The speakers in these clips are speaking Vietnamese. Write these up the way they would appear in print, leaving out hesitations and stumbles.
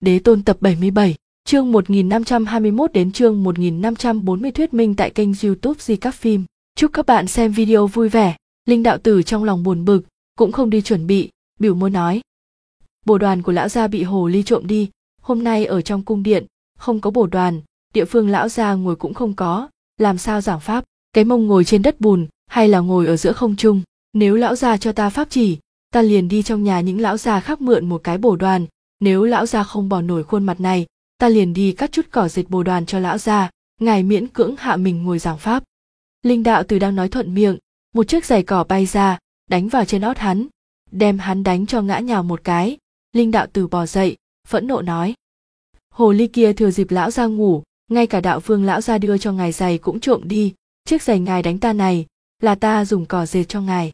Đế tôn tập 77, chương 1521 đến chương 1540 thuyết minh tại kênh YouTube Di Các Phim. Chúc các bạn xem video vui vẻ. Linh đạo tử trong lòng buồn bực, cũng không đi chuẩn bị, bĩu môi nói. Bồ đoàn của lão gia bị hồ ly trộm đi, hôm nay ở trong cung điện, không có bồ đoàn, địa phương lão gia ngồi cũng không có, làm sao giảng pháp, cái mông ngồi trên đất bùn, hay là ngồi ở giữa không trung, nếu lão gia cho ta pháp chỉ, ta liền đi trong nhà những lão già khác mượn một cái bồ đoàn, nếu lão gia không bỏ nổi khuôn mặt này, ta liền đi cắt chút cỏ dệt bồ đoàn cho lão gia, ngài miễn cưỡng hạ mình ngồi giảng pháp. Linh đạo tử đang nói thuận miệng, một chiếc giày cỏ bay ra, đánh vào trên ót hắn, đem hắn đánh cho ngã nhào một cái. Linh đạo tử bò dậy, phẫn nộ nói: hồ ly kia thừa dịp lão gia ngủ, ngay cả đạo vương lão gia đưa cho ngài giày cũng trộm đi, chiếc giày ngài đánh ta này, là ta dùng cỏ dệt cho ngài.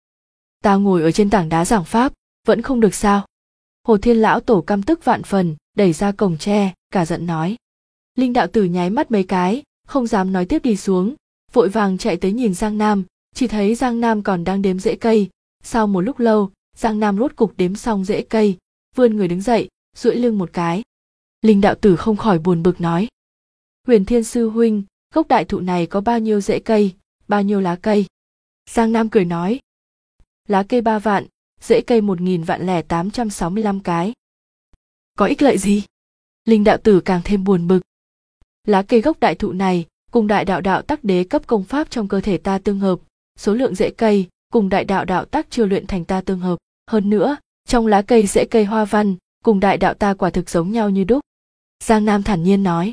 Ta ngồi ở trên tảng đá giảng pháp, vẫn không được sao? Hồ Thiên lão tổ căm tức vạn phần, đẩy ra cổng tre, cả giận nói. Linh đạo tử nháy mắt mấy cái, không dám nói tiếp đi xuống, vội vàng chạy tới nhìn Giang Nam, chỉ thấy Giang Nam còn đang đếm rễ cây. Sau một lúc lâu, Giang Nam rốt cục đếm xong rễ cây, vươn người đứng dậy, duỗi lưng một cái. Linh đạo tử không khỏi buồn bực nói: Huyền Thiên sư huynh, gốc đại thụ này có bao nhiêu rễ cây, bao nhiêu lá cây? Giang Nam cười nói: lá cây 3 vạn, rễ cây 1000.865 cái. Có ích lợi gì? Linh đạo tử càng thêm buồn bực. Lá cây gốc đại thụ này cùng đại đạo đạo tắc đế cấp công pháp trong cơ thể ta tương hợp, số lượng rễ cây cùng đại đạo đạo tắc chưa luyện thành ta tương hợp, hơn nữa, trong lá cây rễ cây hoa văn cùng đại đạo ta quả thực giống nhau như đúc. Giang Nam thản nhiên nói: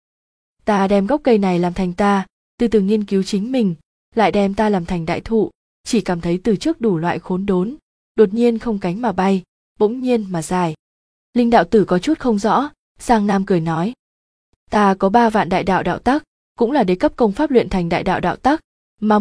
ta đem gốc cây này làm thành ta, từ từ nghiên cứu chính mình, lại đem ta làm thành đại thụ, chỉ cảm thấy từ trước đủ loại khốn đốn, đột nhiên không cánh mà bay, bỗng nhiên mà dài. Linh đạo tử có chút không rõ, Giang Nam cười nói: ta có 3 vạn đại đạo đạo tắc, cũng là đế cấp công pháp luyện thành đại đạo đạo tắc, mà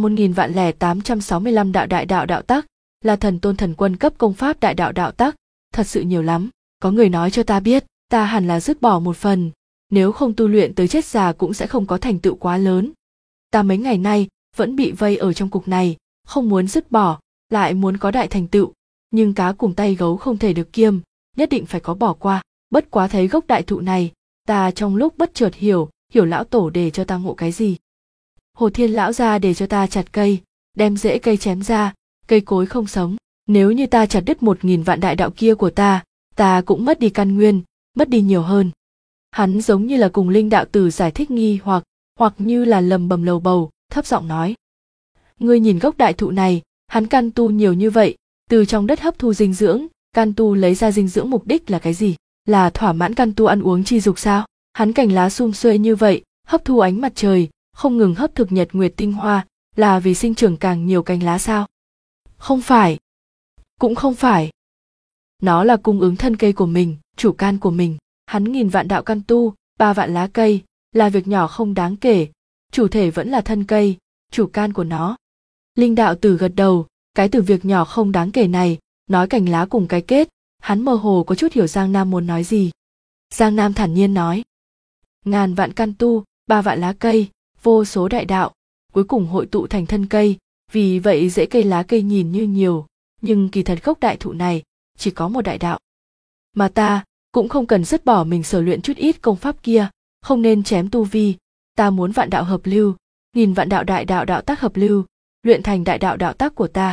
1000.865 đạo đại đạo đạo tắc là thần tôn thần quân cấp công pháp đại đạo đạo tắc, thật sự nhiều lắm. Có người nói cho ta biết, ta hẳn là dứt bỏ một phần, nếu không tu luyện tới chết già cũng sẽ không có thành tựu quá lớn. Ta mấy ngày nay vẫn bị vây ở trong cục này, không muốn dứt bỏ, lại muốn có đại thành tựu, nhưng cá cùng tay gấu không thể được kiêm, nhất định phải có bỏ qua. Bất quá thấy gốc đại thụ này, ta trong lúc bất chợt hiểu lão tổ để cho ta ngộ cái gì. Hồ Thiên lão gia để cho ta chặt cây, đem rễ cây chém ra, cây cối không sống. Nếu như ta chặt đứt 1000 vạn đại đạo kia của ta cũng mất đi căn nguyên, mất đi nhiều hơn. Hắn giống như là cùng Linh đạo tử giải thích nghi hoặc như là lầm bầm lầu bầu, thấp giọng nói: ngươi nhìn gốc đại thụ này, hắn căn tu nhiều như vậy, từ trong đất hấp thu dinh dưỡng, căn tu lấy ra dinh dưỡng mục đích là cái gì? Là thỏa mãn căn tu ăn uống chi dục sao? Hắn cành lá sum xuê như vậy, hấp thu ánh mặt trời, không ngừng hấp thực nhật nguyệt tinh hoa, là vì sinh trưởng càng nhiều cành lá sao? Không phải. Cũng không phải. Nó là cung ứng thân cây của mình, chủ can của mình. Hắn 1000 vạn đạo căn tu, 3 vạn lá cây, là việc nhỏ không đáng kể, chủ thể vẫn là thân cây, chủ can của nó. Linh đạo tử gật đầu, cái từ việc nhỏ không đáng kể này, nói cành lá cùng cái kết, hắn mơ hồ có chút hiểu Giang Nam muốn nói gì. Giang Nam thản nhiên nói: 1000 vạn căn tu, 3 vạn lá cây, vô số đại đạo, cuối cùng hội tụ thành thân cây, vì vậy rễ cây lá cây nhìn như nhiều, nhưng kỳ thật gốc đại thụ này chỉ có một đại đạo. Mà ta cũng không cần dứt bỏ mình sở luyện chút ít công pháp kia, không nên chém tu vi, ta muốn vạn đạo hợp lưu, 1000 vạn đạo đại đạo đạo tác hợp lưu, luyện thành đại đạo đạo tác của ta.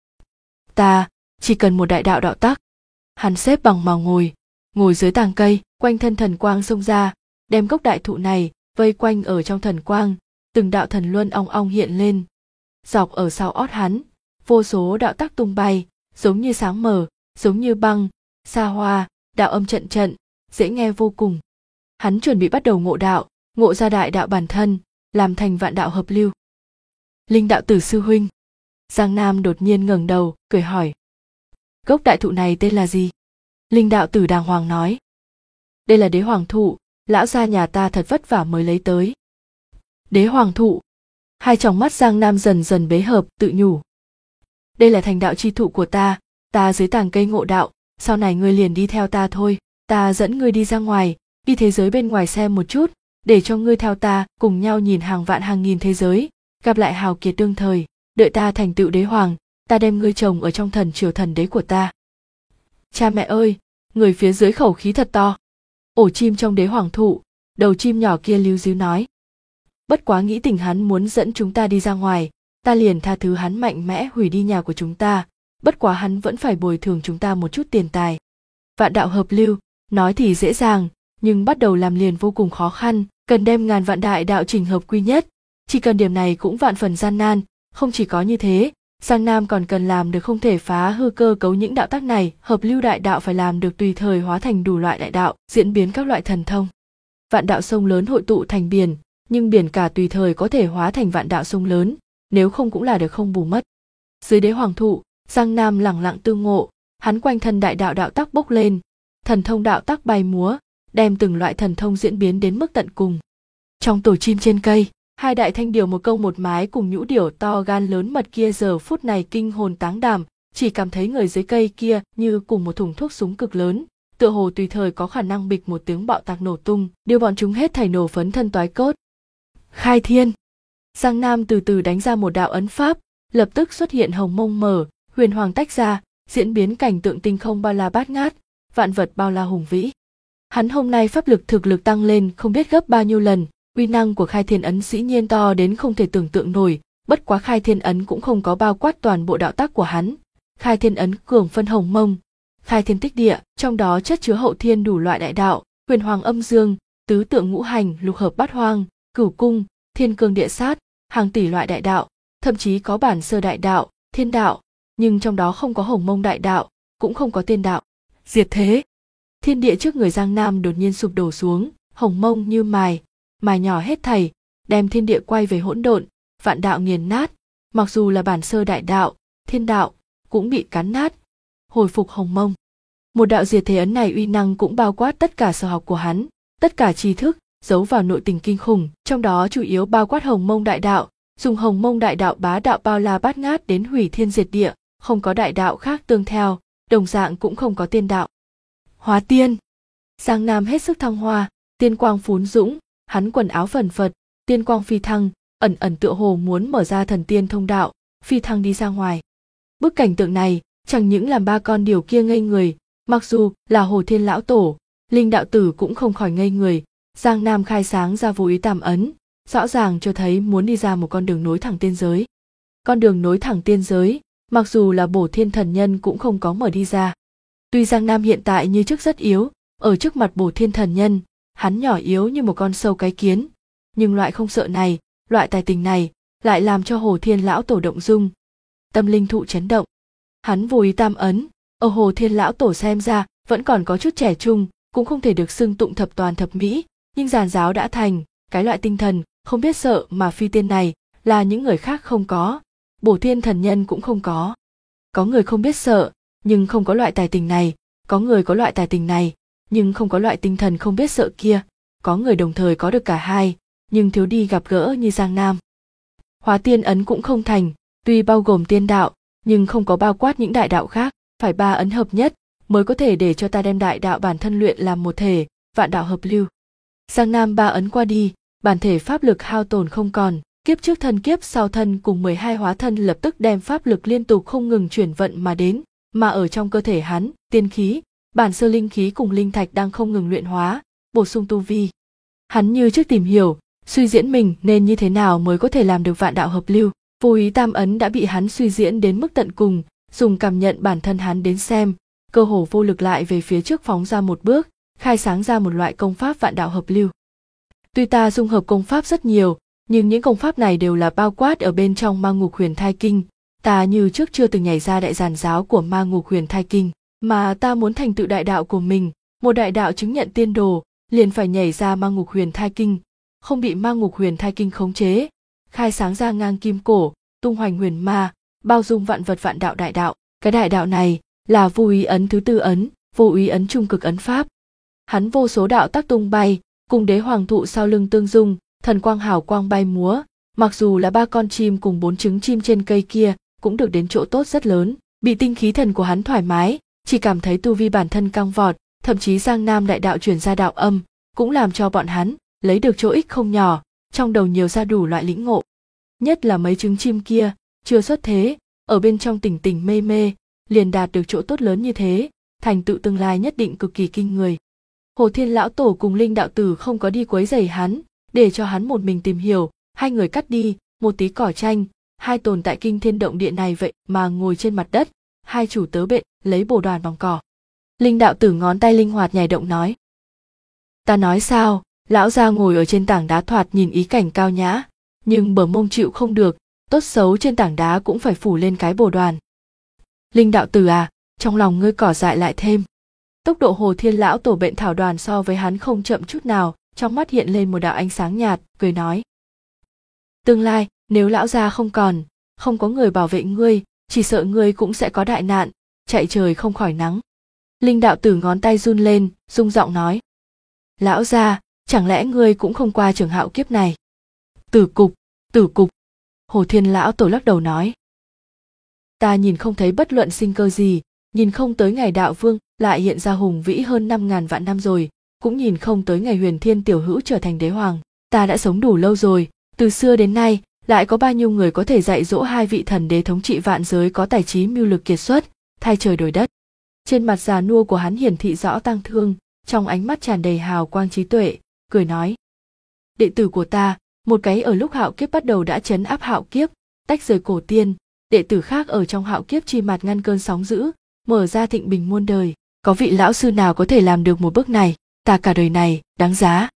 Ta chỉ cần một đại đạo đạo tác. Hắn xếp bằng mà ngồi dưới tàng cây, quanh thân thần quang xông ra, đem gốc đại thụ này vây quanh ở trong thần quang, từng đạo thần luân ong ong hiện lên, dọc ở sau ót hắn, vô số đạo tác tung bay, giống như sáng mờ, giống như băng, xa hoa, đạo âm trận trận, dễ nghe vô cùng. Hắn chuẩn bị bắt đầu ngộ đạo, ngộ ra đại đạo bản thân, làm thành vạn đạo hợp lưu. Linh đạo tử sư huynh. Giang Nam đột nhiên ngẩng đầu, cười hỏi: gốc đại thụ này tên là gì? Linh đạo tử đàng hoàng nói: đây là đế hoàng thụ, lão gia nhà ta thật vất vả mới lấy tới. Đế hoàng thụ. Hai tròng mắt Giang Nam dần dần bế hợp, tự nhủ: đây là thành đạo chi thụ của ta dưới tàng cây ngộ đạo, sau này ngươi liền đi theo ta thôi, ta dẫn ngươi đi ra ngoài, đi thế giới bên ngoài xem một chút, để cho ngươi theo ta cùng nhau nhìn hàng vạn hàng nghìn thế giới, gặp lại hào kiệt đương thời, đợi ta thành tựu đế hoàng, ta đem ngươi trồng ở trong thần triều thần đế của ta. Cha mẹ ơi, người phía dưới khẩu khí thật to. Ổ chim trong đế hoàng thụ, đầu chim nhỏ kia líu ríu nói. Bất quá nghĩ tình hắn muốn dẫn chúng ta đi ra ngoài, ta liền tha thứ hắn mạnh mẽ hủy đi nhà của chúng ta, bất quá hắn vẫn phải bồi thường chúng ta một chút tiền tài. Vạn đạo hợp lưu, nói thì dễ dàng, nhưng bắt đầu làm liền vô cùng khó khăn, cần đem ngàn vạn đại đạo chỉnh hợp quy nhất, chỉ cần điểm này cũng vạn phần gian nan, không chỉ có như thế, Giang Nam còn cần làm được không thể phá hư cơ cấu những đạo tác này, hợp lưu đại đạo phải làm được tùy thời hóa thành đủ loại đại đạo, diễn biến các loại thần thông. Vạn đạo sông lớn hội tụ thành biển, nhưng biển cả tùy thời có thể hóa thành vạn đạo sông lớn, nếu không cũng là được không bù mất. Dưới đế hoàng thụ, Giang Nam lẳng lặng tương ngộ, hắn quanh thân đại đạo đạo tác bốc lên, thần thông đạo tác bay múa, đem từng loại thần thông diễn biến đến mức tận cùng. Trong tổ chim trên cây, hai đại thanh điểu một công một mái cùng nhũ điểu to gan lớn mật kia giờ phút này kinh hồn táng đảm, chỉ cảm thấy người dưới cây kia như cùng một thùng thuốc súng cực lớn, tựa hồ tùy thời có khả năng bịch một tiếng bạo tạc nổ tung, đưa bọn chúng hết thảy nổ phấn thân toái cốt. Khai thiên. Giang Nam từ từ đánh ra một đạo ấn pháp, lập tức xuất hiện hồng mông mở, huyền hoàng tách ra, diễn biến cảnh tượng tinh không bao la bát ngát, vạn vật bao la hùng vĩ. Hắn hôm nay pháp lực thực lực tăng lên không biết gấp bao nhiêu lần, uy năng của khai thiên ấn dĩ nhiên to đến không thể tưởng tượng nổi, bất quá khai thiên ấn cũng không có bao quát toàn bộ đạo tác của hắn. Khai thiên ấn cường phân hồng mông, khai thiên tích địa, trong đó chất chứa hậu thiên đủ loại đại đạo, huyền hoàng âm dương, tứ tượng ngũ hành, lục hợp bát hoang, cửu cung, thiên cương địa sát, hàng tỷ loại đại đạo, thậm chí có bản sơ đại đạo, thiên đạo, nhưng trong đó không có hồng mông đại đạo, cũng không có tiên đạo. Diệt thế. Thiên địa trước người Giang Nam đột nhiên sụp đổ xuống, hồng mông như mài nhỏ hết thảy, đem thiên địa quay về hỗn độn, vạn đạo nghiền nát, mặc dù là bản sơ đại đạo, thiên đạo cũng bị cắn nát, hồi phục hồng mông. Một đạo diệt thế ấn này uy năng cũng bao quát tất cả sở học của hắn, tất cả tri thức giấu vào nội tình kinh khủng, trong đó chủ yếu bao quát hồng mông đại đạo, dùng hồng mông đại đạo bá đạo bao la bát ngát đến hủy thiên diệt địa, không có đại đạo khác tương theo, đồng dạng cũng không có tiên đạo. Hóa tiên. Giang Nam hết sức thăng hoa, tiên quang phún dũng, hắn quần áo phần phật, tiên quang phi thăng, ẩn ẩn tựa hồ muốn mở ra thần tiên thông đạo, phi thăng đi ra ngoài. Bức cảnh tượng này chẳng những làm ba con điểu kia ngây người, mặc dù là Hồ Thiên lão tổ, Linh đạo tử cũng không khỏi ngây người. Giang Nam khai sáng ra vô ý tam ấn, rõ ràng cho thấy muốn đi ra một con đường nối thẳng tiên giới. Con đường nối thẳng tiên giới, mặc dù là Bổ Thiên thần nhân cũng không có mở đi ra. Tuy Giang Nam hiện tại như trước rất yếu, ở trước mặt Bổ Thiên thần nhân, hắn nhỏ yếu như một con sâu cái kiến, nhưng loại không sợ này, loại tài tình này, lại làm cho Hồ Thiên lão tổ động dung. Tâm linh thụ chấn động. Hắn vô ý tam ấn, ở Hồ Thiên lão tổ xem ra vẫn còn có chút trẻ trung, cũng không thể được xưng tụng thập toàn thập mỹ, nhưng giàn giáo đã thành, cái loại tinh thần không biết sợ mà phi tiên này là những người khác không có, Bổ Thiên thần nhân cũng không có. Có người không biết sợ, nhưng không có loại tài tình này, có người có loại tài tình này, nhưng không có loại tinh thần không biết sợ kia, có người đồng thời có được cả hai, nhưng thiếu đi gặp gỡ như Giang Nam. Hóa tiên ấn cũng không thành, tuy bao gồm tiên đạo, nhưng không có bao quát những đại đạo khác, phải ba ấn hợp nhất mới có thể để cho ta đem đại đạo bản thân luyện làm một thể, vạn đạo hợp lưu. Giang Nam ba ấn qua đi, bản thể pháp lực hao tổn không còn, kiếp trước thân kiếp sau thân cùng 12 hóa thân lập tức đem pháp lực liên tục không ngừng chuyển vận mà đến, mà ở trong cơ thể hắn, tiên khí, bản sơ linh khí cùng linh thạch đang không ngừng luyện hóa, bổ sung tu vi. Hắn như trước tìm hiểu, suy diễn mình nên như thế nào mới có thể làm được vạn đạo hợp lưu. Vô ý tam ấn đã bị hắn suy diễn đến mức tận cùng, dùng cảm nhận bản thân hắn đến xem, cơ hồ vô lực lại về phía trước phóng ra một bước, khai sáng ra một loại công pháp vạn đạo hợp lưu. Tuy ta dung hợp công pháp rất nhiều, nhưng những công pháp này đều là bao quát ở bên trong Ma Ngục Huyền Thai Kinh, ta như trước chưa từng nhảy ra đại giàn giáo của Ma Ngục Huyền Thai Kinh, mà ta muốn thành tựu đại đạo của mình, một đại đạo chứng nhận tiên đồ, liền phải nhảy ra Ma Ngục Huyền Thai Kinh, không bị Ma Ngục Huyền Thai Kinh khống chế, khai sáng ra ngang kim cổ, tung hoành huyền ma, bao dung vạn vật vạn đạo đại đạo. Cái đại đạo này là vô ý ấn thứ tư ấn, vô ý ấn trung cực ấn pháp. Hắn vô số đạo tác tung bay, cùng đế hoàng thụ sau lưng tương dung, thần quang hào quang bay múa, mặc dù là ba con chim cùng 4 trứng chim trên cây kia cũng được đến chỗ tốt rất lớn, bị tinh khí thần của hắn thoải mái, chỉ cảm thấy tu vi bản thân căng vọt, thậm chí Giang Nam đại đạo chuyển ra đạo âm, cũng làm cho bọn hắn lấy được chỗ ích không nhỏ, trong đầu nhiều ra đủ loại lĩnh ngộ. Nhất là mấy trứng chim kia, chưa xuất thế, ở bên trong tỉnh tỉnh mê mê, liền đạt được chỗ tốt lớn như thế, thành tựu tương lai nhất định cực kỳ kinh người. Hồ Thiên lão tổ cùng Linh đạo tử không có đi quấy rầy hắn, để cho hắn một mình tìm hiểu. Hai người cắt đi một tí cỏ tranh, hai tồn tại kinh thiên động địa này vậy mà ngồi trên mặt đất, hai chủ tớ bện lấy bồ đoàn bằng cỏ. Linh đạo tử ngón tay linh hoạt nhảy động nói: ta nói sao, lão gia ngồi ở trên tảng đá thoạt nhìn ý cảnh cao nhã, nhưng bờ mông chịu không được, tốt xấu trên tảng đá cũng phải phủ lên cái bồ đoàn. Linh đạo tử à, trong lòng ngươi cỏ dại lại thêm. Tốc độ Hồ Thiên lão tổ bện thảo đoàn so với hắn không chậm chút nào, trong mắt hiện lên một đạo ánh sáng nhạt, cười nói: tương lai nếu lão gia không còn, không có người bảo vệ ngươi, chỉ sợ ngươi cũng sẽ có đại nạn, chạy trời không khỏi nắng. Linh đạo tử ngón tay run lên, rung giọng nói: lão gia, chẳng lẽ ngươi cũng không qua trường hạo kiếp này? Tử cục, tử cục. Hồ Thiên lão tổ lắc đầu nói: ta nhìn không thấy bất luận sinh cơ gì, nhìn không tới ngày đạo vương lại hiện ra hùng vĩ hơn 5.000 vạn năm rồi, cũng nhìn không tới ngày Huyền Thiên tiểu hữu trở thành đế hoàng. Ta đã sống đủ lâu rồi, từ xưa đến nay lại có bao nhiêu người có thể dạy dỗ hai vị thần đế thống trị vạn giới có tài trí mưu lược kiệt xuất, thay trời đổi đất. Trên mặt già nua của hắn hiển thị rõ tang thương, trong ánh mắt tràn đầy hào quang trí tuệ, cười nói: đệ tử của ta, một cái ở lúc hạo kiếp bắt đầu đã trấn áp hạo kiếp, tách rời cổ tiên, đệ tử khác ở trong hạo kiếp chi mặt ngăn cơn sóng dữ, mở ra thịnh bình muôn đời. Có vị lão sư nào có thể làm được một bước này? Ta cả đời này đáng giá.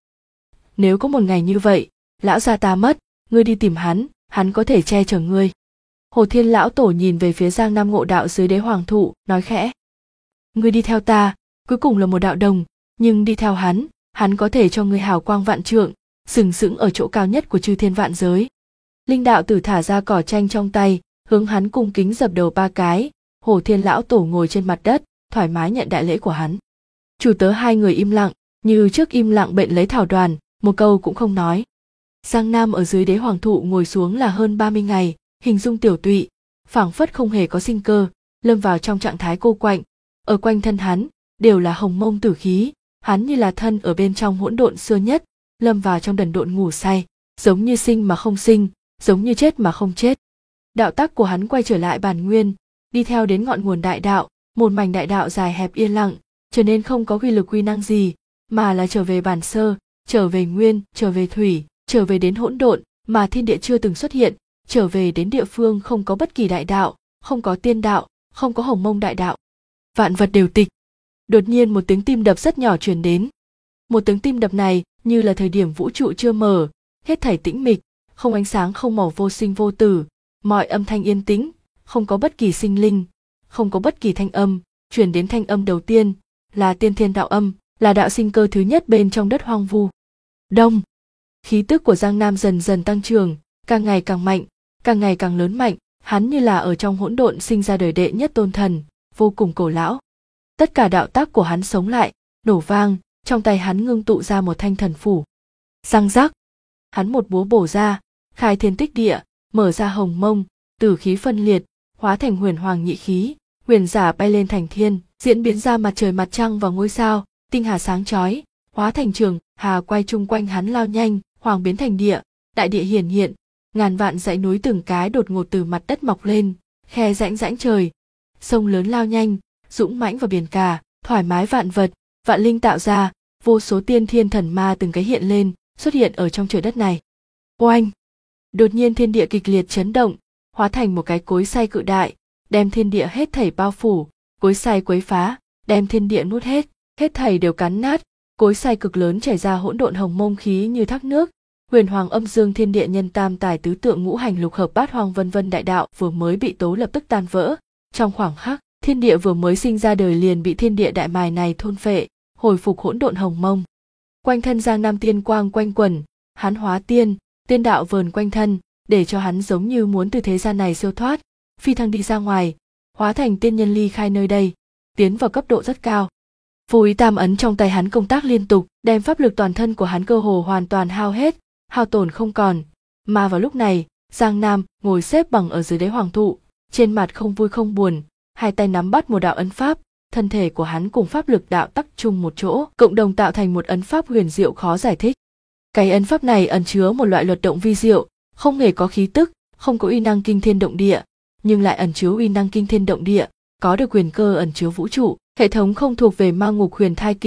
Nếu có một ngày như vậy, lão gia ta mất, ngươi đi tìm hắn có thể che chở ngươi. Hồ Thiên lão tổ nhìn về phía Giang Nam ngộ đạo dưới đế hoàng thụ, nói khẽ: ngươi đi theo ta, cuối cùng là một đạo đồng, nhưng đi theo hắn có thể cho ngươi hào quang vạn trượng, sừng sững ở chỗ cao nhất của chư thiên vạn giới. Linh đạo tử thả ra cỏ tranh trong tay, hướng hắn cung kính dập đầu 3 cái. Hồ Thiên lão tổ ngồi trên mặt đất, thoải mái nhận đại lễ của hắn. Chủ tớ hai người im lặng, như trước im lặng bện lấy thảo đoàn, một câu cũng không nói. Giang Nam ở dưới đế hoàng thụ ngồi xuống là hơn 30 ngày, hình dung tiểu tụy, phảng phất không hề có sinh cơ, lâm vào trong trạng thái cô quạnh. Ở quanh thân hắn đều là hồng mông tử khí, hắn như là thân ở bên trong hỗn độn xưa nhất, lâm vào trong đần độn ngủ say, giống như sinh mà không sinh, giống như chết mà không chết. Đạo tắc của hắn quay trở lại bản nguyên, đi theo đến ngọn nguồn đại đạo, một mảnh đại đạo dài hẹp yên lặng, trở nên không có quy lực quy năng gì, mà là trở về bản sơ, trở về nguyên, trở về thủy, trở về đến hỗn độn mà thiên địa chưa từng xuất hiện, trở về đến địa phương không có bất kỳ đại đạo, không có tiên đạo, không có hồng mông đại đạo. Vạn vật đều tịch. Đột nhiên một tiếng tim đập rất nhỏ truyền đến. Một tiếng tim đập này như là thời điểm vũ trụ chưa mở, hết thảy tĩnh mịch, không ánh sáng, không màu, vô sinh vô tử, mọi âm thanh yên tĩnh, không có bất kỳ sinh linh, không có bất kỳ thanh âm. Truyền đến thanh âm đầu tiên là tiên thiên đạo âm, là đạo sinh cơ thứ nhất bên trong đất hoang vu. Đông. Khí tức của Giang Nam dần dần tăng trưởng, càng ngày càng mạnh, càng ngày càng lớn mạnh. Hắn như là ở trong hỗn độn sinh ra đời đệ nhất tôn thần, vô cùng cổ lão. Tất cả đạo tác của hắn sống lại, nổ vang, trong tay hắn ngưng tụ ra một thanh thần phủ. Răng rắc, hắn một búa bổ ra, khai thiên tích địa, mở ra hồng mông, tử khí phân liệt, hóa thành huyền hoàng nhị khí, huyền giả bay lên thành thiên, diễn biến ra mặt trời, mặt trăng và ngôi sao, tinh hà sáng chói, hóa thành trường hà quay chung quanh hắn lao nhanh, hoàng biến thành địa, đại địa hiển hiện, ngàn vạn dãy núi từng cái đột ngột từ mặt đất mọc lên, khe rãnh rãnh trời, sông lớn lao nhanh, dũng mãnh vào biển cả, thoải mái vạn vật, vạn linh tạo ra, vô số tiên thiên thần ma từng cái hiện lên, xuất hiện ở trong trời đất này. Oanh! Đột nhiên thiên địa kịch liệt chấn động, hóa thành một cái cối xay cự đại, đem thiên địa hết thảy bao phủ, cối xay quấy phá, đem thiên địa nuốt hết thảy đều cắn nát, cối xay cực lớn chảy ra hỗn độn hồng mông khí như thác nước, huyền hoàng âm dương thiên địa nhân tam tài tứ tượng ngũ hành lục hợp bát hoang vân vân đại đạo vừa mới bị tố lập tức tan vỡ, trong khoảng khắc, thiên địa vừa mới sinh ra đời liền bị thiên địa đại mài này thôn phệ, hồi phục hỗn độn hồng mông. Quanh thân Giang Nam tiên quang quanh quẩn, hắn hóa tiên, tiên đạo vờn quanh thân, để cho hắn giống như muốn từ thế gian này siêu thoát, phi thăng đi ra ngoài, hóa thành tiên nhân ly khai nơi đây, tiến vào cấp độ rất cao. Vô ý tam ấn trong tay hắn công tác liên tục, đem pháp lực toàn thân của hắn cơ hồ hoàn toàn hao hết, hao tổn không còn. Mà vào lúc này, Giang Nam ngồi xếp bằng ở dưới đế hoàng thụ, trên mặt không vui không buồn, hai tay nắm bắt một đạo ấn pháp, thân thể của hắn cùng pháp lực đạo tắc chung một chỗ, cộng đồng tạo thành một ấn pháp huyền diệu khó giải thích. Cái ấn pháp này ẩn chứa một loại luật động vi diệu, không hề có khí tức, không có uy năng kinh thiên động địa, nhưng lại ẩn chứa uy năng kinh thiên động địa, có được quyền cơ ẩn chứa vũ trụ. Hệ thống không thuộc về ma ngục huyền thai kinh,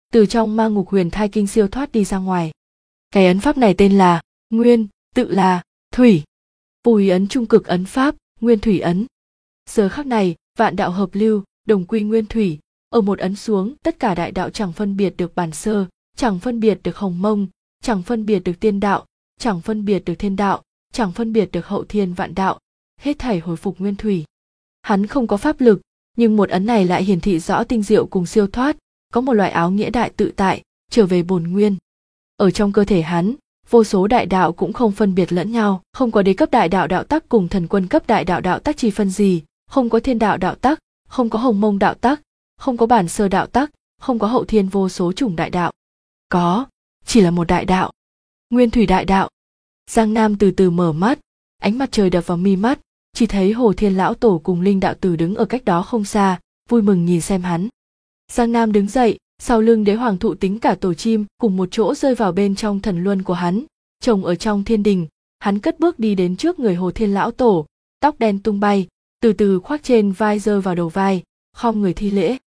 từ trong ma ngục huyền thai kinh siêu thoát đi ra ngoài. Cái ấn pháp này tên là Nguyên, tự là Thủy. Phù ý ấn trung cực ấn pháp, Nguyên Thủy ấn. Giờ khắc này, vạn đạo hợp lưu, đồng quy nguyên thủy, ở một ấn xuống, tất cả đại đạo chẳng phân biệt được bản sơ, chẳng phân biệt được hồng mông, chẳng phân biệt được tiên đạo, chẳng phân biệt được thiên đạo, chẳng phân biệt được hậu thiên vạn đạo, hết thảy hồi phục nguyên thủy. Hắn không có pháp lực, nhưng một ấn này lại hiển thị rõ tinh diệu cùng siêu thoát, có một loại áo nghĩa đại tự tại, trở về bổn nguyên. Ở trong cơ thể hắn, vô số đại đạo cũng không phân biệt lẫn nhau, không có đế cấp đại đạo đạo tắc cùng thần quân cấp đại đạo đạo tắc chi phân gì, không có thiên đạo đạo tắc, không có hồng mông đạo tắc, không có bản sơ đạo tắc, không có hậu thiên vô số chủng đại đạo. Có, chỉ là một đại đạo, Nguyên Thủy đại đạo. Giang Nam từ từ mở mắt, ánh mặt trời đập vào mi mắt, chỉ thấy Hồ Thiên lão tổ cùng Linh đạo tử đứng ở cách đó không xa, vui mừng nhìn xem hắn. Giang Nam đứng dậy, sau lưng đế hoàng thụ tính cả tổ chim cùng một chỗ rơi vào bên trong thần luân của hắn, trồng ở trong thiên đình. Hắn cất bước đi đến trước người Hồ Thiên lão tổ, tóc đen tung bay, từ từ khoác trên vai rơi vào đầu vai, khom người thi lễ.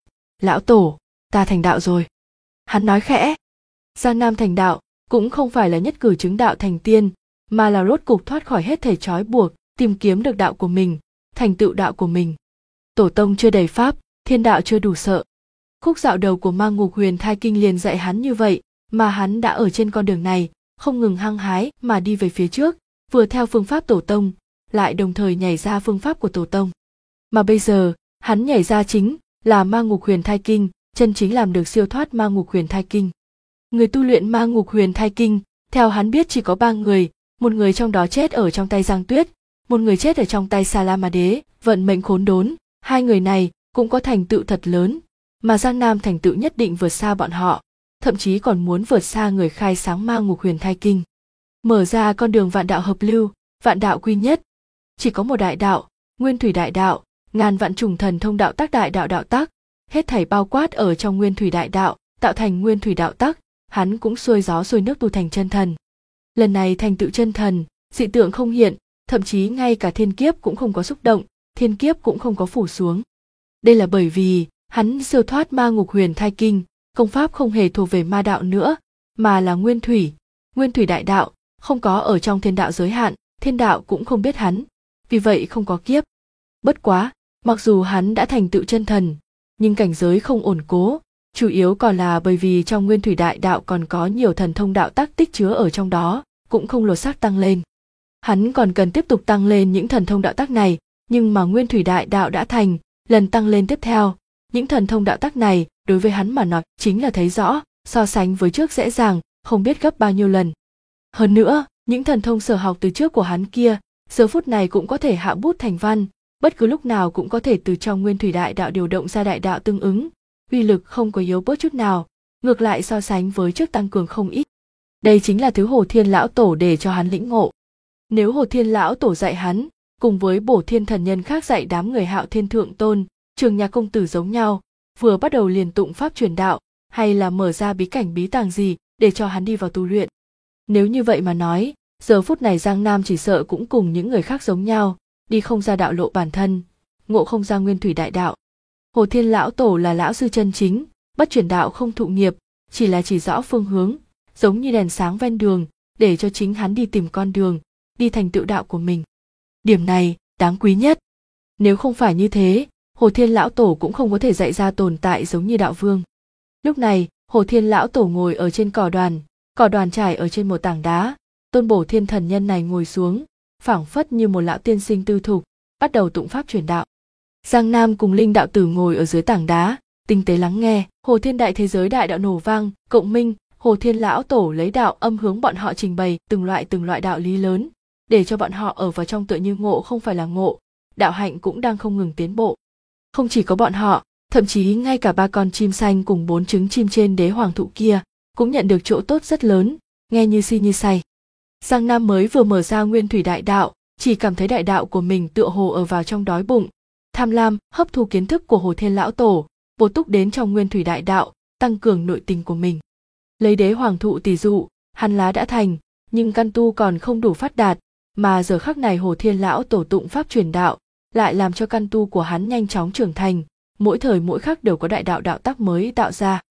Lão tổ, ta thành đạo rồi. Hắn nói khẽ. Giang Nam thành đạo cũng không phải là nhất cử chứng đạo thành tiên, mà là rốt cục thoát khỏi hết thảy trói buộc, tìm kiếm được đạo của mình, thành tựu đạo của mình. Tổ tông chưa đầy pháp, thiên đạo chưa đủ sợ. Khúc dạo đầu của ma ngục huyền thai kinh liền dạy hắn như vậy, mà hắn đã ở trên con đường này, không ngừng hăng hái mà đi về phía trước, vừa theo phương pháp tổ tông, lại đồng thời nhảy ra phương pháp của tổ tông. Mà bây giờ, hắn nhảy ra chính là ma ngục huyền thai kinh, chân chính làm được siêu thoát ma ngục huyền thai kinh. Người tu luyện ma ngục huyền thai kinh, theo hắn biết chỉ có 3 người, một người trong đó chết ở trong tay Giang Tuyết, một người chết ở trong tay Sa La Ma Đế, vận mệnh khốn đốn, 2 người này cũng có thành tựu thật lớn, mà Giang Nam thành tựu nhất định vượt xa bọn họ, thậm chí còn muốn vượt xa người khai sáng ma ngục huyền thai kinh. Mở ra con đường vạn đạo hợp lưu, vạn đạo quy nhất, chỉ có một đại đạo, Nguyên Thủy đại đạo, ngàn vạn chủng thần thông đạo tác đại đạo đạo tác, hết thảy bao quát ở trong Nguyên Thủy đại đạo, tạo thành Nguyên Thủy đạo tác, hắn cũng xuôi gió xuôi nước tu thành chân thần. Lần này thành tựu chân thần, dị tượng không hiện, thậm chí ngay cả thiên kiếp cũng không có xúc động, thiên kiếp cũng không có phủ xuống. Đây là bởi vì hắn siêu thoát ma ngục huyền thai kinh, công pháp không hề thuộc về ma đạo nữa, mà là Nguyên Thủy đại đạo, không có ở trong thiên đạo giới hạn, thiên đạo cũng không biết hắn, vì vậy không có kiếp. Bất quá, mặc dù hắn đã thành tựu chân thần, nhưng cảnh giới không ổn cố, chủ yếu còn là bởi vì trong Nguyên Thủy đại đạo còn có nhiều thần thông đạo tác tích chứa ở trong đó, cũng không lột xác tăng lên. Hắn còn cần tiếp tục tăng lên những thần thông đạo tác này, nhưng mà Nguyên Thủy đại đạo đã thành, lần tăng lên tiếp theo, những thần thông đạo tác này đối với hắn mà nói chính là thấy rõ, so sánh với trước dễ dàng, không biết gấp bao nhiêu lần. Hơn nữa, những thần thông sở học từ trước của hắn kia, giờ phút này cũng có thể hạ bút thành văn, bất cứ lúc nào cũng có thể từ trong Nguyên Thủy đại đạo điều động ra đại đạo tương ứng, uy lực không có yếu bớt chút nào, ngược lại so sánh với trước tăng cường không ít. Đây chính là thứ Hồ Thiên lão tổ để cho hắn lĩnh ngộ. Nếu Hồ Thiên lão tổ dạy hắn, cùng với Bổ Thiên thần nhân khác dạy đám người Hạo Thiên thượng tôn, Trường Nhạc công tử giống nhau, vừa bắt đầu liền tụng pháp truyền đạo, hay là mở ra bí cảnh bí tàng gì để cho hắn đi vào tu luyện. Nếu như vậy mà nói, giờ phút này Giang Nam chỉ sợ cũng cùng những người khác giống nhau, đi không ra đạo lộ bản thân, ngộ không ra Nguyên Thủy đại đạo. Hồ Thiên lão tổ là lão sư chân chính, bất truyền đạo không thụ nghiệp, chỉ là chỉ rõ phương hướng, giống như đèn sáng ven đường, để cho chính hắn đi tìm con đường, đi thành tựu đạo của mình. Điểm này đáng quý nhất. Nếu không phải như thế, Hồ Thiên lão tổ cũng không có thể dạy ra tồn tại giống như đạo vương. Lúc này, Hồ Thiên lão tổ ngồi ở trên cỏ đoàn trải ở trên một tảng đá, tôn Bổ Thiên thần nhân này ngồi xuống, phảng phất như một lão tiên sinh tư thục, bắt đầu tụng pháp truyền đạo. Giang Nam cùng Linh đạo tử ngồi ở dưới tảng đá, tinh tế lắng nghe. Hồ Thiên đại thế giới đại đạo nổ vang, cộng minh, Hồ Thiên lão tổ lấy đạo âm hướng bọn họ trình bày từng loại đạo lý lớn, để cho bọn họ ở vào trong tựa như ngộ không phải là ngộ, đạo hạnh cũng đang không ngừng tiến bộ. Không chỉ có bọn họ, thậm chí ngay cả 3 con chim xanh cùng 4 trứng chim trên đế hoàng thụ kia cũng nhận được chỗ tốt rất lớn, nghe như si như say. Giang Nam mới vừa mở ra Nguyên Thủy đại đạo, chỉ cảm thấy đại đạo của mình tựa hồ ở vào trong đói bụng, tham lam hấp thu kiến thức của Hồ Thiên lão tổ, bổ túc đến trong Nguyên Thủy đại đạo, tăng cường nội tình của mình. Lấy đế hoàng thụ tỷ dụ, hắn lá đã thành, nhưng căn tu còn không đủ phát đạt, mà giờ khắc này Hồ Thiên lão tổ tụng pháp truyền đạo, lại làm cho căn tu của hắn nhanh chóng trưởng thành, mỗi thời mỗi khắc đều có đại đạo đạo tác mới tạo ra.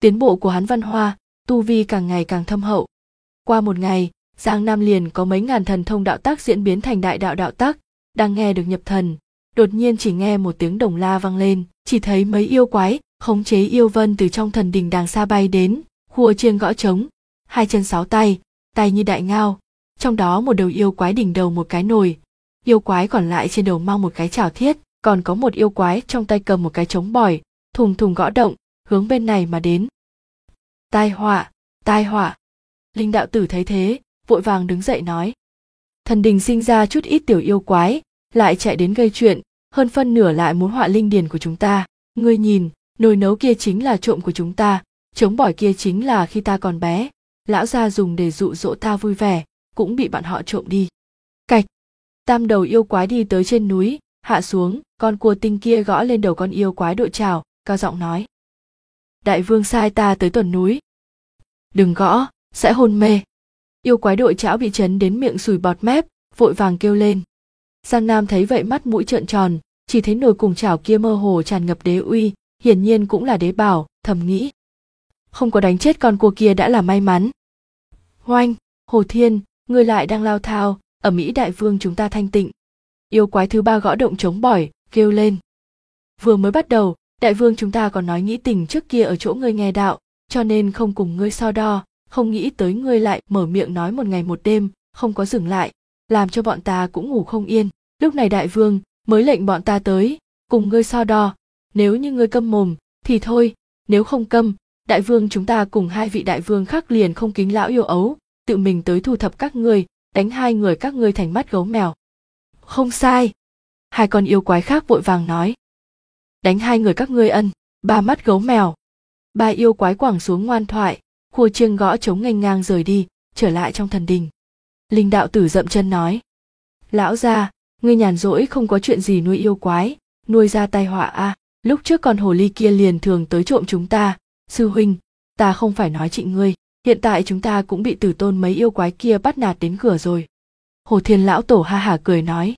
Tiến bộ của hắn văn hoa, tu vi càng ngày càng thâm hậu. Qua một ngày, Giang Nam liền có mấy ngàn thần thông đạo tác diễn biến thành đại đạo đạo tác, đang nghe được nhập thần. Đột nhiên chỉ nghe một tiếng đồng la vang lên, chỉ thấy mấy yêu quái khống chế yêu vân từ trong thần đình đàng xa bay đến, khua chiêng gõ trống, hai chân sáu tay, tay như đại ngao. Trong đó một đầu yêu quái đỉnh đầu một cái nồi, yêu quái còn lại trên đầu mang một cái chảo thiết, còn có một yêu quái trong tay cầm một cái trống bỏi, thùng thùng gõ động, hướng bên này mà đến. Tai họa, tai họa. Linh đạo tử thấy thế, vội vàng đứng dậy nói. Thần đình sinh ra chút ít tiểu yêu quái, lại chạy đến gây chuyện, hơn phân nửa lại muốn họa linh điền của chúng ta. Ngươi nhìn, nồi nấu kia chính là trộm của chúng ta, trống bỏi kia chính là khi ta còn bé, lão gia dùng để dụ dỗ ta vui vẻ, cũng bị bọn họ trộm đi. Cạch, tam đầu yêu quái đi tới trên núi, hạ xuống, con cua tinh kia gõ lên đầu con yêu quái đội trào, cao giọng nói. Đại vương sai ta tới tuần núi. Đừng gõ, sẽ hôn mê. Yêu quái đội trảo bị chấn đến miệng sùi bọt mép, vội vàng kêu lên. Giang Nam thấy vậy mắt mũi trợn tròn, chỉ thấy nồi cùng chảo kia mơ hồ tràn ngập đế uy, hiển nhiên cũng là đế bảo, thầm nghĩ. Không có đánh chết con cua kia đã là may mắn. Hoanh, Hồ Thiên, ngươi lại đang lao thao, ở Mỹ đại vương chúng ta thanh tịnh. Yêu quái thứ ba gõ động trống bỏi, kêu lên. Vừa mới bắt đầu, đại vương chúng ta còn nói nghĩ tình trước kia ở chỗ ngươi nghe đạo, cho nên không cùng ngươi so đo, không nghĩ tới ngươi lại mở miệng nói một ngày một đêm, không có dừng lại, làm cho bọn ta cũng ngủ không yên. Lúc này đại vương mới lệnh bọn ta tới, cùng ngươi so đo, nếu như ngươi câm mồm, thì thôi, nếu không câm, đại vương chúng ta cùng hai vị đại vương khác liền không kính lão yêu ấu, tự mình tới thu thập các ngươi, đánh hai người các ngươi thành mắt gấu mèo. Không sai. Hai con yêu quái khác vội vàng nói. Đánh hai người các ngươi ân, ba mắt gấu mèo. Ba yêu quái quẳng xuống ngoan thoại, khua chiêng gõ trống nghênh ngang rời đi, trở lại trong thần đình. Linh đạo tử dậm chân nói. Lão gia, ngươi nhàn rỗi không có chuyện gì nuôi yêu quái, nuôi ra tai họa a. Lúc trước con hồ ly kia liền thường tới trộm chúng ta, sư huynh, ta không phải nói chị ngươi, hiện tại chúng ta cũng bị tử tôn mấy yêu quái kia bắt nạt đến cửa rồi. Hồ Thiên lão tổ ha hả cười nói.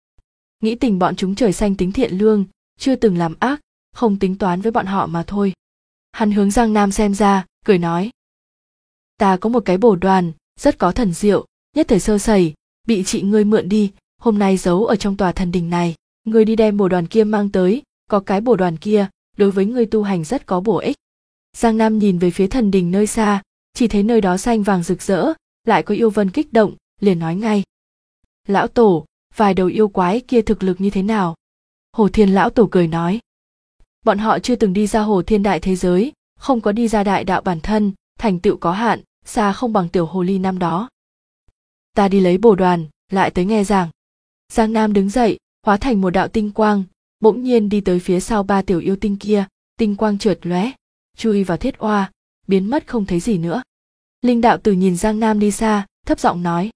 Nghĩ tình bọn chúng trời xanh tính thiện lương, chưa từng làm ác, không tính toán với bọn họ mà thôi. Hắn hướng Giang Nam xem ra, cười nói. Ta có một cái bồ đoàn, rất có thần diệu, nhất thời sơ sẩy, bị chị ngươi mượn đi, hôm nay giấu ở trong tòa thần đình này. Ngươi đi đem bồ đoàn kia mang tới, có cái bồ đoàn kia, đối với ngươi tu hành rất có bổ ích. Giang Nam nhìn về phía thần đình nơi xa, chỉ thấy nơi đó xanh vàng rực rỡ, lại có yêu vân kích động, liền nói ngay. Lão tổ, vài đầu yêu quái kia thực lực như thế nào? Hồ Thiên lão tổ cười nói. Bọn họ chưa từng đi ra hồ thiên đại thế giới, không có đi ra đại đạo bản thân, thành tựu có hạn, xa không bằng tiểu hồ ly năm đó. Ta đi lấy bồ đoàn, lại tới nghe giảng. Giang Nam đứng dậy, hóa thành một đạo tinh quang, bỗng nhiên đi tới phía sau ba tiểu yêu tinh kia, tinh quang chợt lóe, chui vào thiết oa, biến mất không thấy gì nữa. Linh đạo tử nhìn Giang Nam đi xa, thấp giọng nói.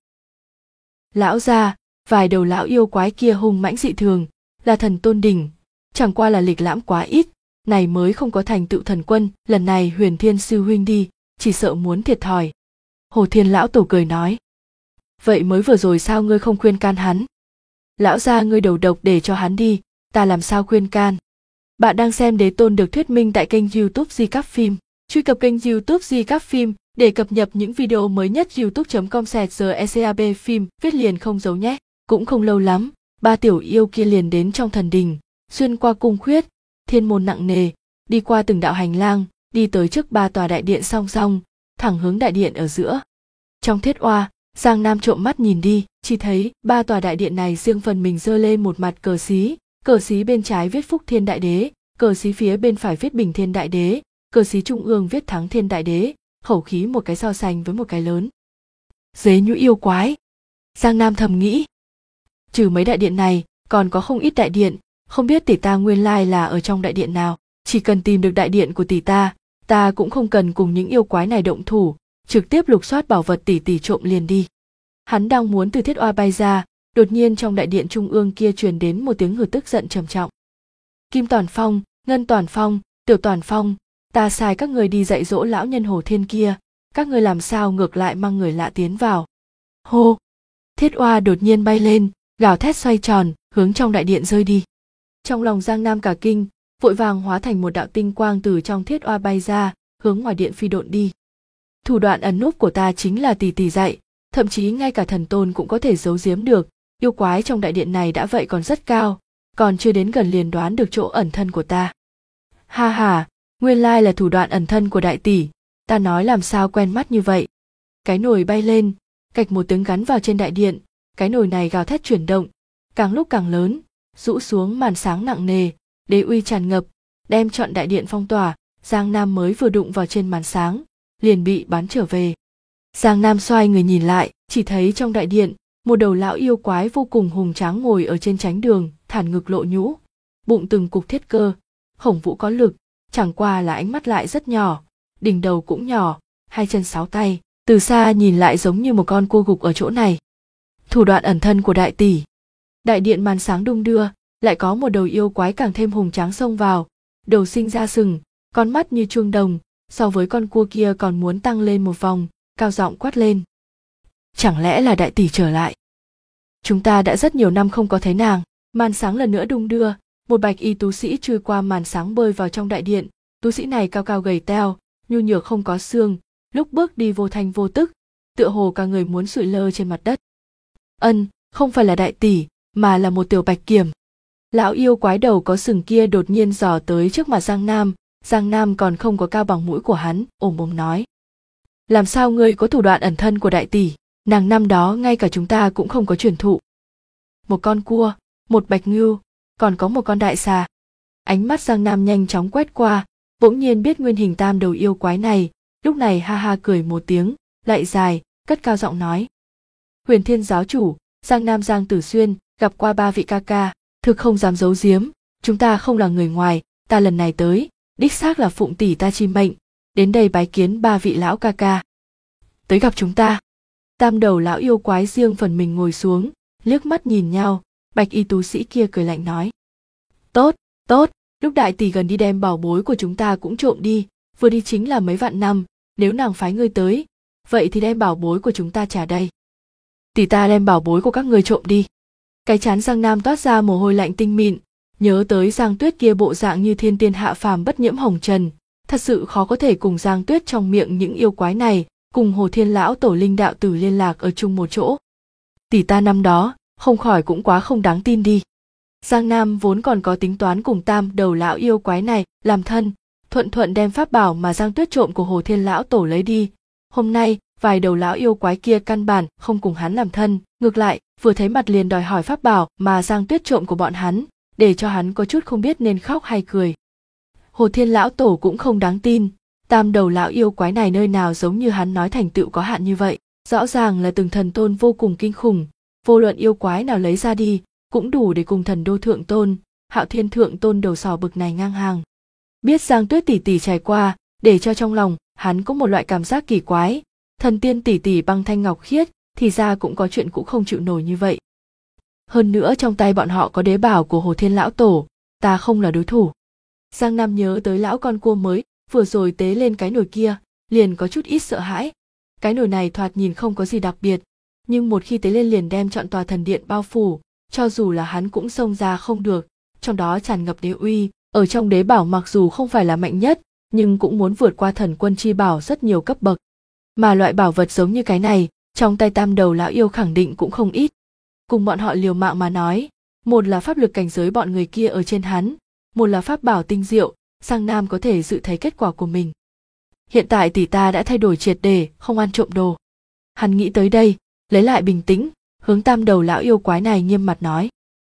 Lão gia, vài đầu lão yêu quái kia hung mãnh dị thường, là thần tôn đỉnh, chẳng qua là lịch lãm quá ít, này mới không có thành tựu thần quân, lần này Huyền Thiên sư huynh đi, chỉ sợ muốn thiệt thòi. Hồ Thiên lão tổ cười nói. Vậy mới vừa rồi sao ngươi không khuyên can hắn? Lão gia ngươi đầu độc để cho hắn đi, ta làm sao khuyên can? Bạn đang xem Đế Tôn được thuyết minh tại kênh YouTube Di Cáp Phim. Truy cập kênh YouTube Di Cáp Phim để cập nhật những video mới nhất. youtube.com/GECAB phim viết liền không giấu nhé. Cũng không lâu lắm, ba tiểu yêu kia liền đến trong thần đình, xuyên qua cung khuyết, thiên môn nặng nề, đi qua từng đạo hành lang, đi tới trước ba tòa đại điện song song, thẳng hướng đại điện ở giữa. Trong thiết oa, Giang Nam trộm mắt nhìn đi, chỉ thấy ba tòa đại điện này riêng phần mình giơ lên một mặt cờ xí bên trái viết Phúc Thiên Đại Đế, cờ xí phía bên phải viết Bình Thiên Đại Đế, cờ xí trung ương viết Thắng Thiên Đại Đế, khẩu khí một cái so sánh với một cái lớn. Dế nhũ yêu quái. Giang Nam thầm nghĩ. Trừ mấy đại điện này, còn có không ít đại điện, không biết tỷ ta nguyên lai là ở trong đại điện nào, chỉ cần tìm được đại điện của tỷ ta cũng không cần cùng những yêu quái này động thủ, trực tiếp lục soát bảo vật tỷ trộm liền đi. Hắn đang muốn từ thiết oa bay ra, đột nhiên trong đại điện trung ương kia truyền đến một tiếng hừ tức giận trầm trọng. Kim Toàn Phong, Ngân Toàn Phong, Tiểu Toàn Phong, ta sai các người đi dạy dỗ lão nhân Hồ Thiên kia, các người làm sao ngược lại mang người lạ tiến vào. Hô! Thiết oa đột nhiên bay lên, gào thét xoay tròn, hướng trong đại điện rơi đi. Trong lòng Giang Nam cả kinh, vội vàng hóa thành một đạo tinh quang từ trong thiết oa bay ra, hướng ngoài điện phi độn đi. Thủ đoạn ẩn núp của ta chính là tỷ tỷ dạy, thậm chí ngay cả thần tôn cũng có thể giấu giếm được, yêu quái trong đại điện này đã vậy còn rất cao, còn chưa đến gần liền đoán được chỗ ẩn thân của ta. Ha ha, nguyên lai là thủ đoạn ẩn thân của đại tỷ, ta nói làm sao quen mắt như vậy. Cái nồi bay lên, cạch một tiếng gắn vào trên đại điện, cái nồi này gào thét chuyển động, càng lúc càng lớn, rũ xuống màn sáng nặng nề, đế uy tràn ngập, đem trọn đại điện phong tỏa. Giang Nam mới vừa đụng vào trên màn sáng, liền bị bắn trở về. Giang Nam xoay người nhìn lại, chỉ thấy trong đại điện, một đầu lão yêu quái vô cùng hùng tráng ngồi ở trên chánh đường, thản ngực lộ nhũ, bụng từng cục thiết cơ, khổng vũ có lực, chẳng qua là ánh mắt lại rất nhỏ, đỉnh đầu cũng nhỏ, hai chân sáu tay, từ xa nhìn lại giống như một con cua gục ở chỗ này. Thủ đoạn ẩn thân của đại tỷ. Đại điện màn sáng đung đưa, lại có một đầu yêu quái càng thêm hùng tráng xông vào, đầu sinh ra sừng, con mắt như chuông đồng, so với con cua kia còn muốn tăng lên một vòng, cao giọng quát lên. Chẳng lẽ là đại tỷ trở lại? Chúng ta đã rất nhiều năm không có thấy nàng. Màn sáng lần nữa đung đưa, một bạch y tú sĩ chui qua màn sáng bơi vào trong đại điện. Tú sĩ này cao cao gầy teo, nhu nhược không có xương, lúc bước đi vô thanh vô tức, tựa hồ cả người muốn sụi lơ trên mặt đất. Không phải là đại tỷ, mà là một tiểu bạch kiểm. Lão yêu quái đầu có sừng kia đột nhiên dò tới trước mặt Giang Nam còn không có cao bằng mũi của hắn, ồm ồm nói. Làm sao ngươi có thủ đoạn ẩn thân của đại tỷ, nàng năm đó ngay cả chúng ta cũng không có truyền thụ. Một con cua, một bạch ngưu, còn có một con đại xà. Ánh mắt Giang Nam nhanh chóng quét qua, bỗng nhiên biết nguyên hình tam đầu yêu quái này, lúc này ha ha cười một tiếng, lại dài, cất cao giọng nói. Huyền Thiên giáo chủ, Giang Nam Giang Tử Xuyên, gặp qua ba vị ca ca, thực không dám giấu giếm, chúng ta không là người ngoài, ta lần này tới, đích xác là phụng tỷ ta chi mệnh, đến đây bái kiến ba vị lão ca ca. Tới gặp chúng ta. Tam đầu lão yêu quái riêng phần mình ngồi xuống, liếc mắt nhìn nhau, bạch y tú sĩ kia cười lạnh nói. Tốt, lúc đại tỷ gần đi đem bảo bối của chúng ta cũng trộm đi, vừa đi chính là mấy vạn năm, nếu nàng phái ngươi tới, vậy thì đem bảo bối của chúng ta trả đây. Tỷ ta đem bảo bối của các ngươi trộm đi. Cái trán Giang Nam toát ra mồ hôi lạnh tinh mịn, nhớ tới Giang Tuyết kia bộ dạng như thiên tiên hạ phàm bất nhiễm hồng trần, thật sự khó có thể cùng Giang Tuyết trong miệng những yêu quái này, cùng Hồ Thiên lão tổ linh đạo tử liên lạc ở chung một chỗ. Tỷ ta năm đó, không khỏi cũng quá không đáng tin đi. Giang Nam vốn còn có tính toán cùng tam đầu lão yêu quái này làm thân, thuận đem pháp bảo mà Giang Tuyết trộm của Hồ Thiên lão tổ lấy đi. Hôm nay, vài đầu lão yêu quái kia căn bản không cùng hắn làm thân, ngược lại, vừa thấy mặt liền đòi hỏi pháp bảo mà Giang Tuyết trộm của bọn hắn, để cho hắn có chút không biết nên khóc hay cười. Hồ Thiên lão tổ cũng không đáng tin, tam đầu lão yêu quái này nơi nào giống như hắn nói thành tựu có hạn như vậy, rõ ràng là từng thần tôn vô cùng kinh khủng, vô luận yêu quái nào lấy ra đi, cũng đủ để cùng thần đô thượng tôn, Hạo Thiên thượng tôn đầu sò bực này ngang hàng. Biết Giang Tuyết tỷ tỷ trải qua, để cho trong lòng hắn có một loại cảm giác kỳ quái, thần tiên tỷ tỷ băng thanh ngọc khiết, thì ra cũng có chuyện cũng không chịu nổi như vậy. Hơn nữa trong tay bọn họ có đế bảo của Hồ Thiên lão tổ, ta không là đối thủ. Giang Nam nhớ tới lão con cua mới vừa rồi tế lên cái nồi kia, liền có chút ít sợ hãi. Cái nồi này thoạt nhìn không có gì đặc biệt, nhưng một khi tế lên liền đem trọn tòa thần điện bao phủ, cho dù là hắn cũng xông ra không được, trong đó tràn ngập đế uy, ở trong đế bảo mặc dù không phải là mạnh nhất, nhưng cũng muốn vượt qua thần quân chi bảo rất nhiều cấp bậc. Mà loại bảo vật giống như cái này, trong tay tam đầu lão yêu khẳng định cũng không ít. Cùng bọn họ liều mạng mà nói, một là pháp lực cảnh giới bọn người kia ở trên hắn, một là pháp bảo tinh diệu, Giang Nam có thể dự thấy kết quả của mình. Hiện tại tỷ ta đã thay đổi triệt để, không ăn trộm đồ. Hắn nghĩ tới đây, lấy lại bình tĩnh, hướng tam đầu lão yêu quái này nghiêm mặt nói.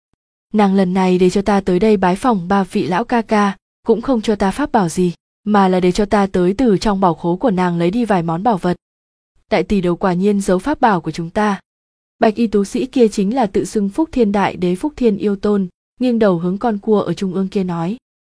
Nàng lần này để cho ta tới đây bái phỏng ba vị lão ca ca, cũng không cho ta pháp bảo gì, mà là để cho ta tới từ trong bảo khố của nàng lấy đi vài món bảo vật. Đại tỷ đầu quả nhiên giấu pháp bảo của chúng ta. Bạch y tú sĩ kia chính là tự xưng Phúc Thiên Đại Đế Phúc Thiên Yêu Tôn, nghiêng đầu hướng con cua ở trung ương kia nói.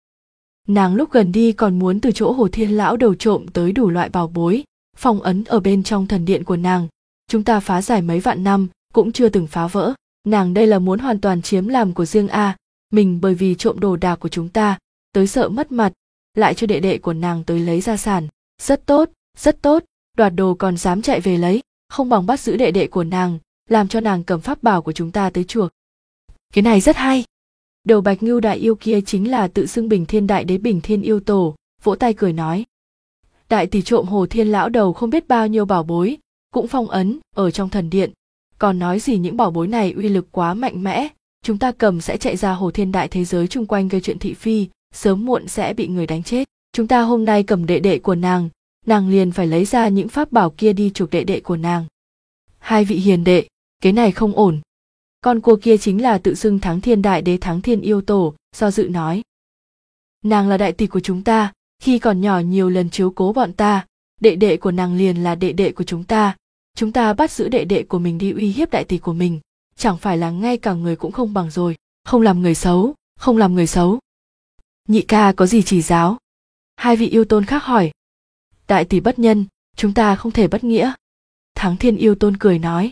Nàng lúc gần đi còn muốn từ chỗ Hồ Thiên lão đầu trộm tới đủ loại bảo bối, phong ấn ở bên trong thần điện của nàng. Chúng ta phá giải mấy vạn năm, cũng chưa từng phá vỡ. Nàng đây là muốn hoàn toàn chiếm làm của riêng mình bởi vì trộm đồ đạc của chúng ta, tới sợ mất mặt, lại cho đệ đệ của nàng tới lấy gia sản. Rất tốt, đoạt đồ còn dám chạy về lấy, không bằng bắt giữ đệ đệ của nàng, làm cho nàng cầm pháp bảo của chúng ta tới chuộc. Cái này rất hay. Đầu bạch ngưu đại yêu kia chính là tự xưng Bình Thiên Đại Đế Bình Thiên Yêu Tổ, vỗ tay cười nói. Đại tỷ trộm Hồ Thiên lão đầu không biết bao nhiêu bảo bối, cũng phong ấn ở trong thần điện. Còn nói gì những bảo bối này uy lực quá mạnh mẽ, chúng ta cầm sẽ chạy ra Hồ Thiên đại thế giới chung quanh gây chuyện thị phi, sớm muộn sẽ bị người đánh chết. Chúng ta hôm nay cầm đệ đệ của nàng liền phải lấy ra những pháp bảo kia đi chuộc đệ đệ của nàng. Hai vị hiền đệ, cái này không ổn. Con cô kia chính là tự xưng Thắng Thiên đại đế Thắng Thiên yêu tổ, do dự nói. Nàng là đại tỷ của chúng ta, khi còn nhỏ nhiều lần chiếu cố bọn ta, đệ đệ của nàng liền là đệ đệ của chúng ta bắt giữ đệ đệ của mình đi uy hiếp đại tỷ của mình, chẳng phải là ngay cả người cũng không bằng rồi, không làm người xấu, không làm người xấu. Nhị ca có gì chỉ giáo? Hai vị yêu tôn khác hỏi. Đại tỷ bất nhân, chúng ta không thể bất nghĩa. Thắng Thiên yêu tôn cười nói.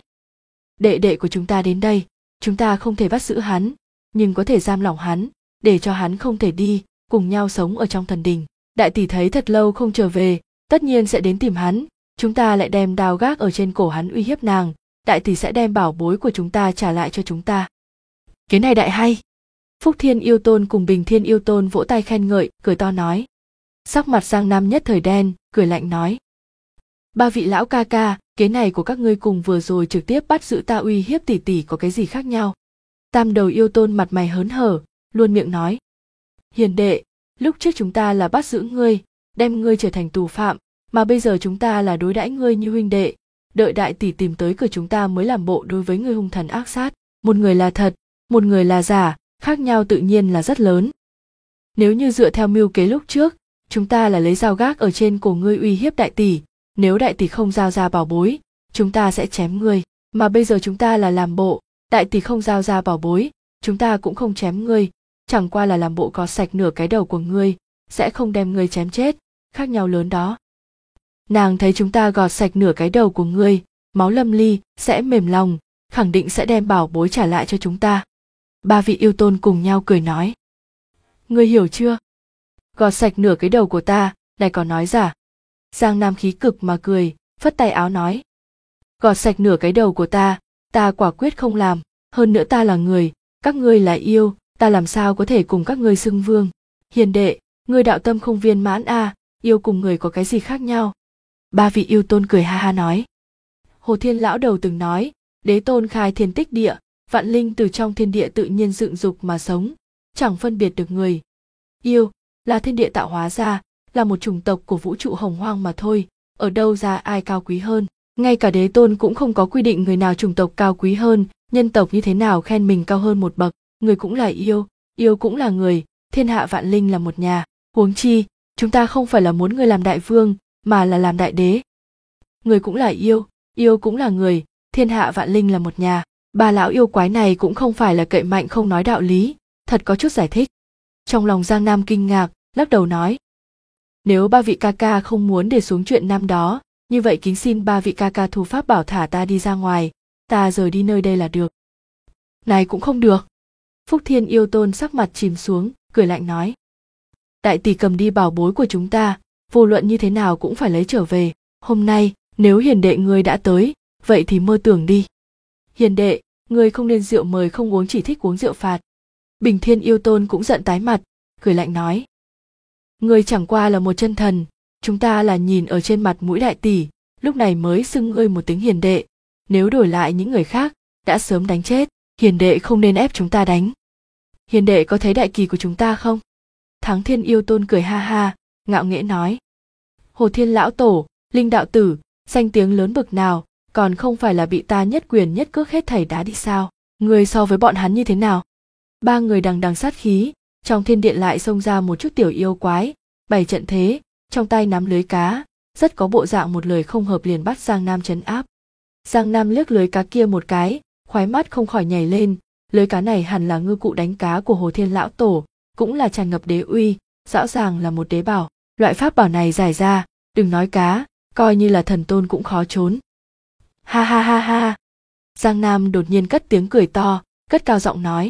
Đệ đệ của chúng ta đến đây, chúng ta không thể bắt giữ hắn, nhưng có thể giam lỏng hắn, để cho hắn không thể đi, cùng nhau sống ở trong thần đình. Đại tỷ thấy thật lâu không trở về, tất nhiên sẽ đến tìm hắn, chúng ta lại đem đao gác ở trên cổ hắn uy hiếp nàng, đại tỷ sẽ đem bảo bối của chúng ta trả lại cho chúng ta. Cái này đại hay. Phúc Thiên yêu tôn cùng Bình Thiên yêu tôn vỗ tay khen ngợi, cười to nói. Sắc mặt Giang Nam nhất thời đen, cười lạnh nói. Ba vị lão ca ca, kế này của các ngươi cùng vừa rồi trực tiếp bắt giữ ta uy hiếp tỷ tỷ có cái gì khác nhau? Tam đầu yêu tôn mặt mày hớn hở, luôn miệng nói. Hiền đệ, lúc trước chúng ta là bắt giữ ngươi, đem ngươi trở thành tù phạm, mà bây giờ chúng ta là đối đãi ngươi như huynh đệ, đợi đại tỷ tìm tới cửa chúng ta mới làm bộ đối với ngươi hung thần ác sát. Một người là thật, một người là giả, khác nhau tự nhiên là rất lớn. Nếu như dựa theo mưu kế lúc trước, chúng ta là lấy dao gác ở trên cổ ngươi uy hiếp đại tỷ, nếu đại tỷ không giao ra bảo bối, chúng ta sẽ chém ngươi, mà bây giờ chúng ta là làm bộ, đại tỷ không giao ra bảo bối, chúng ta cũng không chém ngươi, chẳng qua là làm bộ có sạch nửa cái đầu của ngươi, sẽ không đem ngươi chém chết, khác nhau lớn đó. Nàng thấy chúng ta gọt sạch nửa cái đầu của ngươi, máu lâm ly, sẽ mềm lòng, khẳng định sẽ đem bảo bối trả lại cho chúng ta. Ba vị yêu tôn cùng nhau cười nói. Ngươi hiểu chưa? Gọt sạch nửa cái đầu của ta, này còn nói giả. Giang Nam khí cực mà cười, phất tay áo nói. Gọt sạch nửa cái đầu của ta quả quyết không làm, hơn nữa ta là người, các ngươi là yêu, ta làm sao có thể cùng các ngươi xưng vương. Hiền đệ, ngươi đạo tâm không viên mãn à, yêu cùng người có cái gì khác nhau? Ba vị yêu tôn cười ha ha nói. Hồ Thiên lão đầu từng nói, đế tôn khai thiên tích địa, vạn linh từ trong thiên địa tự nhiên dựng dục mà sống, chẳng phân biệt được người. Yêu là thiên địa tạo hóa ra, là một chủng tộc của vũ trụ hồng hoang mà thôi, ở đâu ra ai cao quý hơn. Ngay cả đế tôn cũng không có quy định người nào chủng tộc cao quý hơn, nhân tộc như thế nào khen mình cao hơn một bậc, người cũng là yêu cũng là người, thiên hạ vạn linh là một nhà, huống chi, chúng ta không phải là muốn người làm đại vương, mà là làm đại đế. Người cũng là yêu cũng là người, thiên hạ vạn linh là một nhà, ba lão yêu quái này cũng không phải là cậy mạnh không nói đạo lý, thật có chút giải thích. Trong lòng Giang Nam kinh ngạc, lắc đầu nói. Nếu ba vị ca ca không muốn để xuống chuyện năm đó, như vậy kính xin ba vị ca ca thu pháp bảo thả ta đi ra ngoài, ta rời đi nơi đây là được. Này cũng không được. Phúc Thiên yêu tôn sắc mặt chìm xuống, cười lạnh nói. Đại tỷ cầm đi bảo bối của chúng ta, vô luận như thế nào cũng phải lấy trở về. Hôm nay, nếu hiền đệ ngươi đã tới, vậy thì mơ tưởng đi. Hiền đệ, ngươi không nên rượu mời không uống, chỉ thích uống rượu phạt. Bình Thiên yêu tôn cũng giận tái mặt, cười lạnh nói. Ngươi chẳng qua là một chân thần, chúng ta là nhìn ở trên mặt mũi đại tỷ, lúc này mới xưng ngươi một tiếng hiền đệ. Nếu đổi lại những người khác, đã sớm đánh chết, hiền đệ không nên ép chúng ta đánh. Hiền đệ có thấy đại kỳ của chúng ta không? Thắng Thiên yêu tôn cười ha ha, ngạo nghễ nói. Hồ Thiên lão tổ, Linh đạo tử, danh tiếng lớn bực nào, còn không phải là bị ta nhất quyền nhất cước hết thảy đá đi sao? Ngươi so với bọn hắn như thế nào? Ba người đằng đằng sát khí, trong thiên điện lại xông ra một chút tiểu yêu quái, bày trận thế, trong tay nắm lưới cá, rất có bộ dạng một lời không hợp liền bắt Giang Nam trấn áp. Giang Nam liếc lưới cá kia một cái, khoái mắt không khỏi nhảy lên, lưới cá này hẳn là ngư cụ đánh cá của Hồ Thiên lão tổ, cũng là tràn ngập đế uy, rõ ràng là một đế bảo. Loại pháp bảo này giải ra, đừng nói cá, coi như là thần tôn cũng khó trốn. Ha ha ha ha. Giang Nam đột nhiên cất tiếng cười to, cất cao giọng nói.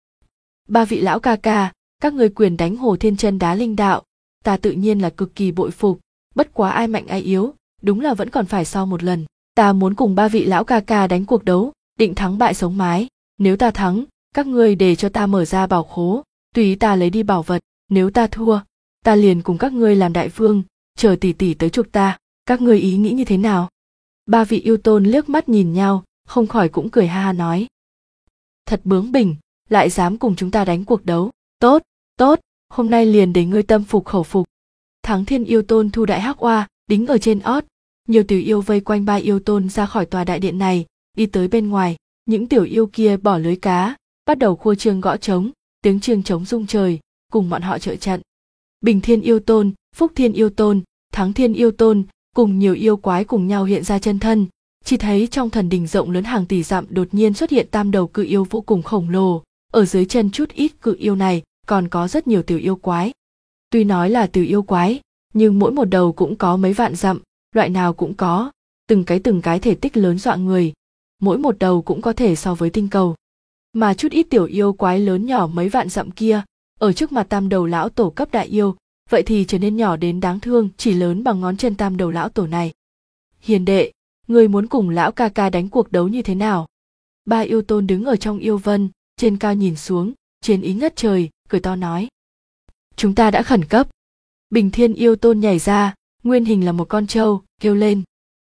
Ba vị lão ca ca, các người quyền đánh Hồ Thiên chân đá linh đạo, ta tự nhiên là cực kỳ bội phục, bất quá ai mạnh ai yếu, đúng là vẫn còn phải so một lần. Ta muốn cùng ba vị lão ca ca đánh cuộc đấu, định thắng bại sống mái. Nếu ta thắng, các ngươi để cho ta mở ra bảo khố, tùy ta lấy đi bảo vật. Nếu ta thua, ta liền cùng các ngươi làm đại vương, chờ tỷ tỷ tới chuộc ta, các ngươi ý nghĩ như thế nào? Ba vị yêu tôn liếc mắt nhìn nhau, không khỏi cũng cười ha ha nói. Thật bướng bỉnh, lại dám cùng chúng ta đánh cuộc đấu. Tốt, tốt, hôm nay liền để ngươi tâm phục khẩu phục. Thắng Thiên yêu tôn thu đại hắc oa, đính ở trên ót. Nhiều tiểu yêu vây quanh ba yêu tôn ra khỏi tòa đại điện này, đi tới bên ngoài. Những tiểu yêu kia bỏ lưới cá, bắt đầu khua chiêng gõ trống, tiếng chiêng trống rung trời, cùng bọn họ trợ trận. Bình Thiên yêu tôn, Phúc Thiên yêu tôn, Thắng Thiên yêu tôn, cùng nhiều yêu quái cùng nhau hiện ra chân thân. Chỉ thấy trong thần đình rộng lớn hàng tỷ dặm đột nhiên xuất hiện tam đầu cự yêu vô cùng khổng lồ, ở dưới chân chút ít cự yêu này còn có rất nhiều tiểu yêu quái. Tuy nói là tiểu yêu quái, nhưng mỗi một đầu cũng có mấy vạn dặm, loại nào cũng có, từng cái thể tích lớn dọa người, mỗi một đầu cũng có thể so với tinh cầu. Mà chút ít tiểu yêu quái lớn nhỏ mấy vạn dặm kia, ở trước mặt tam đầu lão tổ cấp đại yêu, vậy thì trở nên nhỏ đến đáng thương, chỉ lớn bằng ngón chân tam đầu lão tổ này. Hiền đệ, ngươi muốn cùng lão ca ca đánh cuộc đấu như thế nào? Ba yêu tôn đứng ở trong yêu vân, trên cao nhìn xuống, chiến ý ngất trời, cười to nói. Chúng ta đã khẩn cấp. Bình Thiên yêu tôn nhảy ra, nguyên hình là một con trâu, kêu lên.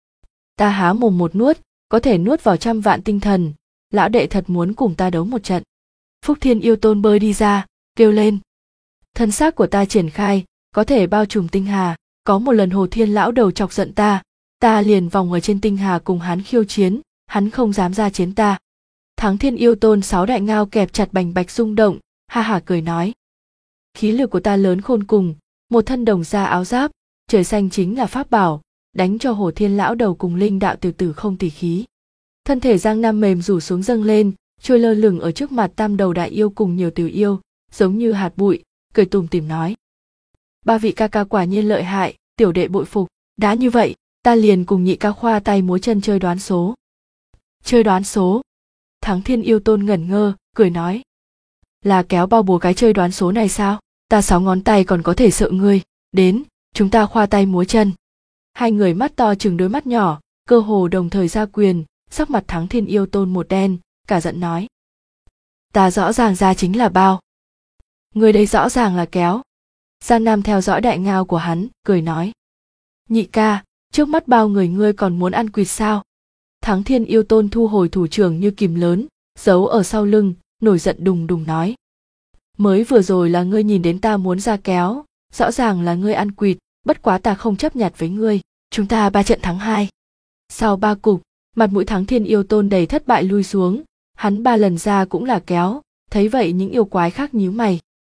Ta há mồm một nuốt, có thể nuốt vào 100 vạn tinh thần, lão đệ thật muốn cùng ta đấu một trận. Phúc Thiên yêu tôn bơi đi ra, kêu lên. Thân xác của ta triển khai, có thể bao trùm tinh hà, có một lần Hồ Thiên lão đầu chọc giận ta liền vòng ở trên tinh hà cùng hắn khiêu chiến, hắn không dám ra chiến ta. Thắng Thiên yêu tôn 6 đại ngao kẹp chặt bành bạch rung động, ha hả cười nói. Khí lực của ta lớn khôn cùng, một thân đồng da áo giáp, trời xanh chính là pháp bảo, đánh cho Hồ Thiên lão đầu cùng linh đạo tiểu tử không tỉ khí. Thân thể Giang Nam mềm rủ xuống dâng lên, trôi lơ lửng ở trước mặt tam đầu đại yêu cùng nhiều tiểu yêu, giống như hạt bụi, cười tủm tỉm nói. Ba vị ca ca quả nhiên lợi hại, tiểu đệ bội phục, đã như vậy, ta liền cùng nhị ca khoa tay múa chân chơi đoán số. Chơi đoán số? Thắng Thiên yêu tôn ngẩn ngơ, cười nói. Là kéo bao bùa cái chơi đoán số này sao? Ta 6 ngón tay còn có thể sợ ngươi, đến, chúng ta khoa tay múa chân. Hai người mắt to chừng đôi mắt nhỏ, cơ hồ đồng thời ra quyền, sắc mặt Thắng Thiên yêu tôn một đen, cả giận nói. Ta rõ ràng ra chính là bao. Ngươi đây rõ ràng là kéo. Giang Nam theo dõi đại ngao của hắn, cười nói. Nhị ca, trước mắt bao người ngươi còn muốn ăn quỵt sao? Thắng Thiên yêu tôn thu hồi thủ trưởng như kìm lớn, giấu ở sau lưng, nổi giận đùng đùng nói. Mới vừa rồi là ngươi nhìn đến ta muốn ra kéo, rõ ràng là ngươi ăn quỵt, bất quá ta không chấp nhặt với ngươi, chúng ta 3 trận thắng 2. Sau 3 cục, mặt mũi Thắng Thiên yêu tôn đầy thất bại lui xuống, hắn 3 lần ra cũng là kéo, thấy vậy những yêu quái khác nhíu mày.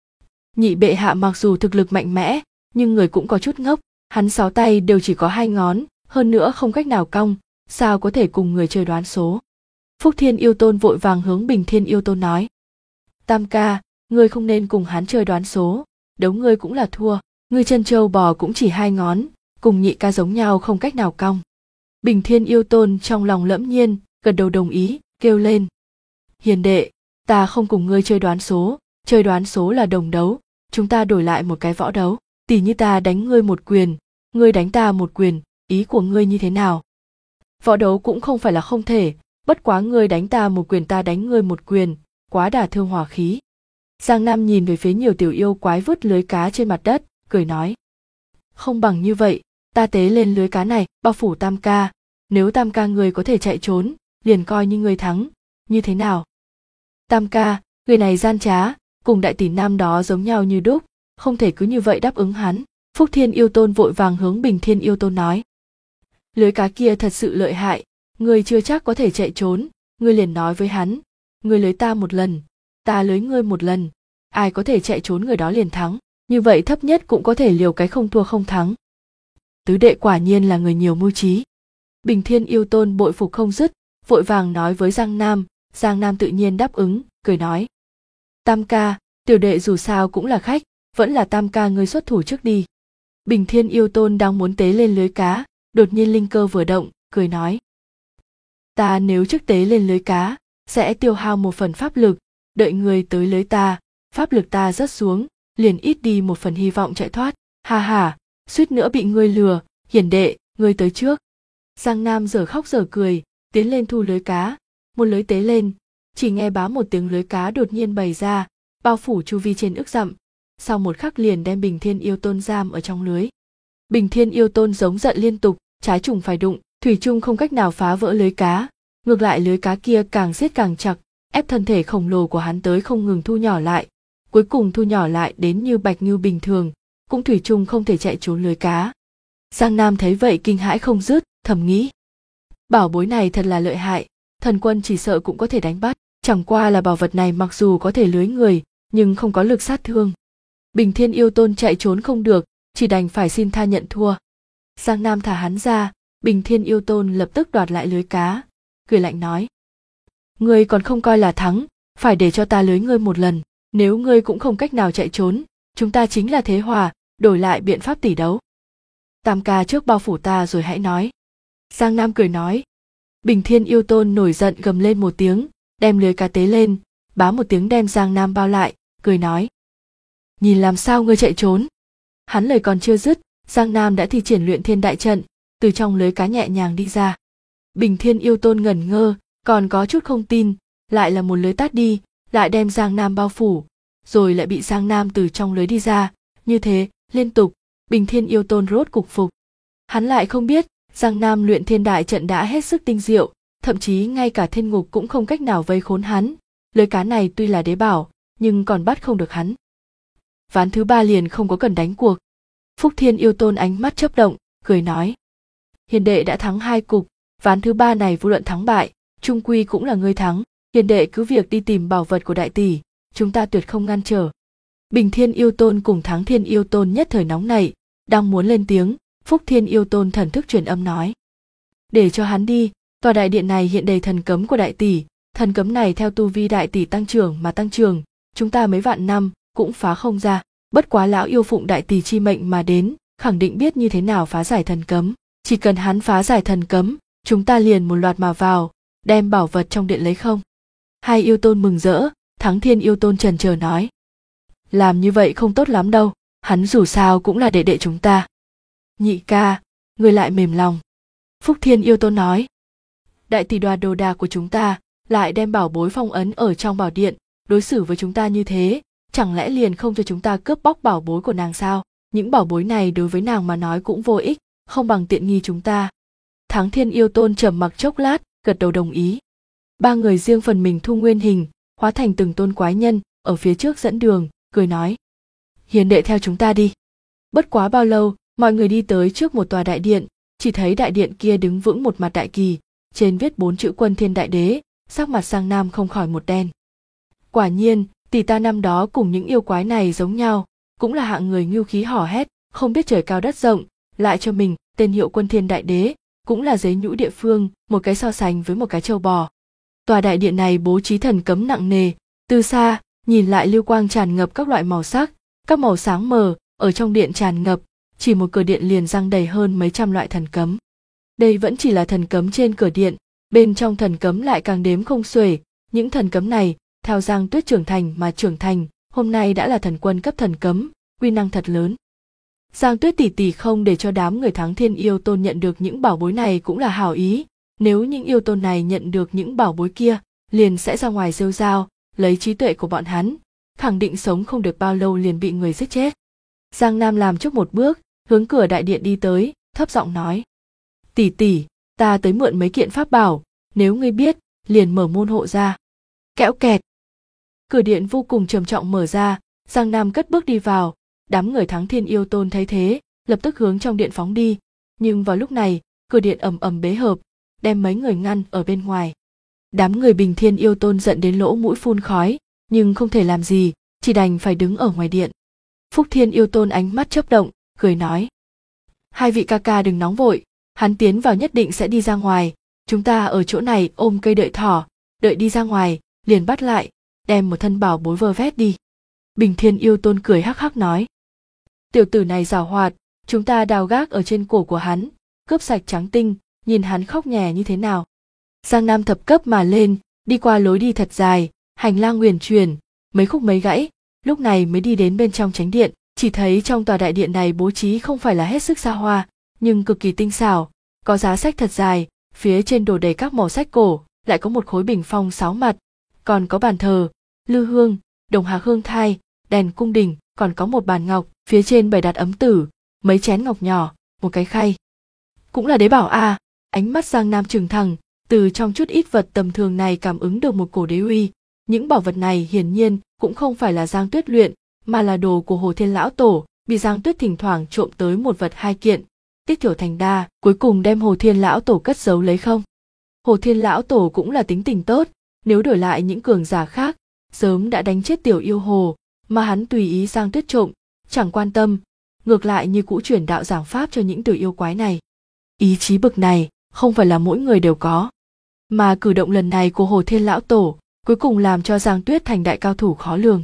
Nhị bệ hạ mặc dù thực lực mạnh mẽ, nhưng người cũng có chút ngốc, hắn 6 tay đều chỉ có 2 ngón, hơn nữa không cách nào cong, sao có thể cùng người chơi đoán số. Phúc Thiên yêu tôn vội vàng hướng Bình Thiên yêu tôn nói. Tam ca, ngươi không nên cùng hắn chơi đoán số, đấu ngươi cũng là thua, ngươi chân trâu bò cũng chỉ 2 ngón, cùng nhị ca giống nhau không cách nào cong. Bình Thiên yêu tôn trong lòng lẫm nhiên, gật đầu đồng ý, kêu lên. Hiền đệ, ta không cùng ngươi chơi đoán số là đồng đấu, chúng ta đổi lại một cái võ đấu, tỉ như ta đánh ngươi một quyền, ngươi đánh ta một quyền, ý của ngươi như thế nào? Võ đấu cũng không phải là không thể, bất quá ngươi đánh ta một quyền ta đánh ngươi một quyền, quá đả thương hòa khí. Giang Nam nhìn về phía nhiều tiểu yêu quái vứt lưới cá trên mặt đất, cười nói. Không bằng như vậy, ta tế lên lưới cá này, bao phủ Tam ca, nếu Tam ca ngươi có thể chạy trốn, liền coi như ngươi thắng, như thế nào? Tam ca, người này gian trá, cùng đại tỷ năm đó giống nhau như đúc, không thể cứ như vậy đáp ứng hắn. Phúc Thiên yêu tôn vội vàng hướng Bình Thiên yêu tôn nói. Lưới cá kia thật sự lợi hại, ngươi chưa chắc có thể chạy trốn, ngươi liền nói với hắn, ngươi lưới ta một lần, ta lưới ngươi một lần, ai có thể chạy trốn người đó liền thắng, như vậy thấp nhất cũng có thể liều cái không thua không thắng. Tứ đệ quả nhiên là người nhiều mưu trí. Bình Thiên yêu tôn bội phục không dứt, vội vàng nói với Giang Nam tự nhiên đáp ứng, cười nói. Tam ca, tiểu đệ dù sao cũng là khách, vẫn là Tam ca ngươi xuất thủ trước đi. Bình Thiên yêu tôn đang muốn tế lên lưới cá, đột nhiên linh cơ vừa động, cười nói. Ta nếu trước tế lên lưới cá, sẽ tiêu hao một phần pháp lực, đợi người tới lưới ta, pháp lực ta rớt xuống, liền ít đi một phần hy vọng chạy thoát, ha ha, suýt nữa bị ngươi lừa, hiền đệ, ngươi tới trước. Giang Nam giờ khóc giờ cười, tiến lên thu lưới cá, một lưới tế lên, chỉ nghe bá một tiếng lưới cá đột nhiên bày ra, bao phủ chu vi trên ức dặm, sau một khắc liền đem Bình Thiên yêu tôn giam ở trong lưới. Bình Thiên Yêu Tôn giống giận liên tục, trái trùng phải đụng, thủy chung không cách nào phá vỡ lưới cá, ngược lại lưới cá kia càng siết càng chặt, ép thân thể khổng lồ của hắn tới không ngừng thu nhỏ lại, cuối cùng thu nhỏ lại đến như bạch ngưu bình thường, cũng thủy chung không thể chạy trốn lưới cá. Giang Nam thấy vậy kinh hãi không dứt, thầm nghĩ: bảo bối này thật là lợi hại, thần quân chỉ sợ cũng có thể đánh bắt, chẳng qua là bảo vật này mặc dù có thể lưới người, nhưng không có lực sát thương. Bình Thiên Yêu Tôn chạy trốn không được, chỉ đành phải xin tha nhận thua. Giang Nam thả hắn ra, Bình Thiên Yêu Tôn lập tức đoạt lại lưới cá, cười lạnh nói: ngươi còn không coi là thắng, phải để cho ta lưới ngươi một lần, nếu ngươi cũng không cách nào chạy trốn, chúng ta chính là thế hòa, đổi lại biện pháp tỷ đấu. Tam ca trước bao phủ ta rồi hãy nói. Giang Nam cười nói. Bình Thiên Yêu Tôn nổi giận gầm lên một tiếng, đem lưới cá tế lên, bá một tiếng đem Giang Nam bao lại, cười nói: nhìn làm sao ngươi chạy trốn. Hắn lời còn chưa dứt, Giang Nam đã thi triển luyện thiên đại trận, từ trong lưới cá nhẹ nhàng đi ra. Bình Thiên Yêu Tôn ngẩn ngơ, còn có chút không tin, lại là một lưới tát đi, lại đem Giang Nam bao phủ, rồi lại bị Giang Nam từ trong lưới đi ra, như thế, liên tục, Bình Thiên Yêu Tôn rốt cục phục. Hắn lại không biết, Giang Nam luyện thiên đại trận đã hết sức tinh diệu, thậm chí ngay cả thiên ngục cũng không cách nào vây khốn hắn, lưới cá này tuy là đế bảo, nhưng còn bắt không được hắn. Ván thứ 3 liền không có cần đánh cuộc. Phúc Thiên Yêu Tôn ánh mắt chớp động, cười nói: hiền đệ đã thắng 2 cục, ván thứ 3 này vô luận thắng bại, chung quy cũng là ngươi thắng, hiền đệ cứ việc đi tìm bảo vật của đại tỷ, chúng ta tuyệt không ngăn trở. Bình Thiên Yêu Tôn cùng Thắng Thiên Yêu Tôn nhất thời nóng nảy, đang muốn lên tiếng, Phúc Thiên Yêu Tôn thần thức truyền âm nói: để cho hắn đi, tòa đại điện này hiện đầy thần cấm của đại tỷ, thần cấm này theo tu vi đại tỷ tăng trưởng mà tăng trưởng, chúng ta mấy vạn năm cũng phá không ra, bất quá lão yêu phụng đại tỷ chi mệnh mà đến, khẳng định biết như thế nào phá giải thần cấm, chỉ cần hắn phá giải thần cấm, chúng ta liền một loạt mà vào, đem bảo vật trong điện lấy không. Hai yêu tôn mừng rỡ, Thắng Thiên Yêu Tôn chần chờ nói: làm như vậy không tốt lắm đâu, hắn dù sao cũng là đệ đệ chúng ta. Nhị ca, người lại mềm lòng. Phúc Thiên Yêu Tôn nói: đại tỷ đoạt đồ đạc của chúng ta, lại đem bảo bối phong ấn ở trong bảo điện, đối xử với chúng ta như thế, chẳng lẽ liền không cho chúng ta cướp bóc bảo bối của nàng sao? Những bảo bối này đối với nàng mà nói cũng vô ích, không bằng tiện nghi chúng ta. Thắng Thiên Yêu Tôn trầm mặc chốc lát, gật đầu đồng ý. Ba người riêng phần mình thu nguyên hình, hóa thành từng tôn quái nhân, ở phía trước dẫn đường, cười nói: hiền đệ theo chúng ta đi. Bất quá bao lâu, mọi người đi tới trước một tòa đại điện, chỉ thấy đại điện kia đứng vững một mặt đại kỳ, trên viết 4 chữ Quân Thiên Đại Đế, sắc mặt Giang Nam không khỏi một đen. Quả nhiên, tỷ ta năm đó cùng những yêu quái này giống nhau, cũng là hạng người ngưu khí hò hét, không biết trời cao đất rộng, lại cho mình tên hiệu Quân Thiên Đại Đế, cũng là giấy nhũ địa phương, một cái so sánh với một cái trâu bò. Tòa đại điện này bố trí thần cấm nặng nề, từ xa nhìn lại lưu quang tràn ngập các loại màu sắc, các màu sáng mờ ở trong điện tràn ngập, chỉ một cửa điện liền răng đầy hơn mấy trăm loại thần cấm. Đây vẫn chỉ là thần cấm trên cửa điện, bên trong thần cấm lại càng đếm không xuể, những thần cấm này theo Giang Tuyết trưởng thành mà trưởng thành, hôm nay đã là thần quân cấp thần cấm, uy năng thật lớn. Giang Tuyết tỷ tỷ không để cho đám người Thắng Thiên Yêu Tôn nhận được những bảo bối này cũng là hảo ý, nếu những yêu tôn này nhận được những bảo bối kia, liền sẽ ra ngoài rêu rao, lấy trí tuệ của bọn hắn, khẳng định sống không được bao lâu liền bị người giết chết. Giang Nam làm trước một bước, hướng cửa đại điện đi tới, thấp giọng nói: tỷ tỷ, ta tới mượn mấy kiện pháp bảo, nếu ngươi biết, liền mở môn hộ ra. Kẽo kẹt. Cửa điện vô cùng trầm trọng mở ra, Giang Nam cất bước đi vào, đám người Thắng Thiên Yêu Tôn thấy thế, lập tức hướng trong điện phóng đi, nhưng vào lúc này, cửa điện ầm ầm bế hợp, đem mấy người ngăn ở bên ngoài. Đám người Bình Thiên Yêu Tôn giận đến lỗ mũi phun khói, nhưng không thể làm gì, chỉ đành phải đứng ở ngoài điện. Phúc Thiên Yêu Tôn ánh mắt chớp động, cười nói: hai vị ca ca đừng nóng vội, hắn tiến vào nhất định sẽ đi ra ngoài, chúng ta ở chỗ này ôm cây đợi thỏ, đợi đi ra ngoài, liền bắt lại, đem một thân bảo bối vơ vét đi. Bình Thiên Yêu Tôn cười hắc hắc nói: tiểu tử này giàu hoạt, chúng ta đào gác ở trên cổ của hắn, cướp sạch trắng tinh, nhìn hắn khóc nhè như thế nào. Giang Nam thập cấp mà lên, đi qua lối đi thật dài, hành lang huyền chuyển, mấy khúc mấy gãy, lúc này mới đi đến bên trong chánh điện, chỉ thấy trong tòa đại điện này bố trí không phải là hết sức xa hoa, nhưng cực kỳ tinh xảo, có giá sách thật dài, phía trên đổ đầy các màu sách cổ, lại có một khối bình phong 6 mặt, còn có bàn thờ, lư hương, đồng hạc hương thai, đèn cung đình, còn có một bàn ngọc, phía trên bày đặt ấm tử, mấy chén ngọc nhỏ, một cái khay. Cũng là đế bảo à. Ánh mắt Giang Nam trừng thẳng, từ trong chút ít vật tầm thường này cảm ứng được một cổ đế uy. Những bảo vật này hiển nhiên cũng không phải là Giang Tuyết luyện, mà là đồ của Hồ Thiên Lão Tổ, bị Giang Tuyết thỉnh thoảng trộm tới một vật hai kiện, tích tiểu thành đa, cuối cùng đem Hồ Thiên Lão Tổ cất giấu lấy không. Hồ Thiên Lão Tổ cũng là tính tình tốt, nếu đổi lại những cường giả khác, sớm đã đánh chết tiểu yêu hồ, mà hắn tùy ý Giang Tuyết trộm, chẳng quan tâm, ngược lại như cũ chuyển đạo giảng pháp cho những tiểu yêu quái này. Ý chí bực này không phải là mỗi người đều có, mà cử động lần này của Hồ Thiên Lão Tổ cuối cùng làm cho Giang Tuyết thành đại cao thủ khó lường.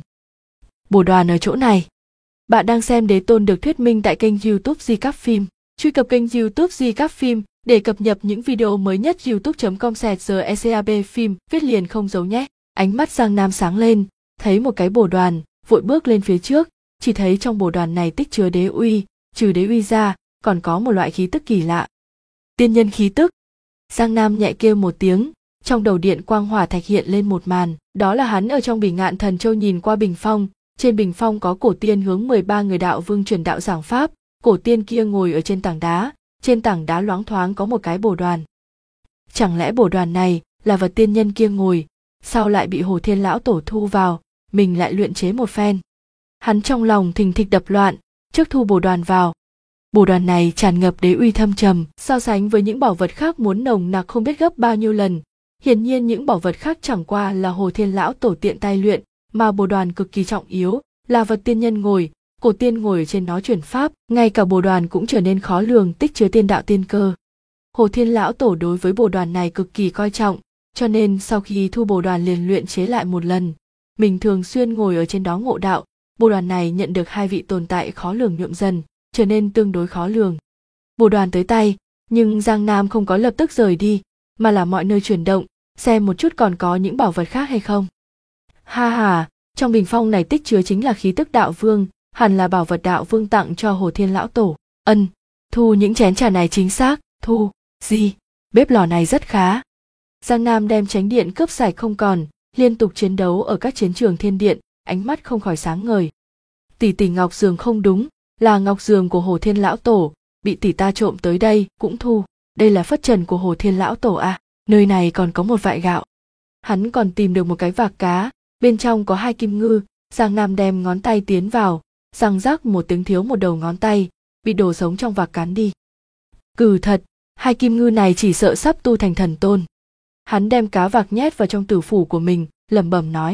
Bồ đoàn ở chỗ này. Bạn đang xem Đế Tôn được thuyết minh tại kênh YouTube Di Cáp Phim. Truy cập kênh YouTube Di Cáp Phim để cập nhật những video mới nhất. youtube.com/secab phim viết liền không giấu nhé. Ánh mắt Giang Nam sáng lên, thấy một cái bồ đoàn, vội bước lên phía trước, chỉ thấy trong bồ đoàn này tích chứa đế uy, trừ đế uy ra, còn có một loại khí tức kỳ lạ. Tiên nhân khí tức. Giang Nam nhẹ kêu một tiếng, trong đầu điện quang hỏa thạch hiện lên một màn, đó là hắn ở trong Bỉ Ngạn Thần Châu nhìn qua bình phong, trên bình phong có cổ tiên hướng 13 người đạo vương truyền đạo giảng pháp, cổ tiên kia ngồi ở trên tảng đá loáng thoáng có một cái bồ đoàn. Chẳng lẽ bồ đoàn này là vật tiên nhân kia ngồi, sao lại bị Hồ Thiên Lão Tổ thu vào, mình lại luyện chế một phen. Hắn trong lòng thình thịch đập loạn, trước thu bồ đoàn vào. Bồ đoàn này tràn ngập đế uy thâm trầm, so sánh với những bảo vật khác muốn nồng nặc không biết gấp bao nhiêu lần. Hiển nhiên những bảo vật khác chẳng qua là Hồ Thiên Lão Tổ tiện tay luyện, mà bồ đoàn cực kỳ trọng yếu, là vật tiên nhân ngồi, cổ tiên ngồi ở trên nó truyền pháp, ngay cả bồ đoàn cũng trở nên khó lường, tích chứa tiên đạo tiên cơ. Hồ Thiên Lão Tổ đối với bồ đoàn này cực kỳ coi trọng, cho nên sau khi thu bồ đoàn liền luyện chế lại một lần. Mình thường xuyên ngồi ở trên đó ngộ đạo, bồ đoàn này nhận được hai vị tồn tại khó lường nhuộm dần, trở nên tương đối khó lường. Bồ đoàn tới tay, nhưng Giang Nam không có lập tức rời đi, mà là mọi nơi chuyển động, xem một chút còn có những bảo vật khác hay không. Ha ha, trong bình phong này tích chứa chính là khí tức đạo vương, hẳn là bảo vật đạo vương tặng cho Hồ Thiên Lão Tổ. Thu những chén trà này chính xác, thu, gì, bếp lò này rất khá. Giang Nam đem chánh điện cướp sạch không còn, liên tục chiến đấu ở các chiến trường thiên điện, ánh mắt không khỏi sáng ngời. Tỷ ngọc giường không đúng, là ngọc giường của Hồ Thiên Lão Tổ, bị tỷ ta trộm tới đây, cũng thu, đây là phất trần của Hồ Thiên Lão Tổ à, nơi này còn có một vại gạo. Hắn còn tìm được một cái vạc cá, bên trong có 2 kim ngư, Giang Nam đem ngón tay tiến vào, răng rắc một tiếng thiếu một đầu ngón tay, bị đồ sống trong vạc cắn đi. Cừ thật, 2 kim ngư này chỉ sợ sắp tu thành thần tôn. Hắn đem cá vạc nhét vào trong tử phủ của mình, lẩm bẩm nói.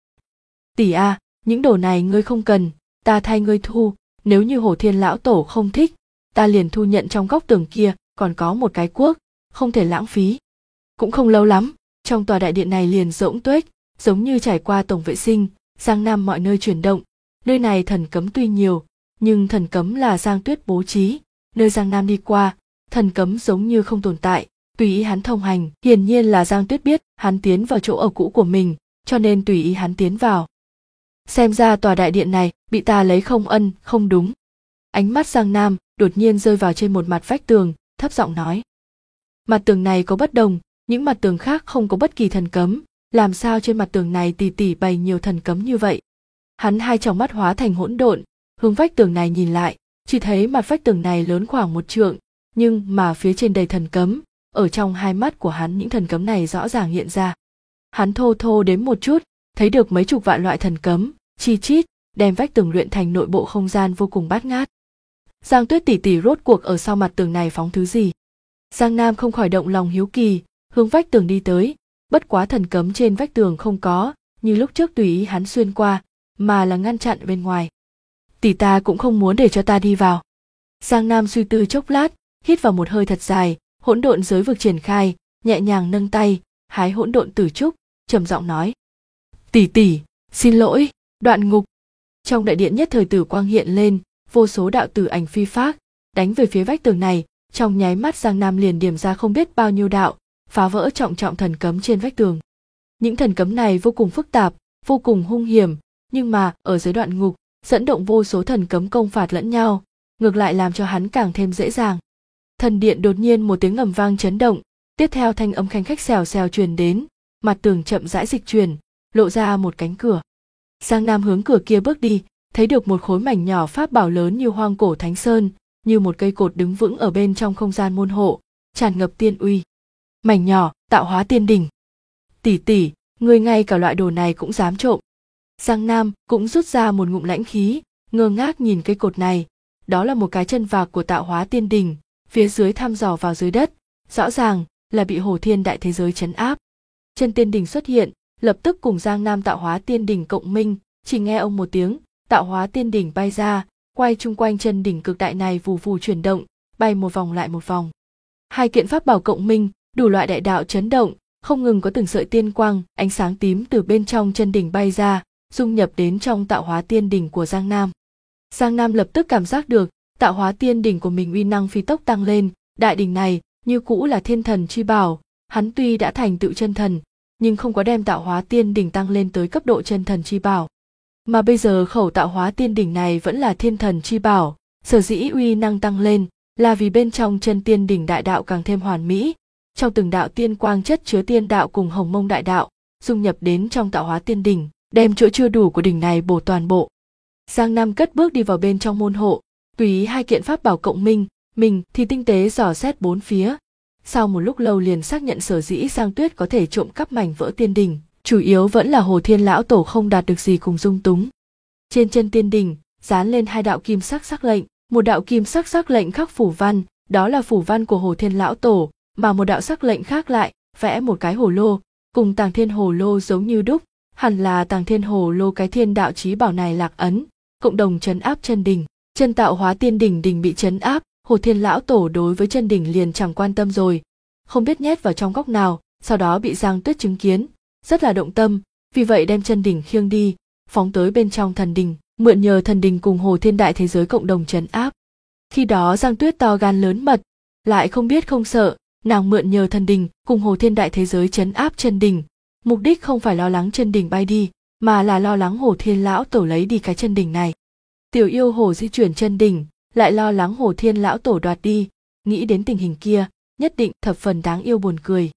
Tỷ à, những đồ này ngươi không cần, ta thay ngươi thu, nếu như Hồ Thiên Lão Tổ không thích, ta liền thu nhận. Trong góc tường kia còn có một cái cuốc, không thể lãng phí. Cũng không lâu lắm, trong tòa đại điện này liền rỗng tuếch, giống như trải qua tổng vệ sinh, Giang Nam mọi nơi chuyển động. Nơi này thần cấm tuy nhiều, nhưng thần cấm là Giang Tuyết bố trí, nơi Giang Nam đi qua, thần cấm giống như không tồn tại, tùy ý hắn thông hành. Hiển nhiên là Giang Tuyết biết hắn tiến vào chỗ ở cũ của mình, cho nên tùy ý hắn tiến vào. Xem ra tòa đại điện này bị ta lấy không đúng. Ánh mắt Giang Nam đột nhiên rơi vào trên một mặt vách tường, thấp giọng nói. Mặt tường này có bất đồng, những mặt tường khác không có bất kỳ thần cấm, làm sao trên mặt tường này tỉ bày nhiều thần cấm như vậy. Hắn hai tròng mắt hóa thành hỗn độn, hướng vách tường này nhìn lại, chỉ thấy mặt vách tường này lớn khoảng 1 trượng, nhưng mà phía trên đầy thần cấm, ở trong hai mắt của hắn những thần cấm này rõ ràng hiện ra. Hắn thô đếm một chút, thấy được mấy chục vạn loại thần cấm, chi chít, đem vách tường luyện thành nội bộ không gian vô cùng bát ngát. Giang Tuyết tỷ rốt cuộc ở sau mặt tường này phóng thứ gì? Giang Nam không khỏi động lòng hiếu kỳ, hướng vách tường đi tới, bất quá thần cấm trên vách tường không có, như lúc trước tùy ý hắn xuyên qua, mà là ngăn chặn bên ngoài. Tỷ ta cũng không muốn để cho ta đi vào. Giang Nam suy tư chốc lát, hít vào một hơi thật dài, hỗn độn giới vực triển khai, nhẹ nhàng nâng tay, hái hỗn độn tử trúc, trầm giọng nói: "Tỷ, xin lỗi." Đoạn ngục. Trong đại điện nhất thời tử quang hiện lên, vô số đạo tử ảnh phi phác, đánh về phía vách tường này, trong nháy mắt Giang Nam liền điểm ra không biết bao nhiêu đạo, phá vỡ trọng thần cấm trên vách tường. Những thần cấm này vô cùng phức tạp, vô cùng hung hiểm, nhưng mà ở dưới đoạn ngục, dẫn động vô số thần cấm công phạt lẫn nhau, ngược lại làm cho hắn càng thêm dễ dàng. Thần điện đột nhiên một tiếng ầm vang chấn động, tiếp theo thanh âm khanh khách xèo xèo truyền đến, mặt tường chậm rãi dịch chuyển, lộ ra một cánh cửa. Giang Nam hướng cửa kia bước đi, thấy được một khối mảnh nhỏ pháp bảo lớn như hoang cổ thánh sơn, như một cây cột đứng vững ở bên trong không gian môn hộ, tràn ngập tiên uy. Mảnh nhỏ, tạo hóa tiên đỉnh. Tỷ tỷ, ngươi ngay cả loại đồ này cũng dám trộm. Giang Nam cũng rút ra một ngụm lãnh khí, ngơ ngác nhìn cây cột này. Đó là một cái chân vạc của tạo hóa tiên đỉnh, phía dưới thăm dò vào dưới đất, rõ ràng là bị Hồ Thiên đại thế giới trấn áp. Chân tiên đỉnh xuất hiện, lập tức cùng Giang Nam tạo hóa tiên đỉnh cộng minh, chỉ nghe ông một tiếng, tạo hóa tiên đỉnh bay ra, quay chung quanh chân đỉnh cực đại này vù vù chuyển động, bay một vòng lại một vòng. Hai kiện pháp bảo cộng minh, đủ loại đại đạo chấn động, không ngừng có từng sợi tiên quang, ánh sáng tím từ bên trong chân đỉnh bay ra, dung nhập đến trong tạo hóa tiên đỉnh của Giang Nam. Giang Nam lập tức cảm giác được, tạo hóa tiên đỉnh của mình uy năng phi tốc tăng lên, đại đỉnh này như cũ là thiên thần chi bảo, hắn tuy đã thành tựu chân thần, nhưng không có đem tạo hóa tiên đỉnh tăng lên tới cấp độ chân thần chi bảo. Mà bây giờ khẩu tạo hóa tiên đỉnh này vẫn là thiên thần chi bảo, sở dĩ uy năng tăng lên là vì bên trong chân tiên đỉnh đại đạo càng thêm hoàn mỹ, trong từng đạo tiên quang chất chứa tiên đạo cùng hồng mông đại đạo, dung nhập đến trong tạo hóa tiên đỉnh, đem chỗ chưa đủ của đỉnh này bổ toàn bộ. Giang Nam cất bước đi vào bên trong môn hộ, tùy ý hai kiện pháp bảo cộng minh, mình thì tinh tế dò xét bốn phía. Sau một lúc lâu liền xác nhận sở dĩ Giang Tuyết có thể trộm cắp mảnh vỡ tiên đỉnh, chủ yếu vẫn là Hồ Thiên lão tổ không đạt được gì cùng dung túng. Trên chân tiên đỉnh dán lên hai đạo kim sắc sắc lệnh, một đạo kim sắc sắc lệnh khắc phủ văn, đó là phủ văn của Hồ Thiên lão tổ, mà một đạo sắc lệnh khác lại vẽ một cái hồ lô, cùng Tàng Thiên hồ lô giống như đúc, hẳn là Tàng Thiên hồ lô cái thiên đạo chí bảo này lạc ấn, cộng đồng trấn áp chân đỉnh. Chân tạo hóa tiên đỉnh bị trấn áp, Hồ Thiên lão tổ đối với chân đỉnh liền chẳng quan tâm rồi, không biết nhét vào trong góc nào, sau đó bị Giang Tuyết chứng kiến, rất là động tâm, vì vậy đem chân đỉnh khiêng đi, phóng tới bên trong thần đỉnh, mượn nhờ thần đỉnh cùng Hồ Thiên đại thế giới cộng đồng trấn áp. Khi đó Giang Tuyết to gan lớn mật, lại không biết không sợ, nàng mượn nhờ thần đỉnh cùng Hồ Thiên đại thế giới trấn áp chân đỉnh, mục đích không phải lo lắng chân đỉnh bay đi, mà là lo lắng Hồ Thiên lão tổ lấy đi cái chân đỉnh này. Tiểu yêu hồ di chuyển chân đỉnh, lại lo lắng Hồ Thiên lão tổ đoạt đi, nghĩ đến tình hình kia, nhất định thập phần đáng yêu buồn cười.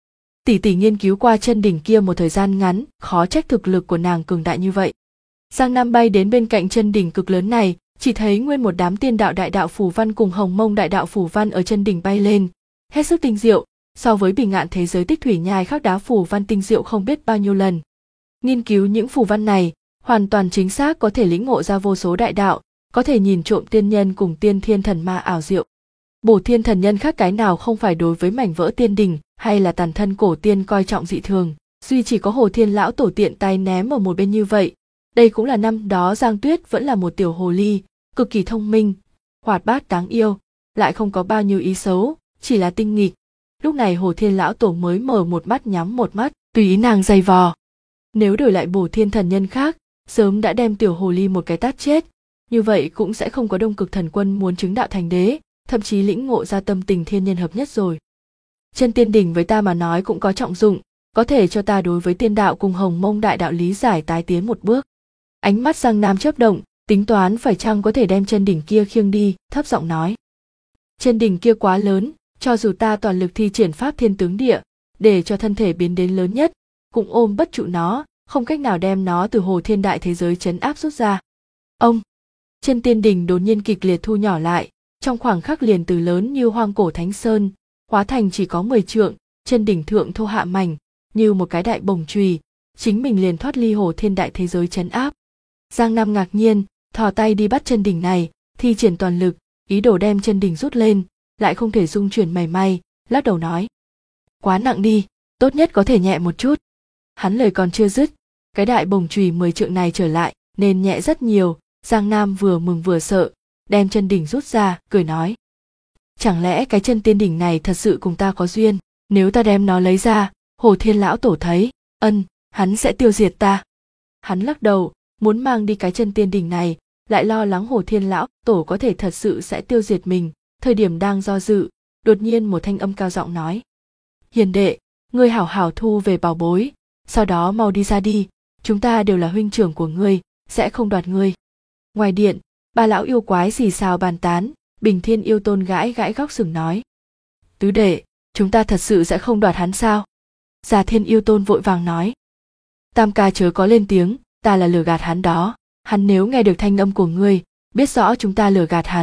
Tỷ tỷ nghiên cứu qua chân đỉnh kia một thời gian ngắn, khó trách thực lực của nàng cường đại như vậy. Giang Nam bay đến bên cạnh chân đỉnh cực lớn này, chỉ thấy nguyên một đám tiên đạo đại đạo phù văn cùng hồng mông đại đạo phù văn ở chân đỉnh bay lên, hết sức tinh diệu, so với Bỉ Ngạn thế giới tích thủy nhai khắc đá phù văn tinh diệu không biết bao nhiêu lần. Nghiên cứu những phù văn này, hoàn toàn chính xác có thể lĩnh ngộ ra vô số đại đạo, có thể nhìn trộm tiên nhân cùng tiên thiên thần ma ảo diệu. Bổ thiên thần nhân khác cái nào không phải đối với mảnh vỡ tiên đỉnh hay là tàn thân cổ tiên coi trọng dị thường, duy chỉ có Hồ Thiên lão tổ tiện tay ném ở một bên như vậy. Đây cũng là năm đó Giang Tuyết vẫn là một tiểu hồ ly, cực kỳ thông minh, hoạt bát đáng yêu, lại không có bao nhiêu ý xấu, chỉ là tinh nghịch. Lúc này Hồ Thiên lão tổ mới mở một mắt nhắm một mắt, tùy ý nàng giày vò. Nếu đổi lại bổ thiên thần nhân khác, sớm đã đem tiểu hồ ly một cái tát chết, như vậy cũng sẽ không có Đông Cực Thần Quân muốn chứng đạo thành đế, thậm chí lĩnh ngộ ra tâm tình thiên nhân hợp nhất rồi. Chân tiên đỉnh với ta mà nói cũng có trọng dụng, có thể cho ta đối với tiên đạo cùng hồng mông đại đạo lý giải tái tiến một bước. Ánh mắt Giang Nam chớp động, tính toán phải chăng có thể đem chân đỉnh kia khiêng đi, thấp giọng nói. Chân đỉnh kia quá lớn, cho dù ta toàn lực thi triển pháp thiên tướng địa, để cho thân thể biến đến lớn nhất, cũng ôm bất trụ nó, không cách nào đem nó từ Hồ Thiên đại thế giới trấn áp rút ra. Ông, chân tiên đỉnh đột nhiên kịch liệt thu nhỏ lại, trong khoảng khắc liền từ lớn như hoang cổ thánh sơn, hóa thành chỉ có 10 trượng, chân đỉnh thượng thô hạ mảnh, như một cái đại bổng chùy, chính mình liền thoát ly Hồ Thiên đại thế giới trấn áp. Giang Nam ngạc nhiên, thò tay đi bắt chân đỉnh này, thi triển toàn lực, ý đồ đem chân đỉnh rút lên, lại không thể dung chuyển mảy may, lắc đầu nói: quá nặng đi, tốt nhất có thể nhẹ một chút. Hắn lời còn chưa dứt, cái đại bổng chùy 10 trượng này trở lại, nên nhẹ rất nhiều. Giang Nam vừa mừng vừa sợ, đem chân đỉnh rút ra, cười nói: chẳng lẽ cái chân tiên đỉnh này thật sự cùng ta có duyên, nếu ta đem nó lấy ra, Hồ Thiên lão tổ thấy, hắn sẽ tiêu diệt ta. Hắn lắc đầu, muốn mang đi cái chân tiên đỉnh này, lại lo lắng Hồ Thiên lão tổ có thể thật sự sẽ tiêu diệt mình. Thời điểm đang do dự, đột nhiên một thanh âm cao giọng nói: hiền đệ, ngươi hảo hảo thu về bảo bối, sau đó mau đi ra đi, chúng ta đều là huynh trưởng của ngươi, sẽ không đoạt ngươi. Ngoài điện, ba lão yêu quái xì xào bàn tán, Bình Thiên yêu tôn gãi gãi góc sừng nói: tứ đệ, chúng ta thật sự sẽ không đoạt hắn sao? Già Thiên yêu tôn vội vàng nói: tam ca chớ có lên tiếng, ta là lừa gạt hắn đó, hắn nếu nghe được thanh âm của ngươi, biết rõ chúng ta lừa gạt hắn,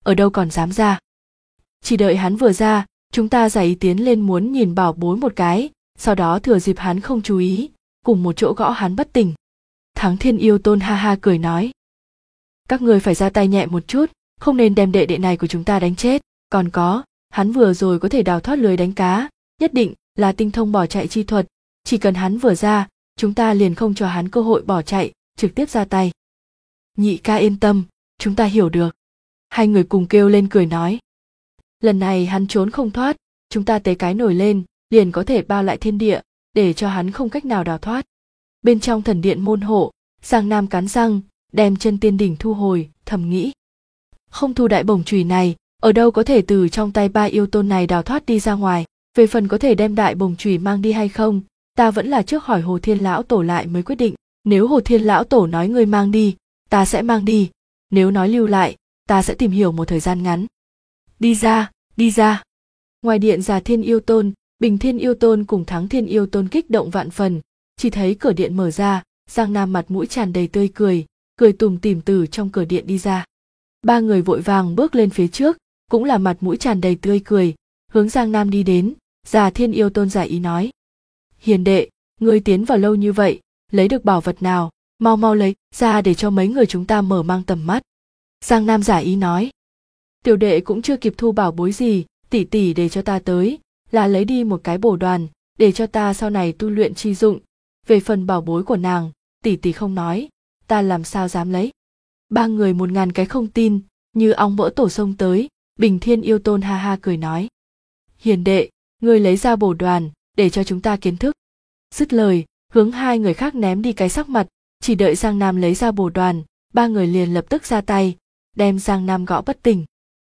ở đâu còn dám ra. Chỉ đợi hắn vừa ra, chúng ta giả ý tiến lên muốn nhìn bảo bối một cái, sau đó thừa dịp hắn không chú ý, cùng một chỗ gõ hắn bất tỉnh. Thắng Thiên Yêu Tôn ha ha cười nói. Các ngươi phải ra tay nhẹ một chút, không nên đem đệ đệ này của chúng ta đánh chết. Còn có, hắn vừa rồi có thể đào thoát lưới đánh cá, nhất định là tinh thông bỏ chạy chi thuật. Chỉ cần hắn vừa ra, chúng ta liền không cho hắn cơ hội bỏ chạy, trực tiếp ra tay. Nhị ca yên tâm, chúng ta hiểu được. Hai người cùng kêu lên cười nói. Lần này hắn trốn không thoát, chúng ta tế cái nổi lên, liền có thể bao lại thiên địa, để cho hắn không cách nào đào thoát. Bên trong thần điện môn hộ, Giang Nam cắn răng, đem chân tiên đỉnh thu hồi, thầm nghĩ. Không thu đại bổng chùy này, ở đâu có thể từ trong tay ba yêu tôn này đào thoát đi ra ngoài. Về phần có thể đem đại bổng chùy mang đi hay không, ta vẫn là trước hỏi Hồ Thiên Lão Tổ lại mới quyết định. Nếu Hồ Thiên Lão Tổ nói ngươi mang đi, ta sẽ mang đi. Nếu nói lưu lại, ta sẽ tìm hiểu một thời gian ngắn. Đi ra, đi ra. Ngoài điện Già Thiên Yêu Tôn, Bình Thiên Yêu Tôn cùng Thắng Thiên Yêu Tôn kích động vạn phần, chỉ thấy cửa điện mở ra, Giang Nam mặt mũi tràn đầy tươi cười, cười tủm tỉm từ trong cửa điện đi ra. Ba người vội vàng bước lên phía trước, cũng là mặt mũi tràn đầy tươi cười, hướng Giang Nam đi đến. Già Thiên Yêu Tôn giải ý nói. Hiền đệ, ngươi tiến vào lâu như vậy, lấy được bảo vật nào, mau mau lấy ra để cho mấy người chúng ta mở mang tầm mắt. Giang Nam giải ý nói. Tiểu đệ cũng chưa kịp thu bảo bối gì, tỷ tỷ để cho ta tới, là lấy đi một cái bổ đoàn, để cho ta sau này tu luyện chi dụng. Về phần bảo bối của nàng, tỷ tỷ không nói, ta làm sao dám lấy. Ba người 1000 cái không tin, như ong vỡ tổ sông tới. Bình Thiên Yêu Tôn ha ha cười nói. Hiền đệ, ngươi lấy ra bổ đoàn, để cho chúng ta kiến thức. Dứt lời, hướng hai người khác ném đi cái sắc mặt, chỉ đợi Giang Nam lấy ra bổ đoàn, ba người liền lập tức ra tay, đem Giang Nam gõ bất tỉnh.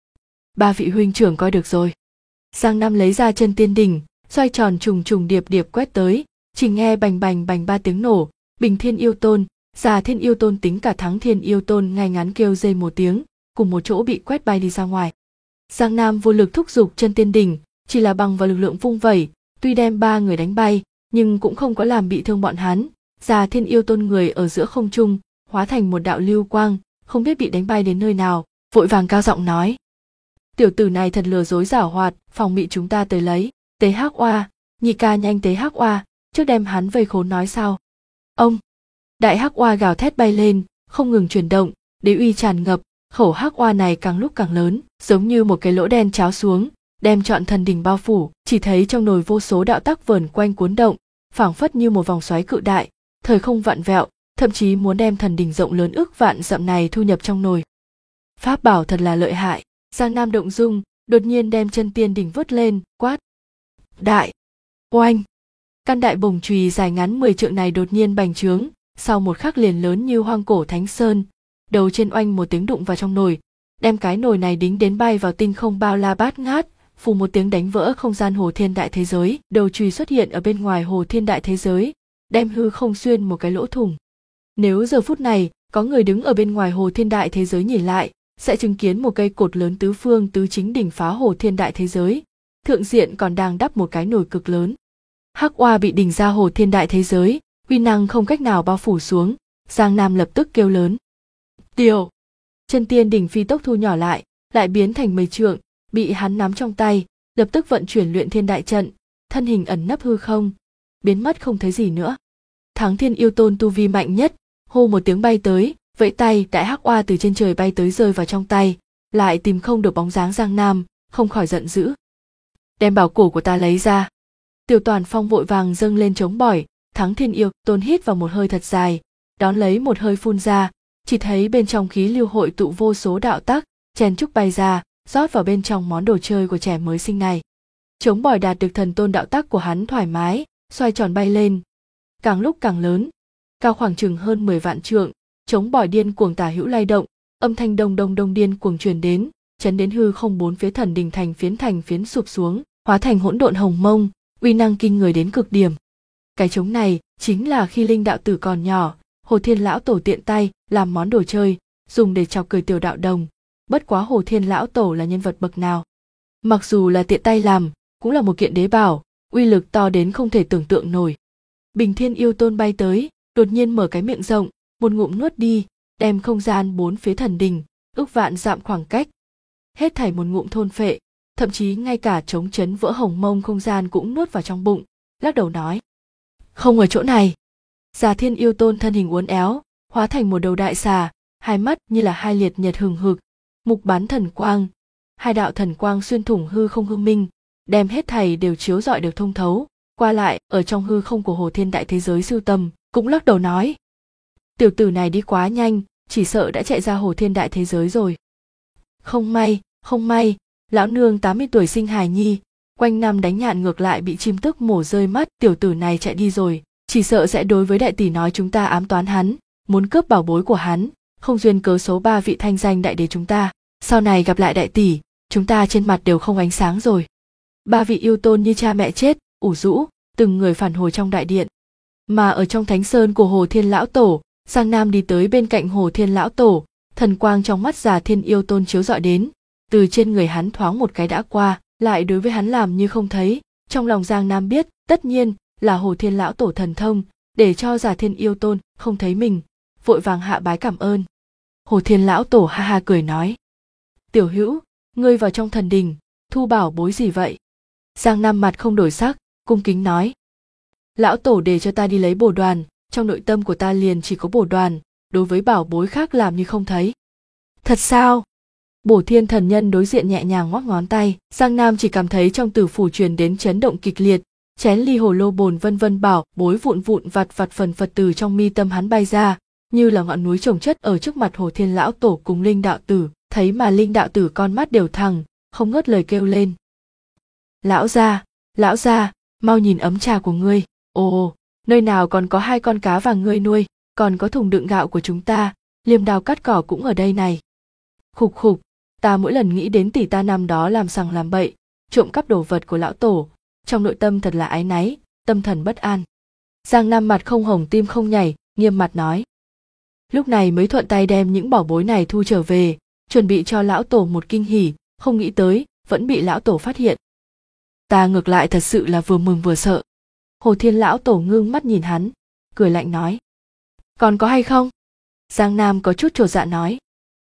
Ba vị huynh trưởng coi được rồi. Giang Nam lấy ra chân tiên đỉnh, xoay tròn trùng trùng điệp điệp quét tới, chỉ nghe bành bành bành 3 tiếng nổ. Bình Thiên Yêu Tôn, Già Thiên Yêu Tôn tính cả Thắng Thiên Yêu Tôn ngay ngắn kêu rên một tiếng, cùng một chỗ bị quét bay đi ra ngoài. Giang Nam vô lực thúc giục chân tiên đỉnh, chỉ là bằng vào lực lượng vung vẩy, tuy đem ba người đánh bay, nhưng cũng không có làm bị thương bọn hắn. Già Thiên Yêu Tôn người ở giữa không trung, hóa thành một đạo lưu quang, không biết bị đánh bay đến nơi nào, vội vàng cao giọng nói. Tiểu tử này thật lừa dối giảo hoạt, phòng bị chúng ta tới lấy. Tế Hắc Oa, nhị ca nhanh Tế Hắc Oa, trước đem hắn vây khốn nói sau. Ông! Đại Hắc Oa gào thét bay lên, không ngừng chuyển động, đế uy tràn ngập, khẩu Hắc Oa này càng lúc càng lớn, giống như một cái lỗ đen cháo xuống, đem trọn thần đỉnh bao phủ. Chỉ thấy trong nồi vô số đạo tắc vờn quanh cuốn động, phảng phất như một vòng xoáy cự đại, thời không vặn vẹo, thậm chí muốn đem thần đỉnh rộng lớn ước vạn dặm này thu nhập trong nồi. Pháp bảo thật là lợi hại. Giang Nam động dung, đột nhiên đem chân tiên đỉnh vứt lên, quát. Đại! Oanh! Căn đại bổng chùy dài ngắn 10 trượng này đột nhiên bành trướng, sau một khắc liền lớn như hoang cổ thánh sơn, đầu trên oanh một tiếng đụng vào trong nồi, đem cái nồi này đính đến bay vào tinh không bao la bát ngát, phù một tiếng đánh vỡ không gian Hồ Thiên Đại Thế Giới. Đầu chùy xuất hiện ở bên ngoài Hồ Thiên Đại Thế Giới, đem hư không xuyên một cái lỗ thủng. Nếu giờ phút này có người đứng ở bên ngoài Hồ Thiên Đại Thế Giới nhìn lại, sẽ chứng kiến một cây cột lớn tứ phương tứ chính đỉnh phá Hồ Thiên Đại Thế Giới, thượng diện còn đang đắp một cái nồi cực lớn. Hắc Oa bị đỉnh ra Hồ Thiên Đại Thế Giới, uy năng không cách nào bao phủ xuống. Giang Nam lập tức kêu lớn. Tiểu! Chân tiên đỉnh phi tốc thu nhỏ lại biến thành 10 trượng, bị hắn nắm trong tay, lập tức vận chuyển luyện thiên đại trận, thân hình ẩn nấp hư không, biến mất không thấy gì nữa. Thắng Thiên Yêu Tôn tu vi mạnh nhất, hô một tiếng bay tới, vẫy tay, đại Hắc Oa từ trên trời bay tới rơi vào trong tay, lại tìm không được bóng dáng Giang Nam, không khỏi giận dữ. Đem bảo cổ của ta lấy ra. Tiểu Toàn Phong vội vàng dâng lên chống bỏi. Thắng Thiên Yêu Tôn hít vào một hơi thật dài, đón lấy một hơi phun ra, chỉ thấy bên trong khí lưu hội tụ vô số đạo tắc, chen chúc bay ra, rót vào bên trong món đồ chơi của trẻ mới sinh này. Chống bỏi đạt được thần tôn đạo tắc của hắn thoải mái, xoay tròn bay lên, càng lúc càng lớn, cao khoảng chừng hơn 10 vạn trượng. Chống bỏi điên cuồng tả hữu lay động, âm thanh đông đông đông điên cuồng truyền đến, chấn đến hư không bốn phía thần đình thành phiến sụp xuống, hóa thành hỗn độn hồng mông, uy năng kinh người đến cực điểm. Cái trống này chính là khi Linh đạo tử còn nhỏ, Hồ Thiên Lão Tổ tiện tay làm món đồ chơi, dùng để chọc cười tiểu đạo đồng. Bất quá Hồ Thiên Lão Tổ là nhân vật bậc nào, mặc dù là tiện tay làm, cũng là một kiện đế bảo, uy lực to đến không thể tưởng tượng nổi. Bình Thiên Yêu Tôn bay tới, đột nhiên mở cái miệng rộng, một ngụm nuốt đi, đem không gian bốn phía thần đình, ước vạn dặm khoảng cách, hết thảy một ngụm thôn phệ, thậm chí ngay cả trống trấn vỡ hồng mông không gian cũng nuốt vào trong bụng, lắc đầu nói. Không ở chỗ này. Già Thiên Yêu Tôn thân hình uốn éo, hóa thành một đầu đại xà, hai mắt như là hai liệt nhật hừng hực, mục bắn thần quang, hai đạo thần quang xuyên thủng hư không hư minh, đem hết thảy đều chiếu rọi được thông thấu. Qua lại ở trong hư không của Hồ Thiên đại thế giới sưu tầm, cũng lắc đầu nói. Tiểu tử này đi quá nhanh, chỉ sợ đã chạy ra Hồ Thiên đại thế giới rồi. Không may, lão nương 80 tuổi sinh hài nhi, quanh năm đánh nhạn ngược lại bị chim tức mổ rơi mất, tiểu tử này chạy đi rồi, chỉ sợ sẽ đối với đại tỷ nói chúng ta ám toán hắn, muốn cướp bảo bối của hắn, không duyên cớ xấu ba vị thanh danh đại đế chúng ta, sau này gặp lại đại tỷ, chúng ta trên mặt đều không ánh sáng rồi. Ba vị yêu tôn như cha mẹ chết, ủ rũ, từng người phản hồi trong đại điện. Mà ở trong thánh sơn của Hồ Thiên lão tổ, Giang Nam đi tới bên cạnh Hồ Thiên lão tổ, thần quang trong mắt Già Thiên Yêu Tôn chiếu rọi đến, từ trên người hắn thoáng một cái đã qua, lại đối với hắn làm như không thấy. Trong lòng Giang Nam biết, tất nhiên là Hồ Thiên lão tổ thần thông, để cho Già Thiên Yêu Tôn không thấy mình, vội vàng hạ bái cảm ơn. Hồ Thiên lão tổ ha ha cười nói. Tiểu hữu, ngươi vào trong thần đình, thu bảo bối gì vậy? Giang Nam mặt không đổi sắc, cung kính nói. Lão tổ để cho ta đi lấy bồ đoàn, trong nội tâm của ta liền chỉ có bồ đoàn, đối với bảo bối khác làm như không thấy. Thật sao? Bổ Thiên thần nhân đối diện nhẹ nhàng ngoắc ngón tay, Giang Nam chỉ cảm thấy trong tử phủ truyền đến chấn động kịch liệt, chén ly hồ lô bồn vân vân bảo bối vụn vụn vặt vặt phần phật từ trong mi tâm hắn bay ra, như là ngọn núi chồng chất ở trước mặt Hồ Thiên lão tổ cùng Linh đạo tử, thấy mà Linh đạo tử con mắt đều thẳng, không ngớt lời kêu lên. Lão gia, mau nhìn ấm trà của ngươi, ồ, nơi nào còn có 2 con cá vàng ngươi nuôi, còn có thùng đựng gạo của chúng ta, liềm đào cắt cỏ cũng ở đây này. Khục khục, ta mỗi lần nghĩ đến tỷ ta năm đó làm sằng làm bậy, trộm cắp đồ vật của lão tổ, trong nội tâm thật là áy náy, tâm thần bất an. Giang Nam mặt không hồng tim không nhảy, nghiêm mặt nói. Lúc này mới thuận tay đem những bảo bối này thu trở về, chuẩn bị cho lão tổ một kinh hỉ, không nghĩ tới, vẫn bị lão tổ phát hiện. Ta ngược lại thật sự là vừa mừng vừa sợ. Hồ Thiên lão tổ ngưng mắt nhìn hắn, cười lạnh nói. Còn có hay không? Giang Nam có chút chột dạ nói.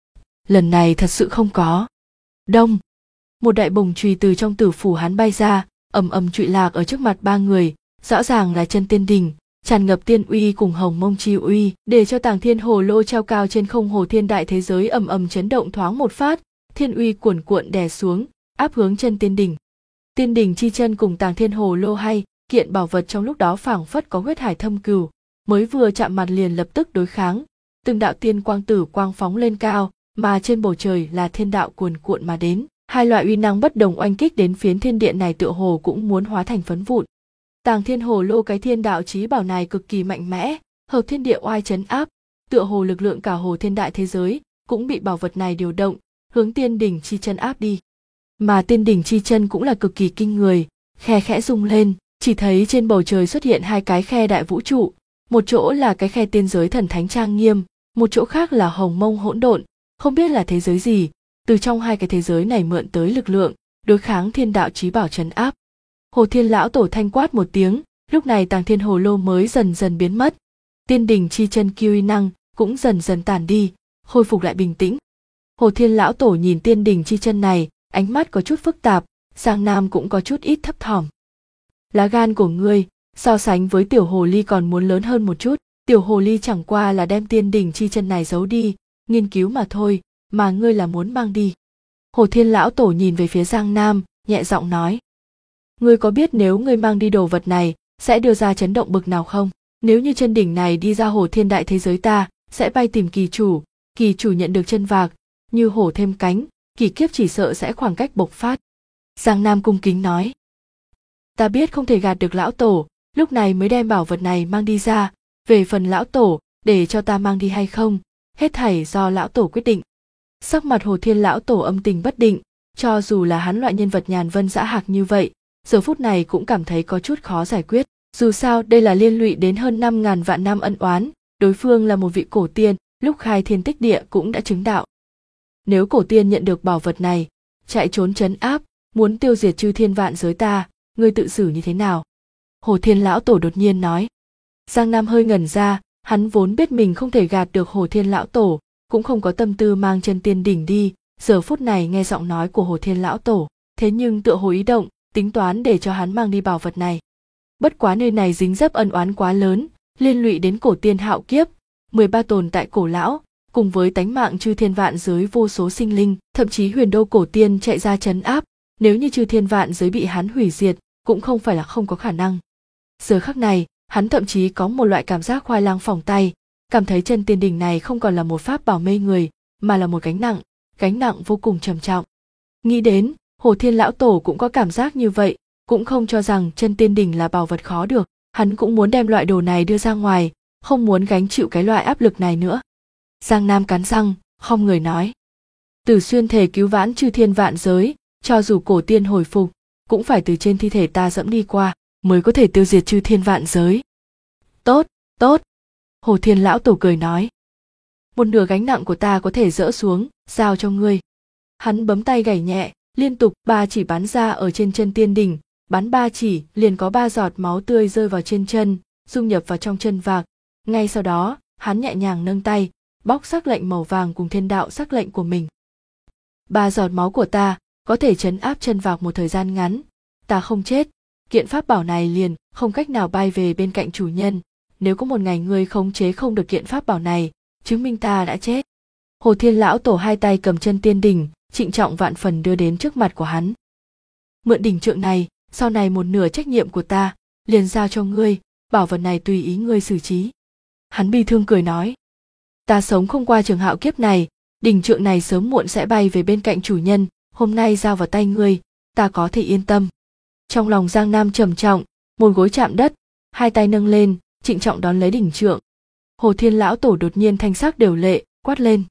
Lần này thật sự không có. Đông. Một đại bồng chùy từ trong tử phủ hắn bay ra, ầm ầm trụy lạc ở trước mặt 3 người, rõ ràng là chân tiên đình, tràn ngập tiên uy cùng hồng mông chi uy, để cho Tàng Thiên Hồ Lô treo cao trên không Hồ Thiên đại thế giới ầm ầm chấn động thoáng một phát, thiên uy cuồn cuộn đè xuống, áp hướng chân tiên đỉnh. Tiên đỉnh chi chân cùng Tàng Thiên Hồ Lô hay kiện bảo vật trong lúc đó phảng phất có huyết hải thâm cừu, mới vừa chạm mặt liền lập tức đối kháng, từng đạo tiên quang tử quang phóng lên cao, mà trên bầu trời là thiên đạo cuồn cuộn mà đến, 2 loại uy năng bất đồng oanh kích đến phiến thiên điện này tựa hồ cũng muốn hóa thành phấn vụn. Tàng Thiên Hồ Lô cái thiên đạo chí bảo này cực kỳ mạnh mẽ, hợp thiên địa oai chấn áp, tựa hồ lực lượng cả Hồ Thiên đại thế giới cũng bị bảo vật này điều động, hướng tiên đỉnh chi chân áp đi. Mà tiên đỉnh chi chân cũng là cực kỳ kinh người, khe khẽ rung lên, chỉ thấy trên bầu trời xuất hiện 2 cái khe đại vũ trụ, một chỗ là cái khe tiên giới thần thánh trang nghiêm, một chỗ khác là hồng mông hỗn độn, không biết là thế giới gì, từ trong 2 cái thế giới này mượn tới lực lượng, đối kháng thiên đạo chí bảo trấn áp. Hồ Thiên lão tổ thanh quát một tiếng, lúc này Tàng Thiên Hồ Lô mới dần dần biến mất, tiên đỉnh chi chân kiêu uy năng cũng dần dần tản đi, khôi phục lại bình tĩnh. Hồ Thiên lão tổ nhìn tiên đỉnh chi chân này, ánh mắt có chút phức tạp, Giang Nam cũng có chút ít thấp thỏm. Lá gan của ngươi so sánh với tiểu hồ ly còn muốn lớn hơn một chút, tiểu hồ ly chẳng qua là đem tiên đỉnh chi chân này giấu đi, nghiên cứu mà thôi, mà ngươi là muốn mang đi. Hồ Thiên lão tổ nhìn về phía Giang Nam, nhẹ giọng nói. Ngươi có biết nếu ngươi mang đi đồ vật này, sẽ đưa ra chấn động bực nào không? Nếu như chân đỉnh này đi ra Hồ Thiên đại thế giới ta, sẽ bay tìm kỳ chủ nhận được chân vạc, như hổ thêm cánh, kỳ kiếp chỉ sợ sẽ khoảng cách bộc phát. Giang Nam cung kính nói. Ta biết không thể gạt được lão tổ, lúc này mới đem bảo vật này mang đi ra, về phần lão tổ, để cho ta mang đi hay không, hết thảy do lão tổ quyết định. Sắc mặt Hồ Thiên lão tổ âm tình bất định, cho dù là hắn loại nhân vật nhàn vân dã hạc như vậy, giờ phút này cũng cảm thấy có chút khó giải quyết. Dù sao đây là liên lụy đến hơn 5.000 vạn năm ân oán, đối phương là một vị cổ tiên, lúc khai thiên tích địa cũng đã chứng đạo. Nếu cổ tiên nhận được bảo vật này, chạy trốn trấn áp, muốn tiêu diệt chư thiên vạn giới ta, ngươi tự xử như thế nào? Hồ Thiên lão tổ đột nhiên nói. Giang Nam hơi ngẩn ra, hắn vốn biết mình không thể gạt được Hồ Thiên lão tổ, cũng không có tâm tư mang chân tiên đỉnh đi, giờ phút này nghe giọng nói của Hồ Thiên lão tổ, thế nhưng tựa hồ ý động, tính toán để cho hắn mang đi bảo vật này. Bất quá nơi này dính dấp ân oán quá lớn, liên lụy đến cổ tiên hạo kiếp, 13 tồn tại cổ lão, cùng với tánh mạng chư thiên vạn giới vô số sinh linh, thậm chí huyền đô cổ tiên chạy ra trấn áp, nếu như chư thiên vạn giới bị hắn hủy diệt, cũng không phải là không có khả năng. Giờ khắc này, hắn thậm chí có một loại cảm giác khoai lang phỏng tay, cảm thấy chân tiên đỉnh này không còn là một pháp bảo mê người, mà là một gánh nặng vô cùng trầm trọng. Nghĩ đến, Hồ Thiên lão tổ cũng có cảm giác như vậy, cũng không cho rằng chân tiên đỉnh là bảo vật khó được, hắn cũng muốn đem loại đồ này đưa ra ngoài, không muốn gánh chịu cái loại áp lực này nữa. Giang Nam cắn răng, không người nói. Tử Xuyên thề cứu vãn chư thiên vạn giới, cho dù cổ tiên hồi phục, cũng phải từ trên thi thể ta dẫm đi qua, mới có thể tiêu diệt chư thiên vạn giới. Tốt, tốt. Hồ Thiên lão tổ cười nói. Một nửa gánh nặng của ta có thể dỡ xuống, giao cho ngươi. Hắn bấm tay gảy nhẹ, liên tục 3 chỉ bắn ra ở trên chân tiên đỉnh, bắn 3 chỉ liền có 3 giọt máu tươi rơi vào trên chân, dung nhập vào trong chân vạc. Ngay sau đó, hắn nhẹ nhàng nâng tay, bóc sắc lệnh màu vàng cùng thiên đạo sắc lệnh của mình. 3 giọt máu của ta có thể trấn áp chân vạc một thời gian ngắn, ta không chết, kiện pháp bảo này liền không cách nào bay về bên cạnh chủ nhân. Nếu có một ngày ngươi khống chế không được kiện pháp bảo này, chứng minh ta đã chết. Hồ Thiên lão tổ hai tay cầm chân tiên đỉnh, trịnh trọng vạn phần đưa đến trước mặt của hắn. Mượn đỉnh trượng này, sau này một nửa trách nhiệm của ta liền giao cho ngươi, bảo vật này tùy ý ngươi xử trí. Hắn bi thương cười nói, ta sống không qua trường hạo kiếp này, đỉnh trượng này sớm muộn sẽ bay về bên cạnh chủ nhân, hôm nay giao vào tay ngươi, ta có thể yên tâm. Trong lòng Giang Nam trầm trọng, một gối chạm đất, hai tay nâng lên, trịnh trọng đón lấy đỉnh trượng. Hồ Thiên lão tổ đột nhiên thanh sắc đều lệ, quát lên.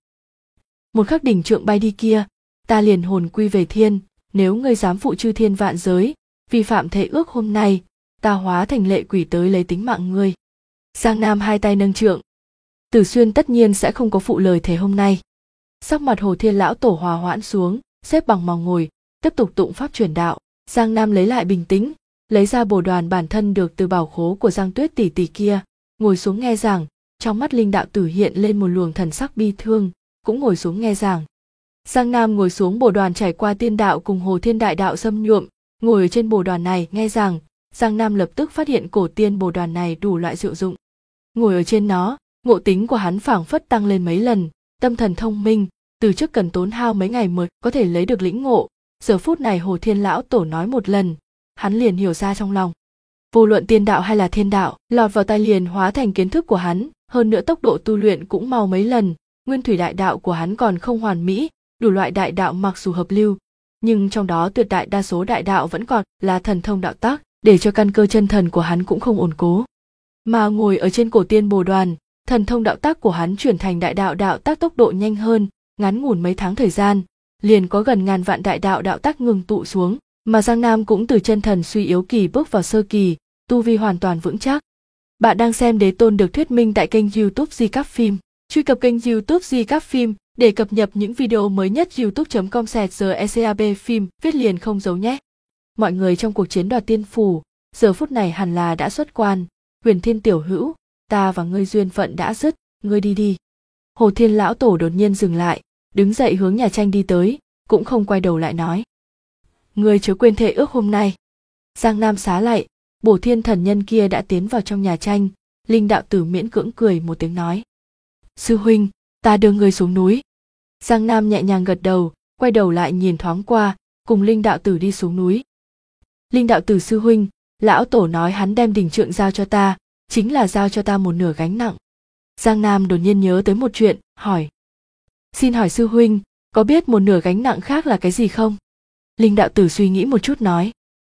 Một khắc đỉnh trượng bay đi kia, ta liền hồn quy về thiên, nếu ngươi dám phụ chư thiên vạn giới, vi phạm thệ ước hôm nay, ta hóa thành lệ quỷ tới lấy tính mạng ngươi. Giang Nam hai tay nâng trượng. Tử Xuyên tất nhiên sẽ không có phụ lời thề hôm nay. Sắc mặt Hồ Thiên lão tổ hòa hoãn xuống, xếp bằng mòng ngồi, tiếp tục tụng pháp truyền đạo. Giang Nam lấy lại bình tĩnh, lấy ra bồ đoàn bản thân được từ bảo khố của Giang Tuyết tỷ tỷ kia, ngồi xuống nghe giảng. Trong mắt Linh đạo tử hiện lên một luồng thần sắc bi thương, cũng ngồi xuống nghe giảng. Giang Nam ngồi xuống bồ đoàn trải qua tiên đạo cùng Hồ Thiên đại đạo xâm nhuộm, ngồi ở trên bồ đoàn này nghe giảng. Giang Nam lập tức phát hiện cổ tiên bồ đoàn này đủ loại diệu dụng. Ngồi ở trên nó, ngộ tính của hắn phảng phất tăng lên mấy lần, tâm thần thông minh, từ trước cần tốn hao mấy ngày mới có thể lấy được lĩnh ngộ. Giờ phút này Hồ Thiên lão tổ nói một lần, hắn liền hiểu ra trong lòng. Vô luận tiên đạo hay là thiên đạo, lọt vào tai liền hóa thành kiến thức của hắn, hơn nữa tốc độ tu luyện cũng mau mấy lần, nguyên thủy đại đạo của hắn còn không hoàn mỹ, đủ loại đại đạo mặc dù hợp lưu, nhưng trong đó tuyệt đại đa số đại đạo vẫn còn là thần thông đạo tác, để cho căn cơ chân thần của hắn cũng không ổn cố. Mà ngồi ở trên cổ tiên bồ đoàn, thần thông đạo tác của hắn chuyển thành đại đạo đạo tác tốc độ nhanh hơn, ngắn ngủn mấy tháng thời gian, liền có gần ngàn vạn đại đạo đạo tác ngừng tụ xuống, mà Giang Nam cũng từ chân thần suy yếu kỳ bước vào sơ kỳ, tu vi hoàn toàn vững chắc. Bạn đang xem Đế Tôn được thuyết minh tại kênh YouTube Di Cáp Phim. Truy cập kênh YouTube Di Cáp Phim để cập nhật những video mới nhất. youtube.com/GECAB phim viết liền không giấu nhé. Mọi người trong cuộc chiến đoạt tiên phủ, giờ phút này hẳn là đã xuất quan. Huyền Thiên tiểu hữu, ta và ngươi duyên phận đã dứt, ngươi đi đi. Hồ Thiên lão tổ đột nhiên dừng lại, đứng dậy hướng nhà tranh đi tới, cũng không quay đầu lại nói. Ngươi chớ quên thệ ước hôm nay. Giang Nam xá lại, Bổ Thiên thần nhân kia đã tiến vào trong nhà tranh, Linh đạo tử miễn cưỡng cười một tiếng nói. Sư huynh, ta đưa ngươi xuống núi. Giang Nam nhẹ nhàng gật đầu, quay đầu lại nhìn thoáng qua, cùng Linh đạo tử đi xuống núi. Linh đạo tử sư huynh, lão tổ nói hắn đem đỉnh trượng giao cho ta, chính là giao cho ta một nửa gánh nặng. Giang Nam đột nhiên nhớ tới một chuyện, hỏi. Xin hỏi sư huynh, có biết một nửa gánh nặng khác là cái gì không? Linh đạo tử suy nghĩ một chút nói.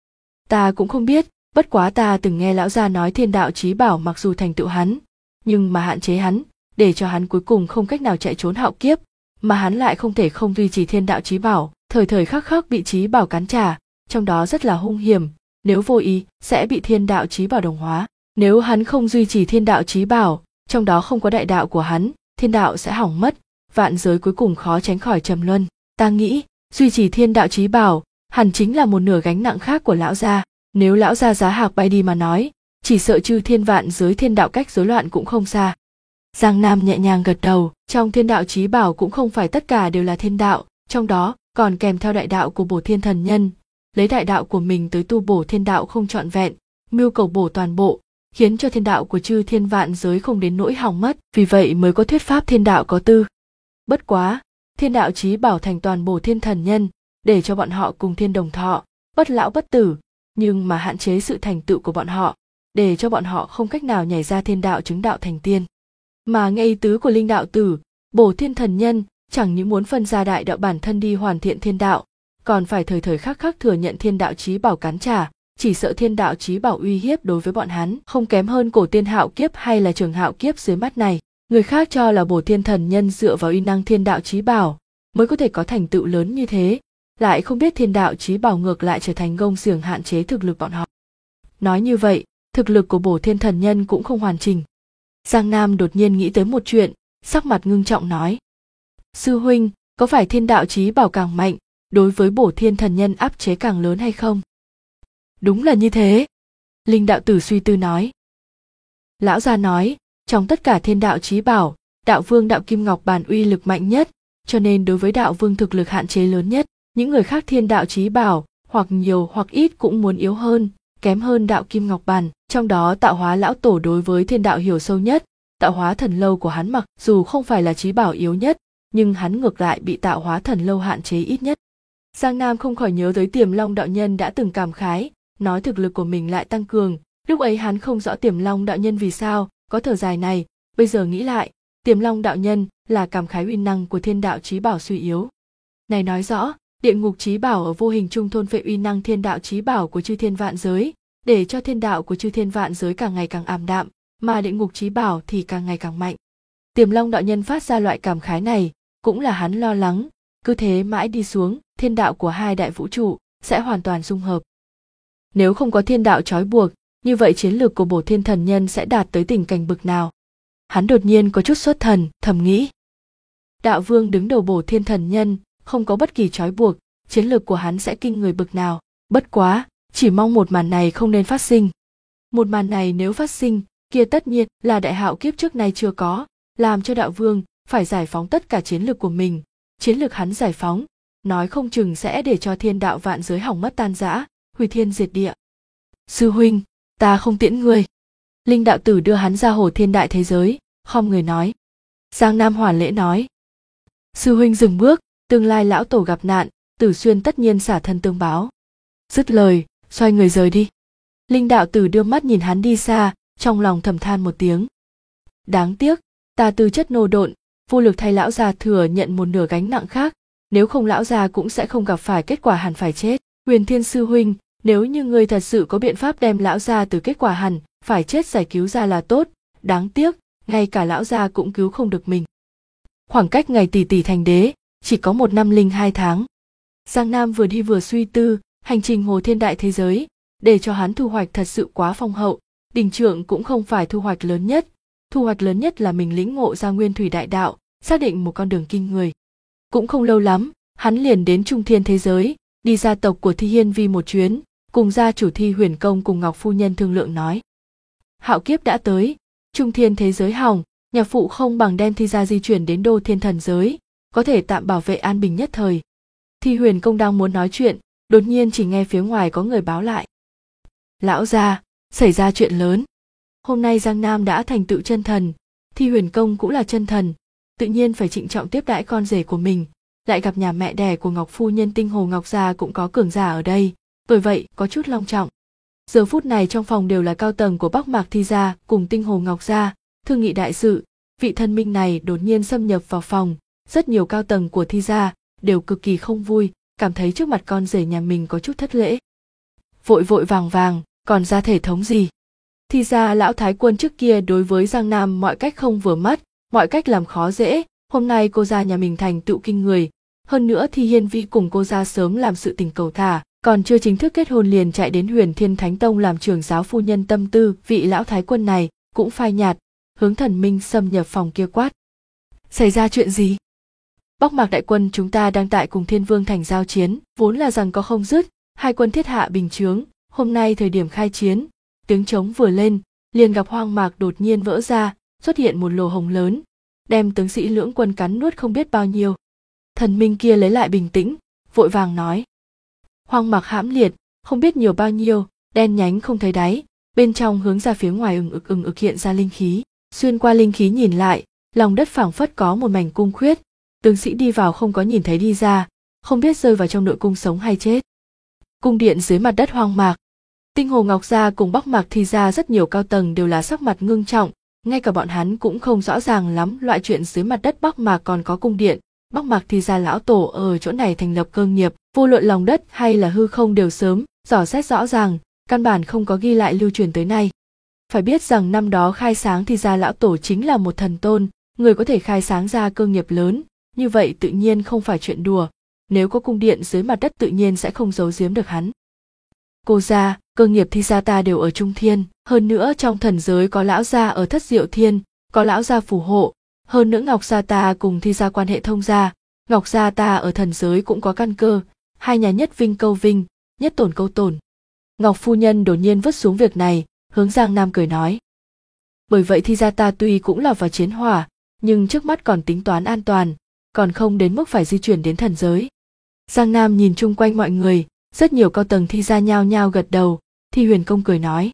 Ta cũng không biết, bất quá ta từng nghe lão gia nói thiên đạo chí bảo mặc dù thành tựu hắn, nhưng mà hạn chế hắn, để cho hắn cuối cùng không cách nào chạy trốn hạo kiếp, mà hắn lại không thể không duy trì thiên đạo chí bảo, thời thời khắc khắc bị chí bảo cắn trả, trong đó rất là hung hiểm, nếu vô ý sẽ bị thiên đạo chí bảo đồng hóa. Nếu hắn không duy trì thiên đạo chí bảo, trong đó không có đại đạo của hắn, thiên đạo sẽ hỏng mất, vạn giới cuối cùng khó tránh khỏi trầm luân. Ta nghĩ, duy trì thiên đạo chí bảo, hẳn chính là một nửa gánh nặng khác của lão gia. Nếu lão gia giá hạc bay đi mà nói, chỉ sợ chư thiên vạn giới thiên đạo cách rối loạn cũng không xa. Giang Nam nhẹ nhàng gật đầu, trong thiên đạo chí bảo cũng không phải tất cả đều là thiên đạo, trong đó còn kèm theo đại đạo của Bổ Thiên Thần Nhân, lấy đại đạo của mình tới tu bổ thiên đạo không trọn vẹn, mưu cầu bổ toàn bộ, khiến cho thiên đạo của chư thiên vạn giới không đến nỗi hỏng mất, vì vậy mới có thuyết pháp thiên đạo có tư. Bất quá, thiên đạo chí bảo thành toàn Bổ Thiên Thần Nhân, để cho bọn họ cùng thiên đồng thọ, bất lão bất tử, nhưng mà hạn chế sự thành tựu của bọn họ, để cho bọn họ không cách nào nhảy ra thiên đạo chứng đạo thành tiên. Mà nghe ý tứ của linh đạo tử, Bổ Thiên Thần Nhân chẳng những muốn phân ra đại đạo bản thân đi hoàn thiện thiên đạo, còn phải thời thời khắc khắc thừa nhận thiên đạo chí bảo cắn trả, chỉ sợ thiên đạo chí bảo uy hiếp đối với bọn hắn không kém hơn Cổ Tiên Hạo Kiếp hay là Trường Hạo Kiếp dưới mắt này. Người khác cho là Bổ Thiên Thần Nhân dựa vào uy năng thiên đạo chí bảo mới có thể có thành tựu lớn như thế, lại không biết thiên đạo chí bảo ngược lại trở thành gông xiềng hạn chế thực lực bọn họ. Nói như vậy, thực lực của Bổ Thiên Thần Nhân cũng không hoàn chỉnh. Giang Nam đột nhiên nghĩ tới một chuyện, sắc mặt ngưng trọng nói: Sư huynh, có phải thiên đạo chí bảo càng mạnh, đối với Bổ Thiên Thần Nhân áp chế càng lớn hay không? Đúng là như thế. Linh đạo tử suy tư nói. Lão gia nói, trong tất cả thiên đạo chí bảo, đạo vương đạo kim ngọc bản uy lực mạnh nhất, cho nên đối với đạo vương thực lực hạn chế lớn nhất. Những người khác thiên đạo chí bảo, hoặc nhiều hoặc ít cũng muốn yếu hơn, kém hơn đạo kim ngọc bản. Trong đó tạo hóa lão tổ đối với thiên đạo hiểu sâu nhất, tạo hóa thần lâu của hắn mặc dù không phải là chí bảo yếu nhất, nhưng hắn ngược lại bị tạo hóa thần lâu hạn chế ít nhất. Giang Nam không khỏi nhớ tới Tiềm Long đạo nhân đã từng cảm khái, nói thực lực của mình lại tăng cường, lúc ấy hắn không rõ Tiềm Long đạo nhân vì sao có thở dài này, bây giờ nghĩ lại, Tiềm Long đạo nhân là cảm khái uy năng của thiên đạo chí bảo suy yếu. Này nói rõ, địa ngục chí bảo ở vô hình trung thôn phệ uy năng thiên đạo chí bảo của chư thiên vạn giới, để cho thiên đạo của chư thiên vạn giới càng ngày càng ảm đạm, mà địa ngục chí bảo thì càng ngày càng mạnh. Tiềm Long đạo nhân phát ra loại cảm khái này, cũng là hắn lo lắng, cứ thế mãi đi xuống, thiên đạo của hai đại vũ trụ sẽ hoàn toàn dung hợp. Nếu không có thiên đạo trói buộc, như vậy chiến lược của Bổ Thiên Thần Nhân sẽ đạt tới tình cảnh bực nào? Hắn đột nhiên có chút xuất thần, thầm nghĩ. Đạo vương đứng đầu Bổ Thiên Thần Nhân, không có bất kỳ trói buộc, chiến lược của hắn sẽ kinh người bực nào? Bất quá, chỉ mong một màn này không nên phát sinh. Một màn này nếu phát sinh, kia tất nhiên là đại hạo kiếp trước nay chưa có, làm cho đạo vương phải giải phóng tất cả chiến lược của mình. Chiến lược hắn giải phóng, nói không chừng sẽ để cho thiên đạo vạn giới hỏng mất tan rã, hủy thiên diệt địa. Sư huynh, ta không tiễn ngươi. Linh đạo tử đưa hắn ra hồ thiên đại thế giới, khom người nói. Giang Nam hoàn lễ nói. Sư huynh dừng bước, tương lai lão tổ gặp nạn, Tử Xuyên tất nhiên xả thân tương báo. Dứt lời, xoay người rời đi. Linh đạo tử đưa mắt nhìn hắn đi xa, trong lòng thầm than một tiếng. Đáng tiếc, ta tư chất nô độn, vô lực thay lão già thừa nhận một nửa gánh nặng khác, nếu không lão già cũng sẽ không gặp phải kết quả hẳn phải chết. Huyền Thiên sư huynh, nếu như ngươi thật sự có biện pháp đem lão già từ kết quả hẳn phải chết giải cứu ra là tốt, đáng tiếc, ngay cả lão già cũng cứu không được mình. Khoảng cách ngày tỷ tỷ thành đế, chỉ có 1 năm 02 tháng. Giang Nam vừa đi vừa suy tư, hành trình hồ thiên đại thế giới, để cho hắn thu hoạch thật sự quá phong hậu, đình trượng cũng không phải thu hoạch lớn nhất là mình lĩnh ngộ ra nguyên thủy đại đạo, xác định một con đường kinh người. Cũng không lâu lắm, hắn liền đến trung thiên thế giới, đi gia tộc của Thi Hiên Vi một chuyến, cùng gia chủ Thi Huyền Công cùng Ngọc phu nhân thương lượng nói. Hạo kiếp đã tới, trung thiên thế giới hỏng, nhà phụ không bằng đem Thi gia di chuyển đến Đô Thiên thần giới, có thể tạm bảo vệ an bình nhất thời. Thi Huyền Công đang muốn nói chuyện, đột nhiên chỉ nghe phía ngoài có người báo lại. Lão gia, xảy ra chuyện lớn. Hôm nay Giang Nam đã thành tựu chân thần, Thi Huyền Công cũng là chân thần, tự nhiên phải trịnh trọng tiếp đãi con rể của mình, lại gặp nhà mẹ đẻ của Ngọc phu nhân Tinh Hồ Ngọc gia cũng có cường giả ở đây, bởi vậy có chút long trọng. Giờ phút này trong phòng đều là cao tầng của Bắc Mạc Thi gia cùng Tinh Hồ Ngọc gia, thương nghị đại sự. Vị thân minh này đột nhiên xâm nhập vào phòng, rất nhiều cao tầng của Thi gia đều cực kỳ không vui, cảm thấy trước mặt con rể nhà mình có chút thất lễ. Vội vội vàng, còn ra thể thống gì? Thi gia lão thái quân trước kia đối với Giang Nam mọi cách không vừa mắt, mọi cách làm khó dễ, hôm nay cô gia nhà mình thành tựu kinh người, hơn nữa Thi Hiên Vi cùng cô gia sớm làm sự tình cầu thả, còn chưa chính thức kết hôn liền chạy đến Huyền Thiên Thánh Tông làm trưởng giáo phu nhân tâm tư, vị lão thái quân này cũng phai nhạt, hướng thần minh xâm nhập phòng kia quát. Xảy ra chuyện gì? Bắc Mạc đại quân chúng ta đang tại cùng Thiên Vương thành giao chiến, vốn là rằng có không dứt, hai quân thiết hạ bình chướng, hôm nay thời điểm khai chiến, tiếng trống vừa lên, liền gặp hoang mạc đột nhiên vỡ ra, xuất hiện một lỗ hổng lớn, đem tướng sĩ lưỡng quân cắn nuốt không biết bao nhiêu. Thần minh kia lấy lại bình tĩnh, vội vàng nói. Hoang mạc hãm liệt, không biết nhiều bao nhiêu, đen nhánh không thấy đáy, bên trong hướng ra phía ngoài ừng ực hiện ra linh khí. Xuyên qua linh khí nhìn lại, lòng đất phảng phất có một mảnh cung khuyết, tướng sĩ đi vào không có nhìn thấy đi ra, không biết rơi vào trong nội cung sống hay chết. Cung điện dưới mặt đất hoang mạc. Tinh Hồ Ngọc Gia cùng Bắc Mạc Thi Gia rất nhiều cao tầng đều là sắc mặt ngưng trọng, ngay cả bọn hắn cũng không rõ ràng lắm loại chuyện dưới mặt đất Bắc Mạc còn có cung điện. Bắc Mạc Thi Gia lão tổ ở chỗ này thành lập cơ nghiệp, vô luận lòng đất hay là hư không đều sớm dò xét rõ ràng, căn bản không có ghi lại lưu truyền tới nay. Phải biết rằng năm đó khai sáng Thi Gia lão tổ chính là một thần tôn, người có thể khai sáng ra cơ nghiệp lớn, như vậy tự nhiên không phải chuyện đùa, nếu có cung điện dưới mặt đất tự nhiên sẽ không giấu giếm được hắn. Cô gia, cơ nghiệp Thi Gia ta đều ở Trung Thiên, hơn nữa trong thần giới có lão gia ở Thất Diệu Thiên, có lão gia phù hộ, hơn nữa Ngọc gia ta cùng Thi Gia quan hệ thông gia, Ngọc gia ta ở thần giới cũng có căn cơ, hai nhà nhất vinh câu vinh, nhất tổn câu tổn. Ngọc phu nhân đột nhiên vứt xuống việc này, hướng Giang Nam cười nói. Bởi vậy Thi Gia ta tuy cũng lọt vào chiến hỏa, nhưng trước mắt còn tính toán an toàn, còn không đến mức phải di chuyển đến thần giới. Giang Nam nhìn chung quanh mọi người, rất nhiều cao tầng Thi Gia nhao nhao gật đầu. Thi Huyền Công cười nói.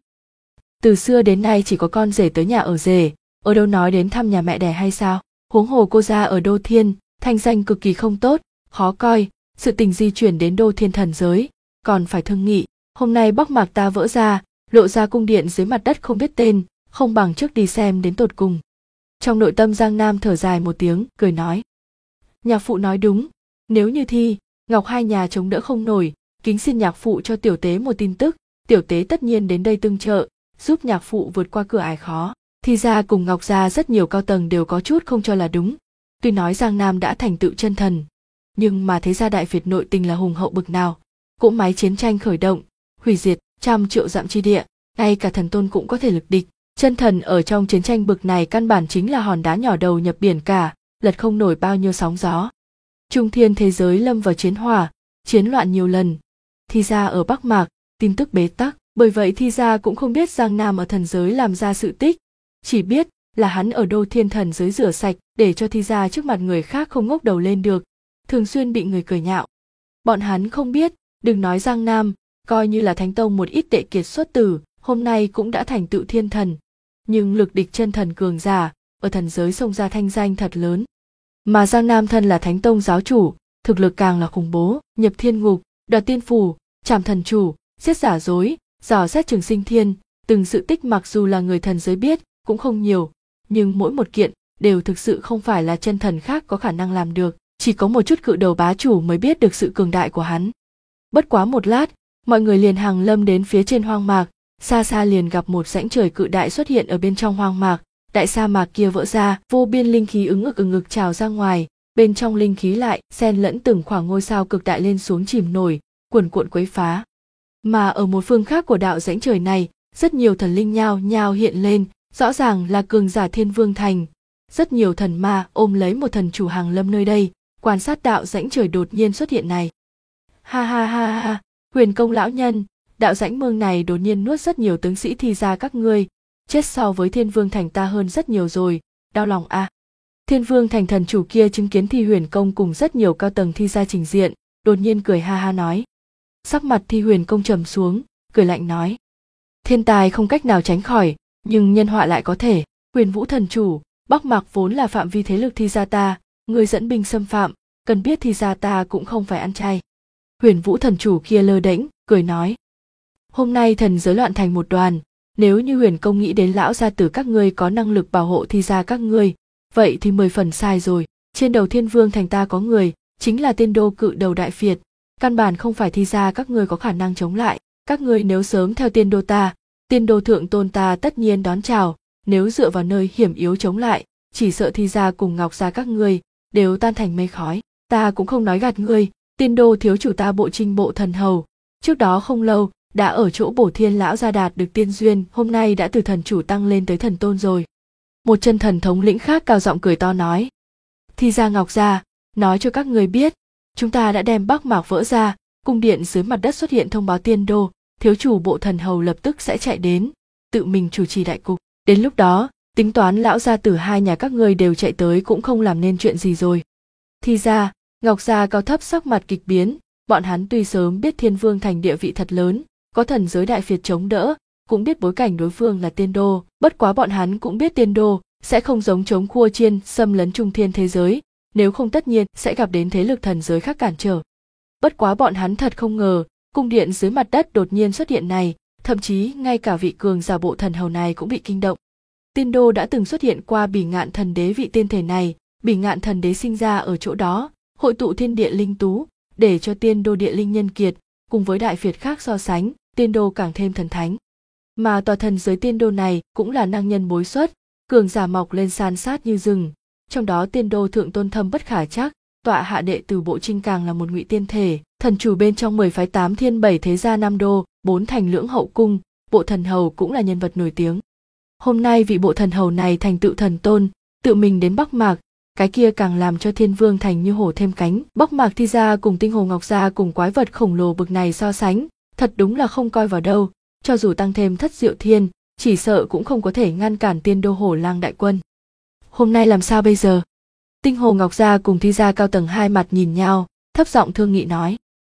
Từ xưa đến nay chỉ có con rể tới nhà ở rể, ở đâu nói đến thăm nhà mẹ đẻ hay sao? Huống hồ cô gia ở Đô Thiên, thanh danh cực kỳ không tốt, khó coi, sự tình di chuyển đến Đô Thiên thần giới, còn phải thương nghị. Hôm nay Bắc Mạc ta vỡ ra, lộ ra cung điện dưới mặt đất không biết tên, không bằng trước đi xem đến tột cùng. Trong nội tâm Giang Nam thở dài một tiếng, cười nói. Nhạc phụ nói đúng, nếu như Thi, Ngọc hai nhà chống đỡ không nổi, kính xin nhạc phụ cho tiểu tế một tin tức, tiểu tế tất nhiên đến đây tương trợ, giúp nhạc phụ vượt qua cửa ải khó. Thi Gia cùng Ngọc Gia rất nhiều cao tầng đều có chút không cho là đúng. Tuy nói Giang Nam đã thành tựu chân thần, nhưng mà thế gia Đại Việt nội tình là hùng hậu bực nào, cỗ máy chiến tranh khởi động, hủy diệt trăm triệu dặm chi địa, ngay cả thần tôn cũng có thể lực địch. Chân thần ở trong chiến tranh bực này căn bản chính là hòn đá nhỏ đầu nhập biển cả, lật không nổi bao nhiêu sóng gió. Trung Thiên thế giới lâm vào chiến hỏa, chiến loạn nhiều lần. Thi Gia ở Bắc Mạc, tin tức bế tắc, bởi vậy Thi Gia cũng không biết Giang Nam ở thần giới làm ra sự tích, chỉ biết là hắn ở Đô Thiên thần giới rửa sạch để cho Thi Gia trước mặt người khác không ngóc đầu lên được, thường xuyên bị người cười nhạo. Bọn hắn không biết, đừng nói Giang Nam, coi như là Thánh Tông một ít đệ kiệt xuất tử, hôm nay cũng đã thành tựu thiên thần, nhưng lực địch chân thần cường giả, ở thần giới xông ra thanh danh thật lớn. Mà Giang Nam thân là Thánh Tông giáo chủ, thực lực càng là khủng bố, nhập thiên ngục, đoạt tiên phủ, trảm thần chủ, giết giả dối, dò xét Trường Sinh Thiên, từng sự tích mặc dù là người thần giới biết cũng không nhiều, nhưng mỗi một kiện đều thực sự không phải là chân thần khác có khả năng làm được, chỉ có một chút cự đầu bá chủ mới biết được sự cường đại của hắn. Bất quá một lát, mọi người liền hàng lâm đến phía trên hoang mạc, xa xa liền gặp một rãnh trời cự đại xuất hiện ở bên trong hoang mạc, đại sa mạc kia vỡ ra, vô biên linh khí ứng ngực trào ra ngoài, bên trong linh khí lại xen lẫn từng khoảng ngôi sao cực đại lên xuống chìm nổi, cuồn cuộn quấy phá. Mà ở một phương khác của đạo rãnh trời này, rất nhiều thần linh nhao nhao hiện lên, rõ ràng là cường giả Thiên Vương Thành. Rất nhiều thần ma ôm lấy một thần chủ hàng lâm nơi đây, quan sát đạo rãnh trời đột nhiên xuất hiện này. Ha ha ha ha, Huyền Công lão nhân, đạo rãnh mương này đột nhiên nuốt rất nhiều tướng sĩ Thi Gia các ngươi, chết so với Thiên Vương Thành ta hơn rất nhiều rồi, đau lòng a. Thiên Vương Thành thần chủ kia chứng kiến Thi Huyền Công cùng rất nhiều cao tầng Thi Gia trình diện, đột nhiên cười ha ha nói. Sắc mặt Thi Huyền Công trầm xuống, cười lạnh nói. Thiên tài không cách nào tránh khỏi, nhưng nhân họa lại có thể. Huyền Vũ thần chủ, Bắc Mạc vốn là phạm vi thế lực Thi Gia ta, người dẫn binh xâm phạm, cần biết Thi Gia ta cũng không phải ăn chay. Huyền Vũ thần chủ kia lơ đễnh, cười nói. Hôm nay thần giới loạn thành một đoàn, nếu như Huyền Công nghĩ đến lão gia tử các ngươi có năng lực bảo hộ Thi Gia các ngươi, vậy thì 10 phần sai rồi. Trên đầu Thiên Vương Thành ta có người, chính là tiên đô cự đầu Đại Việt, căn bản không phải Thi Gia các ngươi có khả năng chống lại. Các ngươi nếu sớm theo tiên đô ta, tiên đô thượng tôn ta tất nhiên đón chào, nếu dựa vào nơi hiểm yếu chống lại, chỉ sợ Thi Gia cùng Ngọc Gia các ngươi đều tan thành mây khói. Ta cũng không nói gạt ngươi, tiên đô thiếu chủ ta Bộ Trinh Bộ thần hầu, trước đó không lâu đã ở chỗ Bổ Thiên lão gia đạt được tiên duyên, hôm nay đã từ thần chủ tăng lên tới thần tôn rồi. Một chân thần thống lĩnh khác cao giọng cười to nói. Thi Gia Ngọc Gia, nói cho các người biết, chúng ta đã đem Bắc Mạc vỡ ra, cung điện dưới mặt đất xuất hiện thông báo tiên đô, thiếu chủ Bộ thần hầu lập tức sẽ chạy đến, tự mình chủ trì đại cục. Đến lúc đó, tính toán lão gia tử hai nhà các ngươi đều chạy tới cũng không làm nên chuyện gì rồi. Thi Gia, Ngọc Gia cao thấp sắc mặt kịch biến, bọn hắn tuy sớm biết Thiên Vương Thành địa vị thật lớn, có thần giới Đại Việt chống đỡ, cũng biết bối cảnh đối phương là tiên đô, bất quá bọn hắn cũng biết tiên đô sẽ không giống chống khua chiên xâm lấn trung thiên thế giới, nếu không tất nhiên sẽ gặp đến thế lực thần giới khác cản trở. Bất quá bọn hắn thật không ngờ, cung điện dưới mặt đất đột nhiên xuất hiện này, thậm chí ngay cả vị cường giả bộ thần hầu này cũng bị kinh động. Tiên đô đã từng xuất hiện qua Bỉ Ngạn Thần Đế vị tiên thể này, Bỉ Ngạn Thần Đế sinh ra ở chỗ đó, hội tụ thiên địa linh tú, để cho tiên đô địa linh nhân kiệt, cùng với Đại Việt khác so sánh, tiên đô càng thêm thần thánh. Mà tòa thần giới tiên đô này cũng là năng nhân bối xuất, cường giả mọc lên san sát như rừng, trong đó tiên đô thượng tôn thâm bất khả trắc, tọa hạ đệ tử Bộ Trinh càng là một ngụy tiên thể, thần chủ bên trong 10 phái 8 thiên 7 thế gia Nam đô, 4 thành lưỡng hậu cung, bộ thần hầu cũng là nhân vật nổi tiếng. Hôm nay vị bộ thần hầu này thành tựu thần tôn, tự mình đến Bắc Mạc, cái kia càng làm cho Thiên Vương Thành như hổ thêm cánh. Bắc Mạc Thi gia cùng Tinh Hồ Ngọc gia cùng quái vật khổng lồ bực này so sánh, thật đúng là không coi vào đâu, cho dù tăng thêm Thất Diệu Thiên, chỉ sợ cũng không có thể ngăn cản tiên đô Hổ Lang đại quân. Hôm nay làm sao bây giờ? Tinh Hồ Ngọc gia cùng Thi gia cao tầng hai mặt nhìn nhau, thấp giọng thương nghị nói.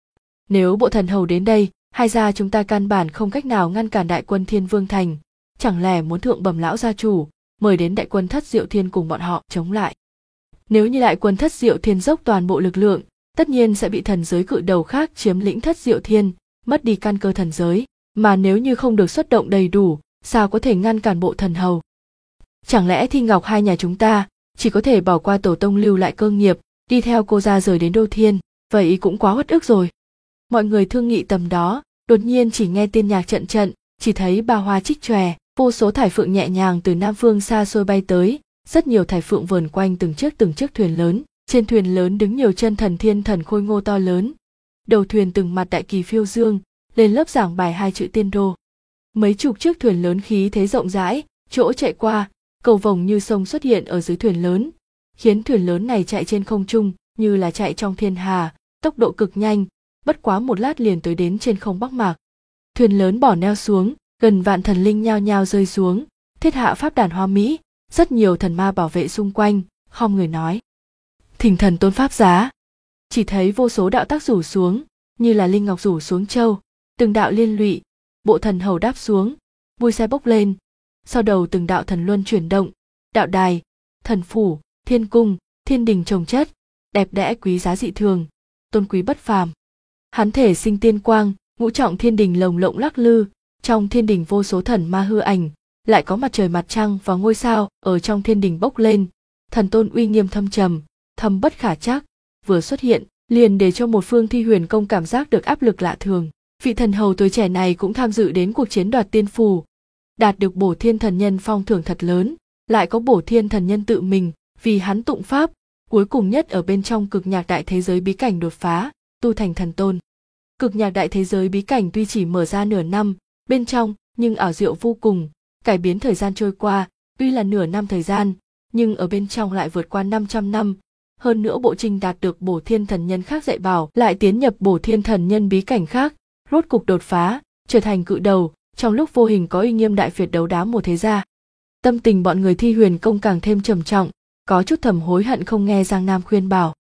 Nếu bộ thần hầu đến đây, hai gia chúng ta căn bản không cách nào ngăn cản đại quân Thiên Vương Thành, chẳng lẽ muốn thượng bẩm lão gia chủ, mời đến đại quân Thất Diệu Thiên cùng bọn họ chống lại. Nếu như đại quân Thất Diệu Thiên dốc toàn bộ lực lượng, tất nhiên sẽ bị thần giới cự đầu khác chiếm lĩnh Thất Diệu Thiên, mất đi căn cơ thần giới, mà nếu như không được xuất động đầy đủ, sao có thể ngăn cản bộ thần hầu? Chẳng lẽ Thi Ngọc hai nhà chúng ta chỉ có thể bỏ qua tổ tông lưu lại cơ nghiệp, đi theo cô ra rời đến Đô Thiên, vậy cũng quá uất ức rồi. Mọi người thương nghị tầm đó, đột nhiên chỉ nghe tiên nhạc trận trận, chỉ thấy ba hoa trích chòe, vô số thải phượng nhẹ nhàng từ Nam Phương xa xôi bay tới, rất nhiều thải phượng vờn quanh từng chiếc thuyền lớn, trên thuyền lớn đứng nhiều chân thần thiên thần khôi ngô to lớn. Đầu thuyền từng mặt đại kỳ phiêu dương, lên lớp giảng bài hai chữ tiên đô. Mấy chục chiếc thuyền lớn khí thế rộng rãi, chỗ chạy qua, cầu vồng như sông xuất hiện ở dưới thuyền lớn, khiến thuyền lớn này chạy trên không trung như là chạy trong thiên hà, tốc độ cực nhanh, bất quá một lát liền tới đến trên không Bắc Mạc. Thuyền lớn bỏ neo xuống, gần vạn thần linh nhao nhao rơi xuống, thiết hạ pháp đàn hoa mỹ, rất nhiều thần ma bảo vệ xung quanh, khom người nói. Thỉnh thần tôn pháp giá. Chỉ thấy vô số đạo tác rủ xuống, như là linh ngọc rủ xuống châu, từng đạo liên lụy, bộ thần hầu đáp xuống, vui xe bốc lên, sau đầu từng đạo thần luân chuyển động, đạo đài, thần phủ, thiên cung, thiên đình chồng chất, đẹp đẽ quý giá dị thường, tôn quý bất phàm. Hắn thể sinh tiên quang, ngũ trọng thiên đình lồng lộng lắc lư, trong thiên đình vô số thần ma hư ảnh, lại có mặt trời mặt trăng và ngôi sao ở trong thiên đình bốc lên, thần tôn uy nghiêm thâm trầm, thâm bất khả trắc, vừa xuất hiện liền để cho một phương Thi Huyền Công cảm giác được áp lực lạ thường. Vị thần hầu tuổi trẻ này cũng tham dự đến cuộc chiến đoạt tiên phù, đạt được Bổ Thiên Thần Nhân phong thưởng thật lớn, lại có Bổ Thiên Thần Nhân tự mình vì hắn tụng pháp, cuối cùng nhất ở bên trong cực nhạc đại thế giới bí cảnh đột phá, tu thành thần tôn. Cực nhạc đại thế giới bí cảnh tuy chỉ mở ra nửa năm, bên trong nhưng ảo diệu vô cùng, cải biến thời gian trôi qua, tuy là nửa năm thời gian, nhưng ở bên trong lại vượt qua 500 năm. Hơn nữa Bộ Trinh đạt được Bổ Thiên Thần Nhân khác dạy bảo, lại tiến nhập Bổ Thiên Thần Nhân bí cảnh khác, rốt cục đột phá, trở thành cự đầu, trong lúc vô hình có uy nghiêm Đại Việt đấu đá một thế gia. Tâm tình bọn người Thi Huyền Công càng thêm trầm trọng, có chút thầm hối hận không nghe Giang Nam khuyên bảo.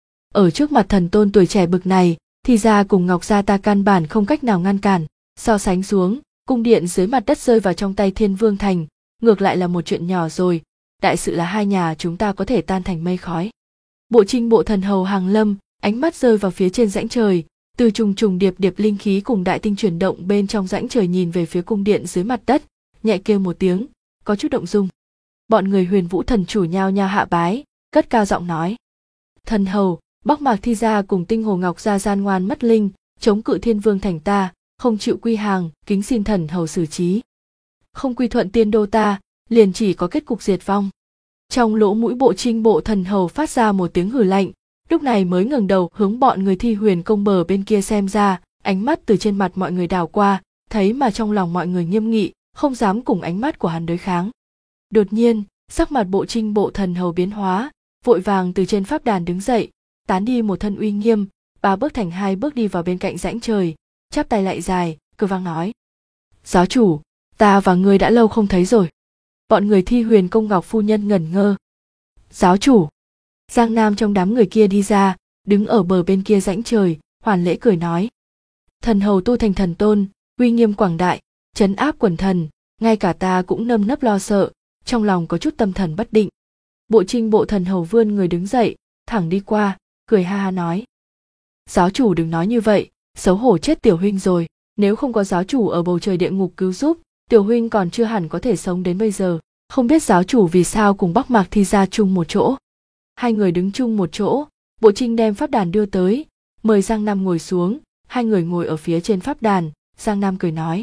Ở trước mặt thần tôn tuổi trẻ bực này, Thi gia cùng Ngọc gia ta căn bản không cách nào ngăn cản, so sánh xuống, cung điện dưới mặt đất rơi vào trong tay Thiên Vương Thành, ngược lại là một chuyện nhỏ rồi, đại sự là hai nhà chúng ta có thể tan thành mây khói. Bộ Trinh bộ thần hầu hàng lâm, ánh mắt rơi vào phía trên rãnh trời, từ trùng trùng điệp điệp linh khí cùng đại tinh chuyển động bên trong rãnh trời nhìn về phía cung điện dưới mặt đất, nhẹ kêu một tiếng, có chút động dung. Bọn người Huyền Vũ thần chủ nhao nhao hạ bái, cất cao giọng nói: Thần hầu, Bắc Mạc Thi gia cùng Tinh Hồ Ngọc gia gian ngoan mất linh, chống cự Thiên Vương Thành ta, không chịu quy hàng, kính xin thần hầu xử trí. Không quy thuận tiên đô ta, liền chỉ có kết cục diệt vong. Trong lỗ mũi Bộ Trinh bộ thần hầu phát ra một tiếng hừ lạnh, lúc này mới ngẩng đầu hướng bọn người Thi Huyền Công bờ bên kia xem ra, ánh mắt từ trên mặt mọi người đảo qua, thấy mà trong lòng mọi người nghiêm nghị, không dám cùng ánh mắt của hắn đối kháng. Đột nhiên, sắc mặt Bộ Trinh bộ thần hầu biến hóa, vội vàng từ trên pháp đàn đứng dậy, tán đi một thân uy nghiêm, 3 bước thành 2 bước đi vào bên cạnh rãnh trời, chắp tay lại dài, cơ vang nói: Giáo chủ, ta và ngươi đã lâu không thấy rồi. Bọn người Thi Huyền Công Ngọc phu nhân ngẩn ngơ. Giáo chủ. Giang Nam trong đám người kia đi ra, đứng ở bờ bên kia rãnh trời, hoàn lễ cười nói: Thần hầu tu thành thần tôn, uy nghiêm quảng đại, trấn áp quần thần, ngay cả ta cũng nơm nớp lo sợ, trong lòng có chút tâm thần bất định. Bộ Trinh bộ thần hầu vươn người đứng dậy, thẳng đi qua, cười ha ha nói: Giáo chủ đừng nói như vậy, xấu hổ chết tiểu huynh rồi, nếu không có giáo chủ ở bầu trời địa ngục cứu giúp, tiểu huynh còn chưa hẳn có thể sống đến bây giờ. Không biết giáo chủ vì sao cùng Bắc Mạc Thi ra chung một chỗ. Hai người đứng chung một chỗ, Bộ Trinh đem pháp đàn đưa tới, mời Giang Nam ngồi xuống, hai người ngồi ở phía trên pháp đàn. Giang Nam cười nói: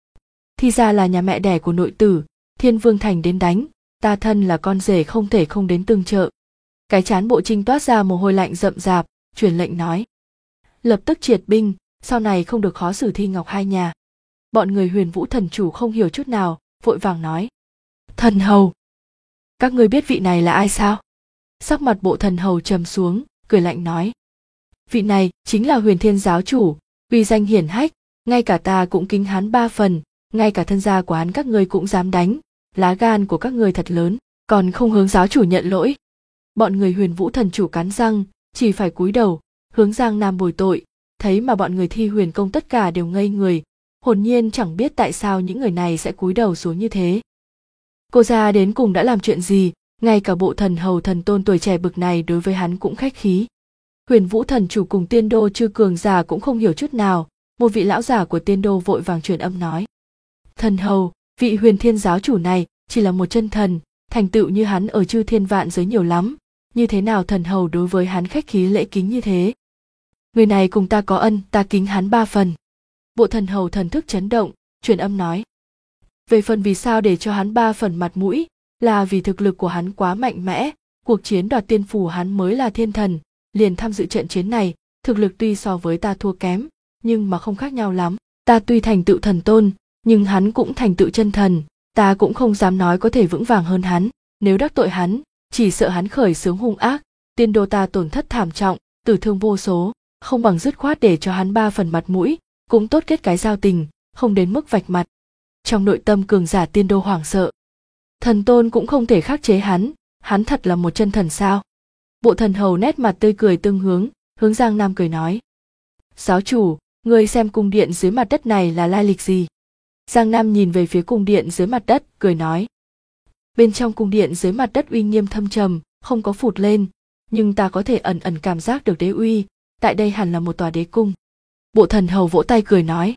Thi ra là nhà mẹ đẻ của nội tử, Thiên Vương Thành đến đánh, ta thân là con rể không thể không đến tương trợ. Cái trán Bộ Trinh toát ra mồ hôi lạnh rậm rạp, truyền lệnh nói: Lập tức triệt binh, sau này không được khó xử Thi Ngọc hai nhà. Bọn người Huyền Vũ thần chủ không hiểu chút nào, vội vàng nói: Thần hầu, các ngươi biết vị này là ai sao? Sắc mặt Bộ thần hầu trầm xuống, cười lạnh nói: Vị này chính là Huyền Thiên giáo chủ, uy danh hiển hách, ngay cả ta cũng kính hắn 3 phần, ngay cả thân gia của hắn các ngươi cũng dám đánh, lá gan của các ngươi thật lớn, còn không hướng giáo chủ nhận lỗi. Bọn người Huyền Vũ thần chủ cắn răng, chỉ phải cúi đầu, hướng Giang Nam bồi tội, thấy mà bọn người Thi Huyền công tất cả đều ngây người, hồn nhiên chẳng biết tại sao những người này sẽ cúi đầu xuống như thế. Cô gia đến cùng đã làm chuyện gì, ngay cả bộ thần hầu thần tôn tuổi trẻ bực này đối với hắn cũng khách khí. Huyền Vũ thần chủ cùng Tiên Đô chư cường già cũng không hiểu chút nào, một vị lão già của Tiên Đô vội vàng truyền âm nói: Thần hầu, vị Huyền Thiên giáo chủ này chỉ là một chân thần, thành tựu như hắn ở chư thiên vạn giới nhiều lắm, như thế nào thần hầu đối với hắn khách khí lễ kính như thế? Người này cùng ta có ân, ta kính hắn 3 phần. Bộ thần hầu thần thức chấn động, truyền âm nói: Về phần vì sao để cho hắn 3 phần mặt mũi, là vì thực lực của hắn quá mạnh mẽ, cuộc chiến đoạt tiên phủ hắn mới là thiên thần, liền tham dự trận chiến này, thực lực tuy so với ta thua kém, nhưng mà không khác nhau lắm. Ta tuy thành tựu thần tôn, nhưng hắn cũng thành tựu chân thần, ta cũng không dám nói có thể vững vàng hơn hắn. Nếu đắc tội hắn, chỉ sợ hắn khởi xướng hung ác, Tiên Đô ta tổn thất thảm trọng, tử thương vô số, không bằng dứt khoát để cho hắn 3 phần mặt mũi, cũng tốt kết cái giao tình, không đến mức vạch mặt. Trong nội tâm cường giả Tiên Đô hoảng sợ. Thần tôn cũng không thể khắc chế hắn thật là một chân thần sao? Bộ thần hầu nét mặt tươi cười tương hướng Giang Nam cười nói: Giáo chủ, người xem cung điện dưới mặt đất này là lai lịch gì? Giang Nam nhìn về phía cung điện dưới mặt đất, cười nói: Bên trong cung điện dưới mặt đất uy nghiêm thâm trầm, không có phụt lên, nhưng ta có thể ẩn ẩn cảm giác được đế uy, tại đây hẳn là một tòa đế cung. Bộ thần hầu vỗ tay cười nói: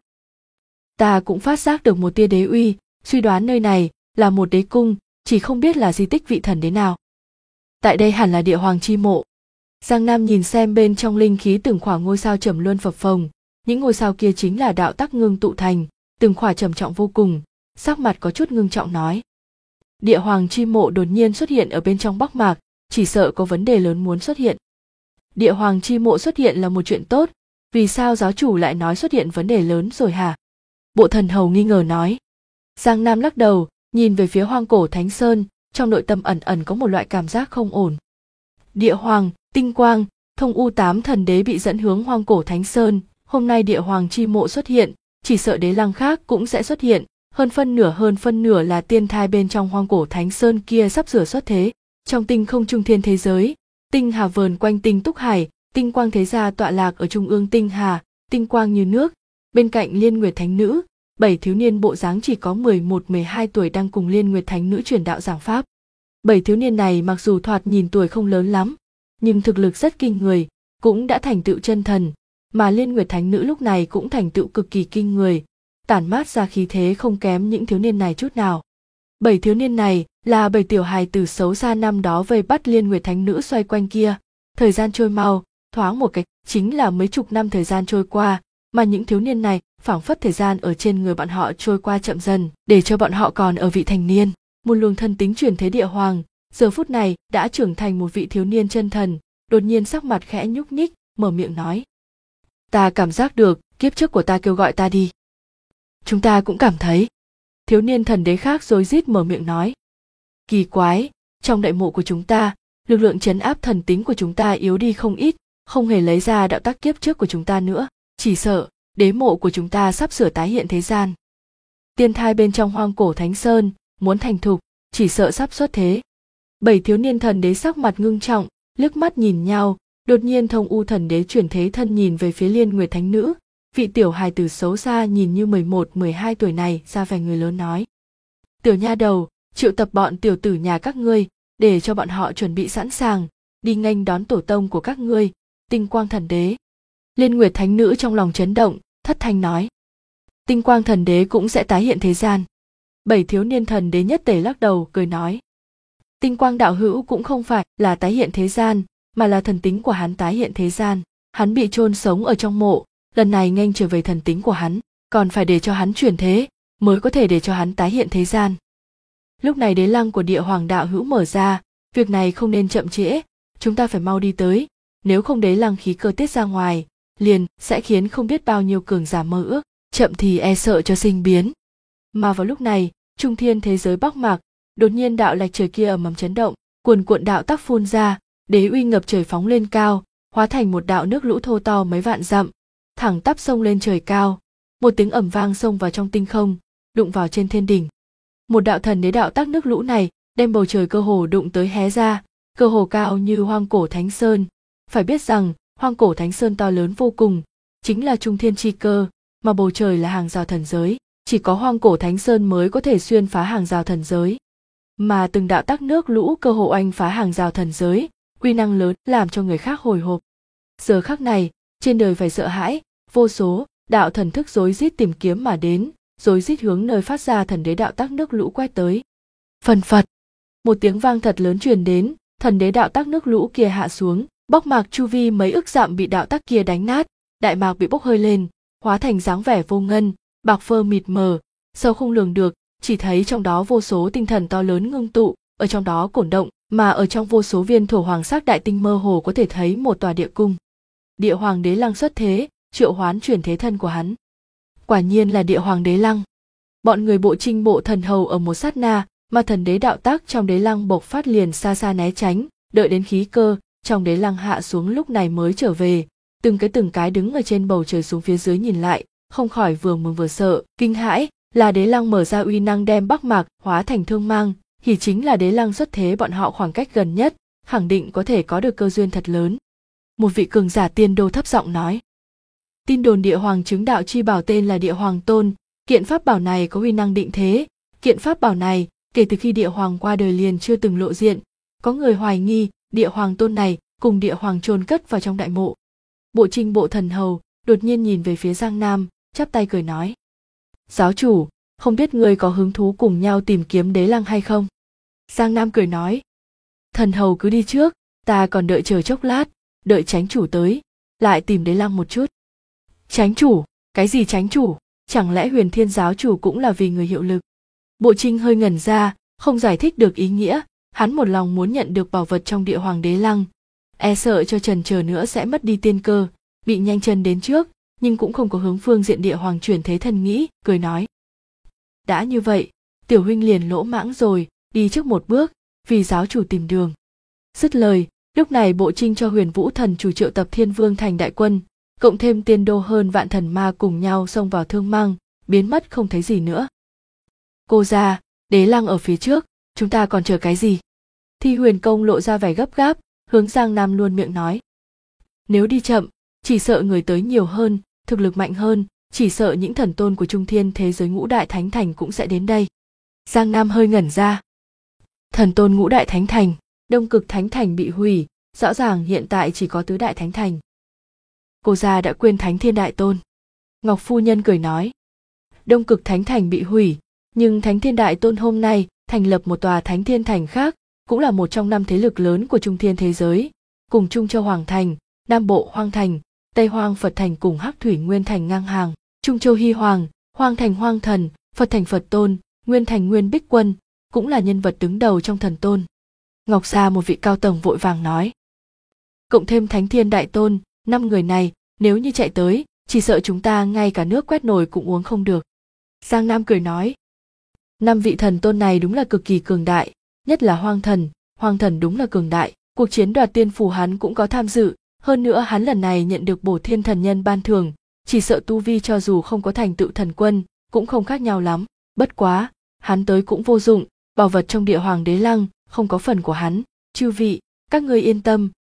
Ta cũng phát giác được một tia đế uy, suy đoán nơi này là một đế cung, chỉ không biết là di tích vị thần đế nào. Tại đây hẳn là địa hoàng chi mộ. Giang Nam nhìn xem bên trong linh khí từng khỏa ngôi sao trầm luân phập phồng, những ngôi sao kia chính là đạo tắc ngưng tụ thành, từng khỏa trầm trọng vô cùng, sắc mặt có chút ngưng trọng nói: Địa hoàng chi mộ đột nhiên xuất hiện ở bên trong Bắc Mạc, chỉ sợ có vấn đề lớn muốn xuất hiện. Địa hoàng chi mộ xuất hiện là một chuyện tốt, vì sao giáo chủ lại nói xuất hiện vấn đề lớn rồi hả? Bộ thần hầu nghi ngờ nói. Giang Nam lắc đầu, nhìn về phía Hoang Cổ Thánh Sơn, trong nội tâm ẩn ẩn có một loại cảm giác không ổn. Địa hoàng, tinh quang, thông U8 thần đế bị dẫn hướng Hoang Cổ Thánh Sơn, hôm nay địa hoàng chi mộ xuất hiện, chỉ sợ đế lăng khác cũng sẽ xuất hiện, hơn phân nửa là tiên thai bên trong Hoang Cổ Thánh Sơn kia sắp sửa xuất thế. Trong tinh không trung thiên thế giới, tinh hà vờn quanh tinh Túc Hải, tinh quang thế gia tọa lạc ở trung ương tinh hà, tinh quang như nước, bên cạnh Liên Nguyệt Thánh Nữ, 7 thiếu niên bộ dáng chỉ có 11-12 tuổi đang cùng Liên Nguyệt Thánh Nữ truyền đạo giảng pháp. 7 thiếu niên này mặc dù thoạt nhìn tuổi không lớn lắm, nhưng thực lực rất kinh người, cũng đã thành tựu chân thần, mà Liên Nguyệt Thánh Nữ lúc này cũng thành tựu cực kỳ kinh người, tản mát ra khí thế không kém những thiếu niên này chút nào. 7 thiếu niên này là 7 tiểu hài tử xấu xa năm đó vây bắt Liên Nguyệt Thánh Nữ xoay quanh kia. Thời gian trôi mau, thoáng một cách chính là mấy chục năm thời gian trôi qua, mà những thiếu niên này phảng phất thời gian ở trên người bọn họ trôi qua chậm dần, để cho bọn họ còn ở vị thành niên. Một luồng thân tính chuyển thế địa hoàng, giờ phút này đã trưởng thành một vị thiếu niên chân thần, đột nhiên sắc mặt khẽ nhúc nhích, mở miệng nói: Ta cảm giác được, kiếp trước của ta kêu gọi ta đi. Chúng ta cũng cảm thấy. Thiếu niên thần đế khác rối rít mở miệng nói: Kỳ quái, trong đại mộ của chúng ta, lực lượng trấn áp thần tính của chúng ta yếu đi không ít, không hề lấy ra đạo tác kiếp trước của chúng ta nữa, chỉ sợ đế mộ của chúng ta sắp sửa tái hiện thế gian. Tiên thai bên trong Hoang Cổ Thánh Sơn muốn thành thục, chỉ sợ sắp xuất thế. 7 thiếu niên thần đế sắc mặt ngưng trọng, liếc mắt nhìn nhau, Đột nhiên Thông U thần đế chuyển thế thân nhìn về phía Liên Nguyệt Thánh Nữ, vị tiểu hài tử xấu xa nhìn như 11-12 tuổi này ra vẻ người lớn nói. Tiểu nha đầu, triệu tập bọn tiểu tử nhà các ngươi, để cho bọn họ chuẩn bị sẵn sàng, đi nghênh đón tổ tông của các ngươi, Tinh Quang thần đế. Liên Nguyệt Thánh Nữ trong lòng chấn động, thất thanh nói. Tinh Quang thần đế cũng sẽ tái hiện thế gian. 7 thiếu niên thần đế nhất tề lắc đầu cười nói. Tinh Quang đạo hữu cũng không phải là tái hiện thế gian, mà là thần tính của hắn tái hiện thế gian. Hắn bị chôn sống ở trong mộ, lần này nghênh trở về thần tính của hắn, còn phải để cho hắn chuyển thế, mới có thể để cho hắn tái hiện thế gian. Lúc này đế lăng của địa hoàng đạo hữu mở ra, việc này không nên chậm trễ, chúng ta phải mau đi tới, nếu không đế lăng khí cơ tiết ra ngoài, liền sẽ khiến không biết bao nhiêu cường giả mơ ước, chậm thì e sợ cho sinh biến. Mà vào lúc này, trung thiên thế giới Bắc Mạc, đột nhiên đạo lạch trời kia ầm ầm chấn động, cuồn cuộn đạo tắc phun ra, đế uy ngập trời phóng lên cao, hóa thành một đạo nước lũ thô to mấy vạn dặm, thẳng tắp sông lên trời cao, một tiếng ầm vang xông vào trong tinh không, đụng vào trên thiên đỉnh. Một đạo thần đế đạo tắc nước lũ này đem bầu trời cơ hồ đụng tới hé ra, cơ hồ cao như Hoang Cổ Thánh Sơn. Phải biết rằng Hoang Cổ Thánh Sơn to lớn vô cùng, chính là trung thiên chi cơ, mà bầu trời là hàng rào thần giới, chỉ có Hoang Cổ Thánh Sơn mới có thể xuyên phá hàng rào thần giới. Mà từng đạo tắc nước lũ cơ hồ oanh phá hàng rào thần giới, uy năng lớn làm cho người khác hồi hộp. Giờ khắc này, trên đời phải sợ hãi, vô số đạo thần thức rối rít tìm kiếm mà đến, rối rít hướng nơi phát ra thần đế đạo tắc nước lũ quét tới. Phần phật, một tiếng vang thật lớn truyền đến, thần đế đạo tắc nước lũ kia hạ xuống, Bắc Mạc chu vi mấy ức dặm bị đạo tắc kia đánh nát, đại mạc bị bốc hơi lên, hóa thành dáng vẻ vô ngân, bạc phơ mịt mờ, sâu không lường được, chỉ thấy trong đó vô số tinh thần to lớn ngưng tụ, ở trong đó cổn động, mà ở trong vô số viên thổ hoàng sắc đại tinh mơ hồ có thể thấy một tòa địa cung. Địa hoàng đế lăng xuất thế, triệu hoán chuyển thế thân của hắn. Quả nhiên là địa hoàng đế lăng. Bọn người bộ trinh bộ thần hầu ở một sát na, mà thần đế đạo tác trong đế lăng bộc phát liền xa xa né tránh, đợi đến khí cơ trong đế lăng hạ xuống lúc này mới trở về, từng cái đứng ở trên bầu trời xuống phía dưới nhìn lại, không khỏi vừa mừng vừa sợ, kinh hãi, là đế lăng mở ra uy năng đem Bắc Mạc hóa thành thương mang, thì chính là đế lăng xuất thế bọn họ khoảng cách gần nhất, khẳng định có thể có được cơ duyên thật lớn. Một vị cường giả tiên đô thấp giọng nói. Tin đồn địa hoàng chứng đạo chi bảo tên là địa hoàng tôn, kiện pháp bảo này có uy năng định thế, kiện pháp bảo này kể từ khi địa hoàng qua đời liền chưa từng lộ diện, có người hoài nghi địa hoàng tôn này cùng địa hoàng chôn cất vào trong đại mộ. Bộ trinh bộ thần hầu đột nhiên nhìn về phía Giang Nam, chắp tay cười nói. Giáo chủ, không biết ngươi có hứng thú cùng nhau tìm kiếm đế lăng hay không? Giang Nam cười nói. Thần hầu cứ đi trước, ta còn đợi chờ chốc lát, đợi chánh chủ tới, lại tìm đế lăng một chút. Chánh chủ? Cái gì chánh chủ? Chẳng lẽ Huyền Thiên giáo chủ cũng là vì người hiệu lực? Bộ trinh hơi ngẩn ra, không giải thích được ý nghĩa, hắn một lòng muốn nhận được bảo vật trong địa hoàng đế lăng, e sợ cho chần chờ nữa sẽ mất đi tiên cơ, bị nhanh chân đến trước, nhưng cũng không có hướng phương diện địa hoàng chuyển thế thân nghĩ, cười nói. Đã như vậy, tiểu huynh liền lỗ mãng rồi, đi trước một bước, vì giáo chủ tìm đường. Dứt lời, lúc này bộ trinh cho Huyền Vũ thần chủ triệu tập Thiên Vương thành đại quân, cộng thêm tiên đô hơn vạn thần ma cùng nhau xông vào Thương Mang, biến mất không thấy gì nữa. Cô ra, đế lăng ở phía trước, chúng ta còn chờ cái gì? Thi Huyền Công lộ ra vẻ gấp gáp, hướng Giang Nam luôn miệng nói. Nếu đi chậm, chỉ sợ người tới nhiều hơn, thực lực mạnh hơn, chỉ sợ những thần tôn của trung thiên thế giới ngũ đại thánh thành cũng sẽ đến đây. Giang Nam hơi ngẩn ra. Thần tôn ngũ đại thánh thành, Đông Cực thánh thành bị hủy, rõ ràng hiện tại chỉ có tứ đại thánh thành. Cô gia đã quên Thánh Thiên Đại Tôn. Ngọc phu nhân cười nói. Đông Cực thánh thành bị hủy, nhưng Thánh Thiên Đại Tôn hôm nay thành lập một tòa Thánh Thiên thành khác, cũng là một trong 5 thế lực lớn của trung thiên thế giới, cùng Trung Châu Hoàng thành, Nam Bộ Hoang thành, Tây Hoang Phật thành cùng Hắc Thủy Nguyên thành ngang hàng. Trung Châu Hy Hoàng, Hoang thành Hoang thần, Phật thành Phật tôn, Nguyên thành Nguyên Bích Quân, cũng là nhân vật đứng đầu trong thần tôn. Ngọc Gia một vị cao tầng vội vàng nói. Cộng thêm Thánh Thiên Đại Tôn, 5 người này, nếu như chạy tới, chỉ sợ chúng ta ngay cả nước quét nồi cũng uống không được. Giang Nam cười nói. 5 vị thần tôn này đúng là cực kỳ cường đại, nhất là Hoang thần đúng là cường đại, cuộc chiến đoạt tiên phủ hắn cũng có tham dự, hơn nữa hắn lần này nhận được bổ thiên thần nhân ban thưởng, chỉ sợ tu vi cho dù không có thành tựu thần quân, cũng không khác nhau lắm, bất quá, hắn tới cũng vô dụng, bảo vật trong địa hoàng đế lăng, không có phần của hắn, chư vị, các ngươi yên tâm,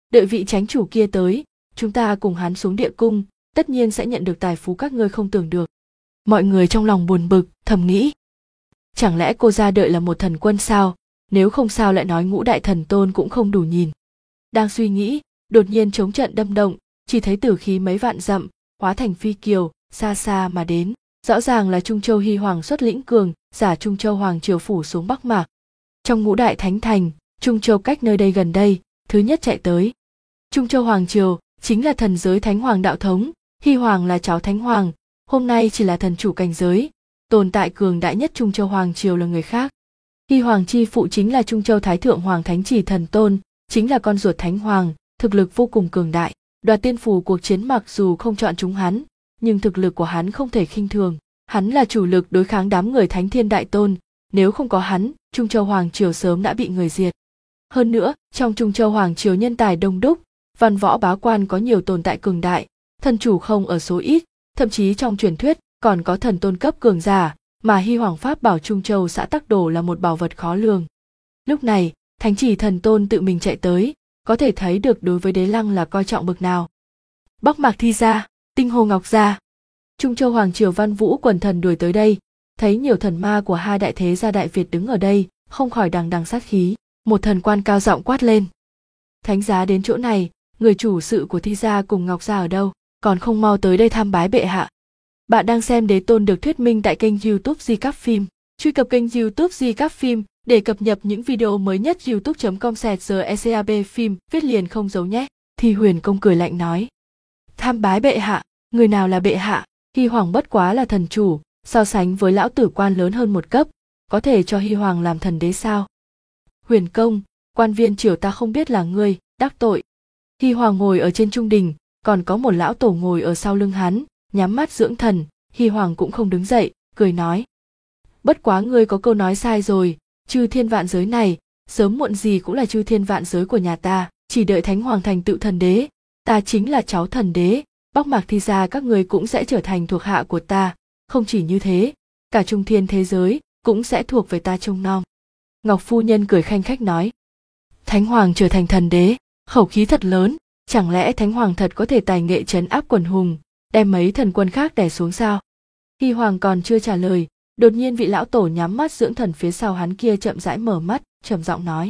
đợi vị chánh chủ kia tới, chúng ta cùng hắn xuống địa cung, tất nhiên sẽ nhận được tài phú các ngươi không tưởng được. Mọi người trong lòng buồn bực, thầm nghĩ. Chẳng lẽ cô ra đợi là một thần quân sao, nếu không sao lại nói ngũ đại thần tôn cũng không đủ nhìn. Đang suy nghĩ, đột nhiên trống trận đâm động, chỉ thấy tử khí mấy vạn dặm, hóa thành phi kiều, xa xa mà đến. Rõ ràng là Trung Châu Hy Hoàng xuất lĩnh cường, giả Trung Châu Hoàng triều phủ xuống Bắc Mạc. Trong ngũ đại thánh thành, Trung Châu cách nơi đây gần đây, thứ nhất chạy tới. Trung Châu Hoàng triều chính là thần giới Thánh Hoàng đạo thống, Hy Hoàng là cháu Thánh Hoàng, hôm nay chỉ là thần chủ cảnh giới, tồn tại cường đại nhất Trung Châu Hoàng triều là người khác. Hy Hoàng chi phụ chính là Trung Châu Thái Thượng Hoàng Thánh Chỉ Thần Tôn, chính là con ruột Thánh Hoàng, thực lực vô cùng cường đại. Đoạt tiên phù cuộc chiến mặc dù không chọn chúng hắn, nhưng thực lực của hắn không thể khinh thường. Hắn là chủ lực đối kháng đám người Thánh Thiên Đại Tôn, nếu không có hắn, Trung Châu Hoàng triều sớm đã bị người diệt. Hơn nữa, trong Trung Châu Hoàng triều nhân tài đông đúc, văn võ bá quan có nhiều tồn tại cường đại, thần chủ không ở số ít, thậm chí trong truyền thuyết còn có thần tôn cấp cường giả, mà Hy Hoàng pháp bảo Trung Châu xã Tắc Đồ là một bảo vật khó lường. Lúc này, Thánh Chỉ Thần Tôn tự mình chạy tới, có thể thấy được đối với Đế Lăng là coi trọng bậc nào. Bắc Mạc Thi gia, Tinh Hồ Ngọc gia. Trung Châu Hoàng triều Văn Vũ quần thần đuổi tới đây, thấy nhiều thần ma của hai đại thế gia Đại Việt đứng ở đây, không khỏi đằng đằng sát khí. Một thần quan cao giọng quát lên: Thánh giá đến chỗ này, người chủ sự của Thi gia cùng Ngọc gia ở đâu, còn không mau tới đây tham bái bệ hạ. Bạn đang xem Đế Tôn được thuyết minh tại kênh YouTube Di Cáp Phim. Truy cập kênh YouTube Di Cáp Phim để cập nhật những video mới nhất. youtube.com/GECAB phim viết liền không giấu nhé. Thi Huyền Công cười lạnh nói: Tham bái bệ hạ, người nào là bệ hạ? Hy Hoàng bất quá là thần chủ, so sánh với lão tử quan lớn hơn một cấp, có thể cho Hy Hoàng làm thần đế sao? Huyền Công, quan viên triều ta không biết là ngươi, đắc tội. Hy Hoàng ngồi ở trên trung đình, còn có một lão tổ ngồi ở sau lưng hắn, nhắm mắt dưỡng thần. Hy Hoàng cũng không đứng dậy, cười nói: Bất quá ngươi có câu nói sai rồi, chư thiên vạn giới này, sớm muộn gì cũng là chư thiên vạn giới của nhà ta, chỉ đợi Thánh Hoàng thành tựu thần đế, ta chính là cháu thần đế, Bắc Mạc Thi gia các ngươi cũng sẽ trở thành thuộc hạ của ta, không chỉ như thế, cả trung thiên thế giới cũng sẽ thuộc về ta trông nom. Ngọc phu nhân cười khanh khách nói: Thánh Hoàng trở thành thần đế, khẩu khí thật lớn, chẳng lẽ Thánh Hoàng thật có thể tài nghệ trấn áp quần hùng, đem mấy thần quân khác đè xuống sao? Hy Hoàng còn chưa trả lời, đột nhiên vị lão tổ nhắm mắt dưỡng thần phía sau hắn kia chậm rãi mở mắt, trầm giọng nói: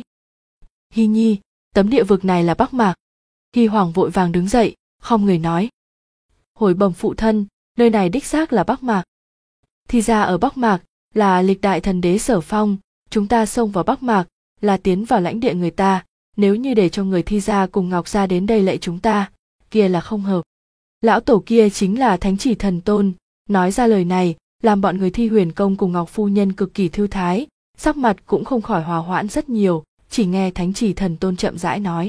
Hy nhi, tấm địa vực này là Bắc Mạc. Hy Hoàng vội vàng đứng dậy, khom người nói: Hồi bẩm phụ thân, nơi này đích xác là Bắc Mạc. Thì ra ở Bắc Mạc là lịch đại thần đế sở phong, chúng ta xông vào Bắc Mạc là tiến vào lãnh địa người ta, nếu như để cho người Thi gia cùng Ngọc gia đến đây lạy chúng ta, kia là không hợp. Lão tổ kia chính là Thánh Chỉ Thần Tôn, nói ra lời này làm bọn người Thi Huyền Công cùng Ngọc phu nhân cực kỳ thư thái, sắc mặt cũng không khỏi hòa hoãn rất nhiều. Chỉ nghe Thánh Chỉ Thần Tôn chậm rãi nói: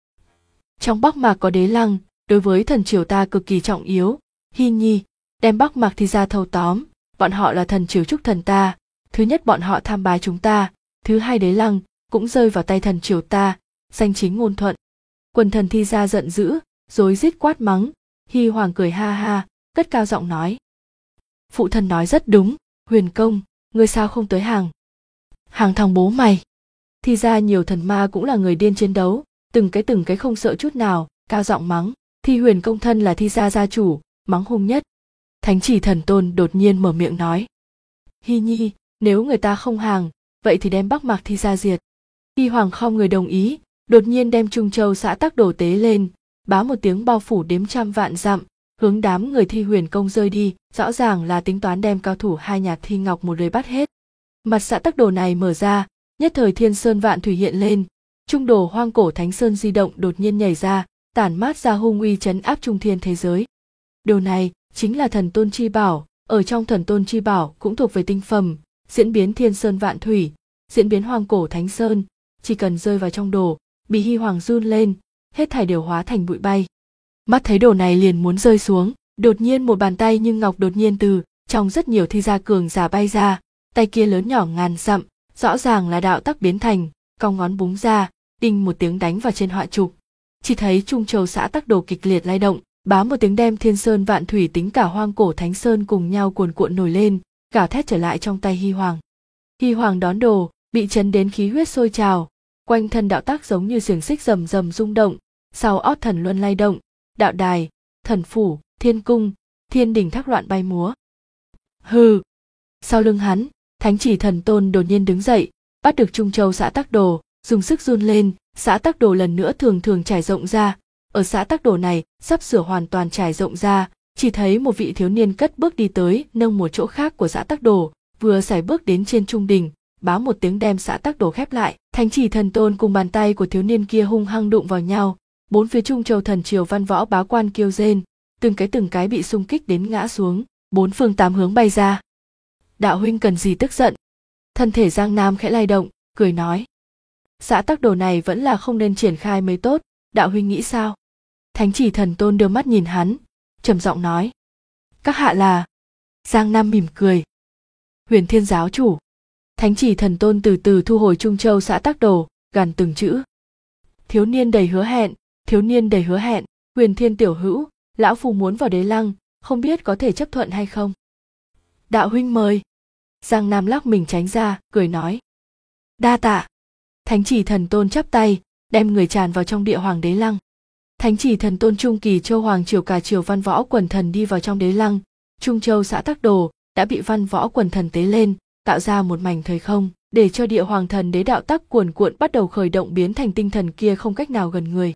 Trong Bắc Mạc có Đế Lăng, đối với thần triều ta cực kỳ trọng yếu. Hy nhi, đem Bắc Mạc Thi gia thâu tóm, bọn họ là thần triều chúc thần ta, thứ nhất bọn họ tham bái chúng ta, thứ hai Đế Lăng cũng rơi vào tay thần triều ta, danh chính ngôn thuận. Quần thần Thi gia giận dữ, rối rít quát mắng. Hy Hoàng cười ha ha, cất cao giọng nói: Phụ thân nói rất đúng, Huyền Công, ngươi sao không tới hàng? Hàng thằng bố mày. Thi gia nhiều thần ma cũng là người điên chiến đấu, từng cái không sợ chút nào, cao giọng mắng. Thi Huyền Công thân là Thi gia gia chủ, mắng hung nhất. Thánh Chỉ Thần Tôn đột nhiên mở miệng nói: Hy nhi, nếu người ta không hàng, vậy thì đem Bắc Mạc Thi gia diệt. Hy Hoàng không người đồng ý, đột nhiên đem Trung Châu xã Tắc Đồ tế lên, bá một tiếng bao phủ đếm trăm vạn dặm, hướng đám người Thi Huyền Công rơi đi, rõ ràng là tính toán đem cao thủ hai nhà Thi Ngọc một lưới bắt hết. Mặt xã Tắc Đồ này mở ra, nhất thời thiên sơn vạn thủy hiện lên, trung đồ hoang cổ Thánh Sơn di động đột nhiên nhảy ra, tản mát ra hung uy trấn áp trung thiên thế giới. Điều này chính là Thần Tôn chi bảo, ở trong Thần Tôn chi bảo cũng thuộc về tinh phẩm, diễn biến thiên sơn vạn thủy, diễn biến hoang cổ Thánh Sơn, chỉ cần rơi vào trong đồ, bị Hy Hoàng run lên, hết thảy đều hóa thành bụi bay. Mắt thấy đồ này liền muốn rơi xuống, đột nhiên một bàn tay như ngọc đột nhiên từ trong rất nhiều Thi gia cường giả bay ra, tay kia lớn nhỏ ngàn dặm, rõ ràng là đạo tắc biến thành, cong ngón búng ra, đinh một tiếng đánh vào trên họa trục. Chỉ thấy Trung Châu xã Tắc Đồ kịch liệt lay động, bá một tiếng đem thiên sơn vạn thủy tính cả hoang cổ Thánh Sơn cùng nhau cuồn cuộn nổi lên, gào thét trở lại trong tay Hy Hoàng. Hy Hoàng đón đồ, bị chấn đến khí huyết sôi trào, quanh thân đạo tắc giống như xiềng xích rầm rầm rung động, sau ót thần luân lay động, đạo đài, thần phủ, thiên cung, thiên đình thác loạn bay múa. Hừ. Sau lưng hắn, Thánh Chỉ Thần Tôn đột nhiên đứng dậy, bắt được Trung Châu xã Tắc Đồ, dùng sức run lên, xã Tắc Đồ lần nữa thường thường trải rộng ra. Ở xã Tắc Đồ này, sắp sửa hoàn toàn trải rộng ra, chỉ thấy một vị thiếu niên cất bước đi tới nông một chỗ khác của xã Tắc Đồ, vừa sải bước đến trên trung đình, báo một tiếng đem xã Tắc Đồ khép lại. Thánh Chỉ Thần Tôn cùng bàn tay của thiếu niên kia hung hăng đụng vào nhau, bốn phía Trung Châu thần triều văn võ bá quan kêu rên, từng cái bị xung kích đến ngã xuống, bốn phương tám hướng bay ra. Đạo huynh cần gì tức giận? Thân thể Giang Nam khẽ lay động, cười nói. Xã Tắc Đồ này vẫn là không nên triển khai mới tốt, đạo huynh nghĩ sao? Thánh Chỉ Thần Tôn đưa mắt nhìn hắn, trầm giọng nói. Các hạ là... Giang Nam mỉm cười. Huyền Thiên giáo chủ. Thánh Chỉ Thần Tôn từ từ thu hồi Trung Châu xã Tắc Đồ, gằn từng chữ. Thiếu niên đầy hứa hẹn, thiếu niên đầy hứa hẹn, Huyền Thiên tiểu hữu, lão phu muốn vào Đế Lăng, không biết có thể chấp thuận hay không? Đạo huynh mời. Giang Nam lắc mình tránh ra, cười nói. Đa tạ. Thánh Chỉ Thần Tôn chắp tay, đem người tràn vào trong địa hoàng Đế Lăng. Thánh Chỉ Thần Tôn trung kỳ Châu Hoàng triều cả triều văn võ quần thần đi vào trong Đế Lăng, Trung Châu xã Tắc Đồ đã bị văn võ quần thần tế lên, tạo ra một mảnh thời không, để cho địa hoàng thần đế đạo tắc cuồn cuộn bắt đầu khởi động biến thành tinh thần kia không cách nào gần người.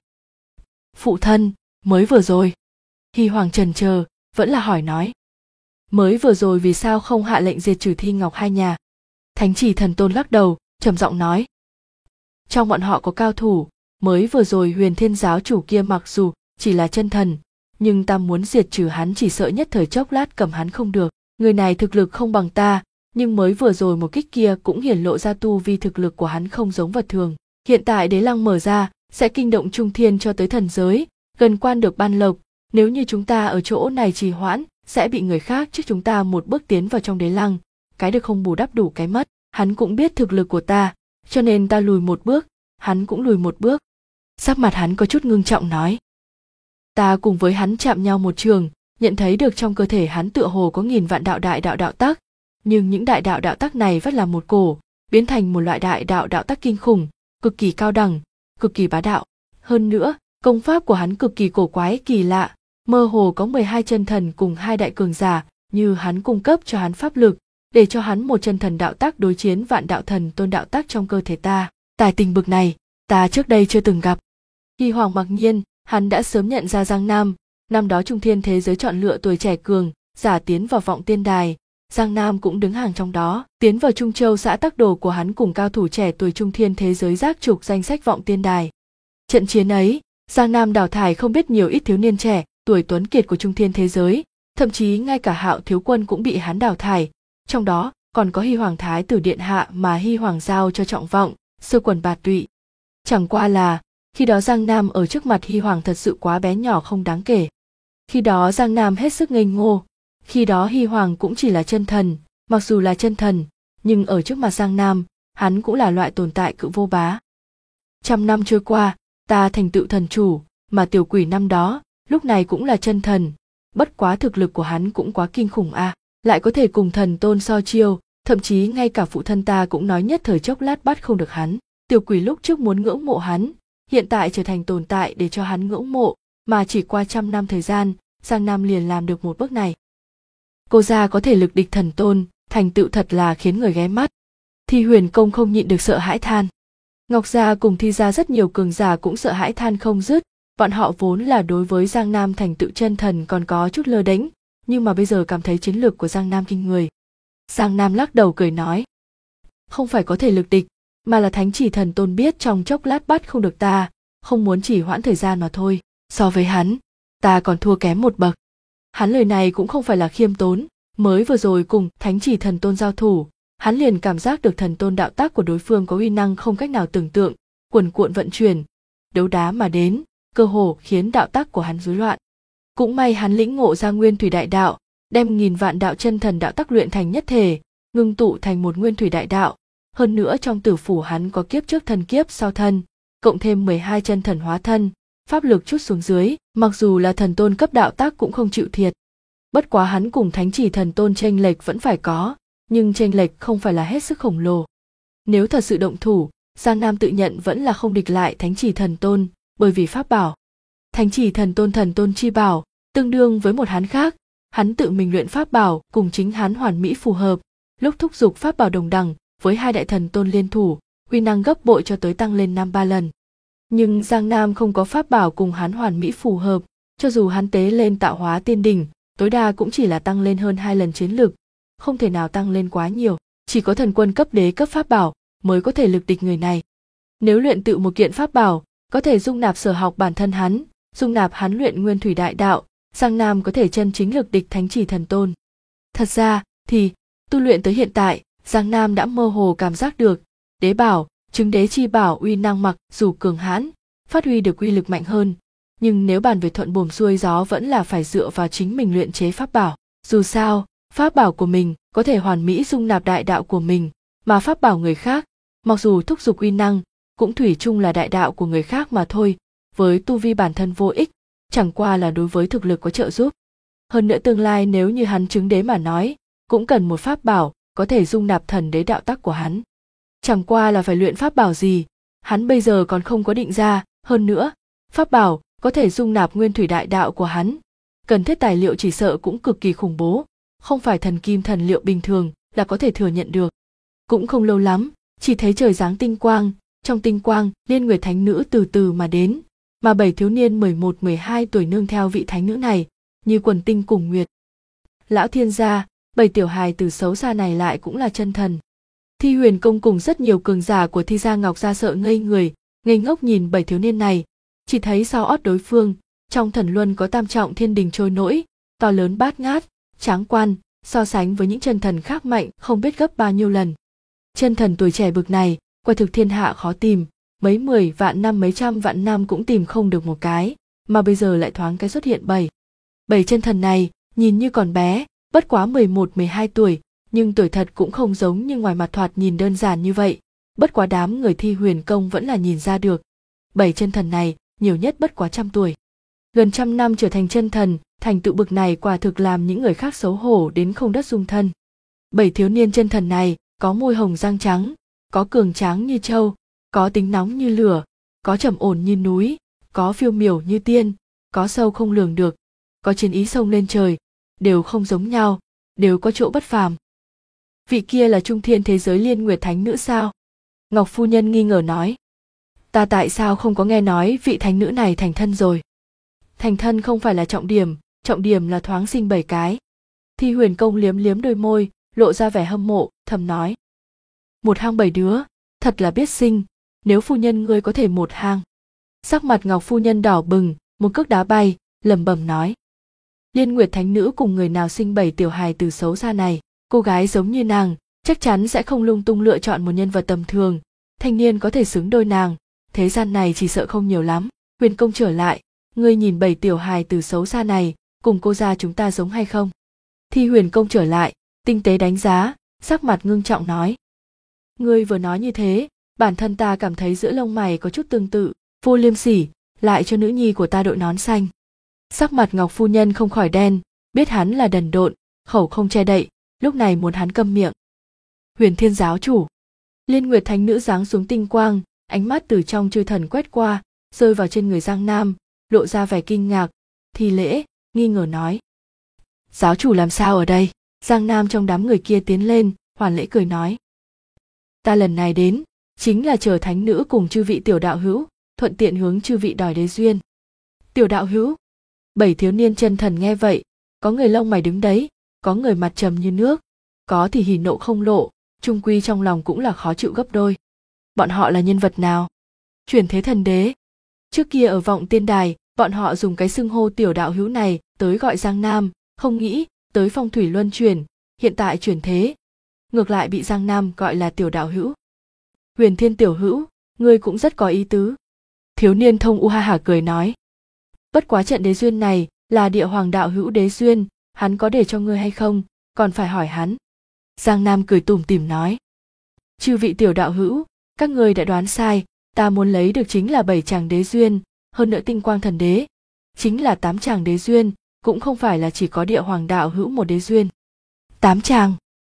Phụ thân, mới vừa rồi. Hy Hoàng chần chờ, vẫn là hỏi nói. Mới vừa rồi vì sao không hạ lệnh diệt trừ Thi Ngọc hai nhà? Thánh Chỉ Thần Tôn lắc đầu, trầm giọng nói. Trong bọn họ có cao thủ, mới vừa rồi Huyền Thiên giáo chủ kia mặc dù chỉ là chân thần, nhưng ta muốn diệt trừ hắn chỉ sợ nhất thời chốc lát cầm hắn không được. Người này thực lực không bằng ta, nhưng mới vừa rồi một kích kia cũng hiển lộ ra tu vi thực lực của hắn không giống vật thường. Hiện tại Đế Lăng mở ra, sẽ kinh động trung thiên cho tới thần giới, gần quan được ban lộc. Nếu như chúng ta ở chỗ này trì hoãn, sẽ bị người khác trước chúng ta một bước tiến vào trong Đế Lăng. Cái được không bù đắp đủ cái mất. Hắn cũng biết thực lực của ta, cho nên ta lùi một bước, hắn cũng lùi một bước. Sắc mặt hắn có chút ngưng trọng nói. Ta cùng với hắn chạm nhau một trường, nhận thấy được trong cơ thể hắn tựa hồ có nghìn vạn đại đạo tắc, nhưng những đại đạo tắc này vắt làm một cổ, biến thành một loại đại đạo tắc kinh khủng, cực kỳ cao đẳng, cực kỳ bá đạo. Hơn nữa, công pháp của hắn cực kỳ cổ quái kỳ lạ, mơ hồ có 12 chân thần cùng 2 đại cường giả, như hắn cung cấp cho hắn pháp lực, để cho hắn một chân thần đạo tắc đối chiến vạn đạo thần tôn đạo tắc trong cơ thể ta. Tài tình bực này, ta trước đây chưa từng gặp. Hy Hoàng mặc nhiên, hắn đã sớm nhận ra Giang Nam, năm đó Trung Thiên thế giới chọn lựa tuổi trẻ cường giả tiến vào vọng tiên đài, Giang Nam cũng đứng hàng trong đó, tiến vào Trung Châu xã Tắc Đồ của hắn cùng cao thủ trẻ tuổi Trung Thiên thế giới giác trục danh sách vọng tiên đài. Trận chiến ấy, Giang Nam đào thải không biết nhiều ít thiếu niên trẻ tuổi tuấn kiệt của Trung Thiên thế giới, thậm chí ngay cả Hạo thiếu quân cũng bị hắn đào thải, trong đó còn có Hy Hoàng thái tử điện hạ mà Hy Hoàng giao cho trọng vọng, sơ quần bạt tụy. Chẳng qua là khi đó Giang Nam ở trước mặt Hy Hoàng thật sự quá bé nhỏ không đáng kể. Khi đó Giang Nam hết sức ngây ngô, khi đó Hy Hoàng cũng chỉ là chân thần, mặc dù là chân thần, nhưng ở trước mặt Giang Nam, hắn cũng là loại tồn tại cự vô bá. Trăm năm trôi qua, ta thành tựu thần chủ, mà tiểu quỷ năm đó, lúc này cũng là chân thần, bất quá thực lực của hắn cũng quá kinh khủng a, lại có thể cùng thần tôn so chiêu, thậm chí ngay cả phụ thân ta cũng nói nhất thời chốc lát bắt không được hắn. Tiểu quỷ lúc trước muốn ngưỡng mộ hắn, hiện tại trở thành tồn tại để cho hắn ngưỡng mộ, mà chỉ qua 100 năm thời gian, Giang Nam liền làm được một bước này. Cô gia có thể lực địch thần tôn, thành tựu thật là khiến người ghé mắt. Thi Huyền Công không nhịn được sợ hãi than. Ngọc gia cùng Thi gia rất nhiều cường giả cũng sợ hãi than không dứt, bọn họ vốn là đối với Giang Nam thành tựu chân thần còn có chút lơ đễnh, nhưng mà bây giờ cảm thấy chiến lược của Giang Nam kinh người. Giang Nam lắc đầu cười nói, không phải có thể lực địch, mà là Thánh Chỉ Thần Tôn biết trong chốc lát bắt không được ta, không muốn chỉ hoãn thời gian mà thôi. So với hắn, ta còn thua kém một bậc. Hắn lời này cũng không phải là khiêm tốn, mới vừa rồi cùng Thánh Chỉ Thần Tôn giao thủ, hắn liền cảm giác được thần tôn đạo tác của đối phương có uy năng không cách nào tưởng tượng, cuồn cuộn vận chuyển, đấu đá mà đến, cơ hồ khiến đạo tác của hắn rối loạn. Cũng may hắn lĩnh ngộ ra nguyên thủy đại đạo, đem nghìn vạn đạo chân thần đạo tác luyện thành nhất thể, ngưng tụ thành một nguyên thủy đại đạo. Hơn nữa trong tử phủ hắn có kiếp trước thần kiếp sau thân, cộng thêm 12 chân thần hóa thân, pháp lực chút xuống dưới, mặc dù là thần tôn cấp đạo tác cũng không chịu thiệt. Bất quá hắn cùng Thánh Chỉ Thần Tôn chênh lệch vẫn phải có, nhưng chênh lệch không phải là hết sức khổng lồ. Nếu thật sự động thủ, Giang Nam tự nhận vẫn là không địch lại Thánh Chỉ Thần Tôn, bởi vì pháp bảo, Thánh chỉ thần tôn chi bảo, tương đương với một hắn khác, hắn tự mình luyện pháp bảo cùng chính hắn hoàn mỹ phù hợp, lúc thúc giục pháp bảo đồng đẳng với hai đại thần tôn liên thủ, uy năng gấp bội cho tới tăng lên 5-3 lần. Nhưng Giang Nam không có pháp bảo cùng hắn hoàn mỹ phù hợp, cho dù hắn tế lên tạo hóa tiên đỉnh, tối đa cũng chỉ là tăng lên hơn 2 lần chiến lực, không thể nào tăng lên quá nhiều, chỉ có thần quân cấp đế cấp pháp bảo mới có thể lực địch người này. Nếu luyện tự một kiện pháp bảo, có thể dung nạp sở học bản thân hắn, dung nạp hắn luyện nguyên thủy đại đạo, Giang Nam có thể chân chính lực địch thánh chỉ thần tôn. Thật ra thì tu luyện tới hiện tại, Giang Nam đã mơ hồ cảm giác được đế bảo, chứng đế chi bảo uy năng mặc dù cường hãn, phát huy được uy lực mạnh hơn, nhưng nếu bàn về thuận buồm xuôi gió vẫn là phải dựa vào chính mình luyện chế pháp bảo. Dù sao, pháp bảo của mình có thể hoàn mỹ dung nạp đại đạo của mình, mà pháp bảo người khác, mặc dù thúc giục uy năng, cũng thủy chung là đại đạo của người khác mà thôi, với tu vi bản thân vô ích, chẳng qua là đối với thực lực có trợ giúp. Hơn nữa tương lai nếu như hắn chứng đế mà nói, cũng cần một pháp bảo có thể dung nạp thần đế đạo tắc của hắn. Chẳng qua là phải luyện pháp bảo gì, hắn bây giờ còn không có định ra, hơn nữa, pháp bảo có thể dung nạp nguyên thủy đại đạo của hắn, cần thiết tài liệu chỉ sợ cũng cực kỳ khủng bố, không phải thần kim thần liệu bình thường là có thể thừa nhận được. Cũng không lâu lắm, chỉ thấy trời giáng tinh quang, trong tinh quang Liên Nguyệt Thánh Nữ từ từ mà đến, mà 7 thiếu niên 11-12 tuổi nương theo vị thánh nữ này, như quần tinh cùng nguyệt. Lão thiên gia, 7 tiểu hài từ xấu xa này lại cũng là chân thần. Thi Huyền Công cùng rất nhiều cường giả của Thi gia Ngọc gia sợ ngây người, ngây ngốc nhìn 7 thiếu niên này, chỉ thấy sau ót đối phương, trong thần luân có tam trọng thiên đình trôi nổi, to lớn bát ngát, tráng quan, so sánh với những chân thần khác mạnh không biết gấp bao nhiêu lần. Chân thần tuổi trẻ bực này, quả thực thiên hạ khó tìm, mấy 10 vạn năm mấy trăm vạn năm cũng tìm không được một cái, mà bây giờ lại thoáng cái xuất hiện 7 chân thần này, nhìn như còn bé, bất quá 11-12 tuổi, nhưng tuổi thật cũng không giống như ngoài mặt thoạt nhìn đơn giản như vậy, bất quá đám người Thi Huyền Công vẫn là nhìn ra được. 7 chân thần này, nhiều nhất bất quá 100 tuổi. Gần 100 năm trở thành chân thần, thành tựu bực này quả thực làm những người khác xấu hổ đến không đất dung thân. 7 thiếu niên chân thần này, có môi hồng răng trắng, có cường tráng như trâu, có tính nóng như lửa, có trầm ổn như núi, có phiêu miểu như tiên, có sâu không lường được, có chiến ý sông lên trời, đều không giống nhau, đều có chỗ bất phàm. Vị kia là trung thiên thế giới Liên Nguyệt Thánh Nữ sao? Ngọc phu nhân nghi ngờ nói. Ta tại sao không có nghe nói vị thánh nữ này thành thân rồi? Thành thân không phải là trọng điểm là thoáng sinh 7 cái. Thi Huyền Công liếm liếm đôi môi, lộ ra vẻ hâm mộ, thầm nói. Một hang 7 đứa, thật là biết sinh, nếu phu nhân ngươi có thể một hang. Sắc mặt Ngọc phu nhân đỏ bừng, một cước đá bay, lẩm bẩm nói. Liên Nguyệt Thánh Nữ cùng người nào sinh 7 tiểu hài từ xấu xa này, cô gái giống như nàng, chắc chắn sẽ không lung tung lựa chọn một nhân vật tầm thường, thanh niên có thể xứng đôi nàng, thế gian này chỉ sợ không nhiều lắm. Huyền Công trở lại, ngươi nhìn 7 tiểu hài từ xấu xa này, cùng cô gia chúng ta giống hay không? Thi Huyền Công trở lại, tinh tế đánh giá, sắc mặt ngưng trọng nói. Ngươi vừa nói như thế, bản thân ta cảm thấy giữa lông mày có chút tương tự, vô liêm sỉ, lại cho nữ nhi của ta đội nón xanh. Sắc mặt Ngọc phu nhân không khỏi đen, biết hắn là đần độn, khẩu không che đậy, lúc này muốn hắn câm miệng. Huyền Thiên giáo chủ. Liên Nguyệt Thánh Nữ giáng xuống tinh quang, ánh mắt từ trong chư thần quét qua, rơi vào trên người Giang Nam, lộ ra vẻ kinh ngạc, thi lễ, nghi ngờ nói. Giáo chủ làm sao ở đây? Giang Nam trong đám người kia tiến lên, hoàn lễ cười nói. Ta lần này đến, chính là chờ thánh nữ cùng chư vị tiểu đạo hữu, thuận tiện hướng chư vị đòi đế duyên. Tiểu đạo hữu. 7 thiếu niên chân thần nghe vậy, có người lông mày đứng đấy, có người mặt trầm như nước, có thì hỉ nộ không lộ, chung quy trong lòng cũng là khó chịu gấp đôi. Bọn họ là nhân vật nào? Chuyển thế thần đế. Trước kia ở Vọng Tiên Đài, bọn họ dùng cái xưng hô tiểu đạo hữu này tới gọi Giang Nam, không nghĩ tới phong thủy luân chuyển, hiện tại chuyển thế, ngược lại bị Giang Nam gọi là tiểu đạo hữu. Huyền Thiên tiểu hữu, ngươi cũng rất có ý tứ. Thiếu niên Thông U ha hả cười nói. Bất quá trận đế duyên này là địa hoàng đạo hữu đế duyên, hắn có để cho ngươi hay không, còn phải hỏi hắn. Giang Nam cười tủm tỉm nói. Chư vị tiểu đạo hữu, các ngươi đã đoán sai, ta muốn lấy được chính là 7 chàng đế duyên, hơn nữa tinh quang thần đế, chính là 8 chàng đế duyên, cũng không phải là chỉ có địa hoàng đạo hữu một đế duyên. 8 chàng.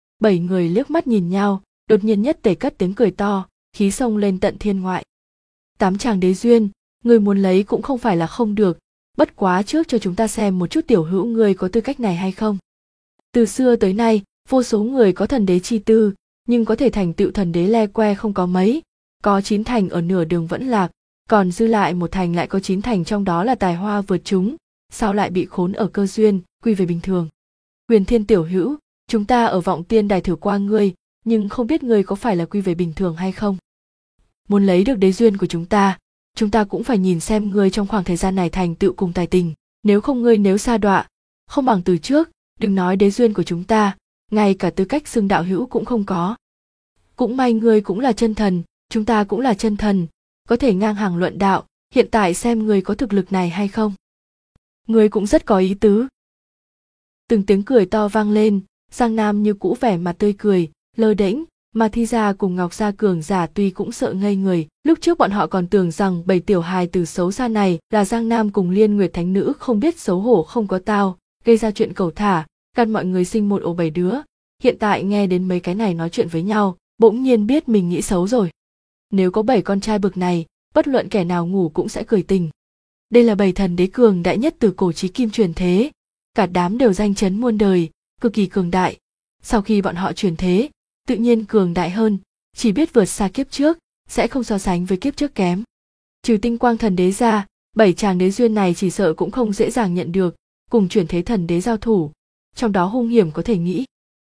7 người liếc mắt nhìn nhau, đột nhiên nhất tề cất tiếng cười to, khí xông lên tận thiên ngoại. 8 chàng đế duyên, người muốn lấy cũng không phải là không được, Bất quá trước cho chúng ta xem một chút tiểu hữu ngươi có tư cách này hay không. Từ xưa tới nay, vô số người có thần đế chi tư, nhưng có thể thành tựu thần đế le que không có mấy, có 9 thành ở nửa đường vẫn lạc, còn dư lại một thành lại có 9 thành trong đó là tài hoa vượt chúng, sao lại bị khốn ở cơ duyên, quy về bình thường. Huyền Thiên tiểu hữu, chúng ta ở Vọng Tiên Đài thử qua ngươi, nhưng không biết ngươi có phải là quy về bình thường hay không. Muốn lấy được đế duyên của chúng ta cũng phải nhìn xem ngươi trong khoảng thời gian này thành tựu cùng tài tình, nếu không ngươi nếu sa đọa, không bằng từ trước, đừng nói đế duyên của chúng ta, ngay cả tư cách xưng đạo hữu cũng không có. Cũng may ngươi cũng là chân thần, chúng ta cũng là chân thần, có thể ngang hàng luận đạo, hiện tại xem ngươi có thực lực này hay không. Ngươi cũng rất có ý tứ. Từng tiếng cười to vang lên, Giang Nam như cũ vẻ mặt tươi cười, lơ đễnh, mà Thi Gia cùng Ngọc Gia cường giả tuy cũng sợ ngây người, lúc trước bọn họ còn tưởng rằng bầy tiểu hài từ xấu xa này là Giang Nam cùng Liên Nguyệt Thánh Nữ không biết xấu hổ không có tao, gây ra chuyện cẩu thả, gạt mọi người sinh một ổ 7 đứa. Hiện tại nghe đến mấy cái này nói chuyện với nhau, bỗng nhiên biết mình nghĩ xấu rồi. Nếu có 7 con trai bực này, bất luận kẻ nào ngủ cũng sẽ cười tình. Đây là 7 thần đế cường đại nhất từ cổ chí kim truyền thế, cả đám đều danh chấn muôn đời, cực kỳ cường đại. Sau khi bọn họ truyền thế, tự nhiên cường đại hơn, chỉ biết vượt xa kiếp trước, sẽ không so sánh với kiếp trước kém. Trừ Tinh Quang thần đế ra, 7 chàng đế duyên này chỉ sợ cũng không dễ dàng nhận được, cùng chuyển thế thần đế giao thủ, trong đó hung hiểm có thể nghĩ.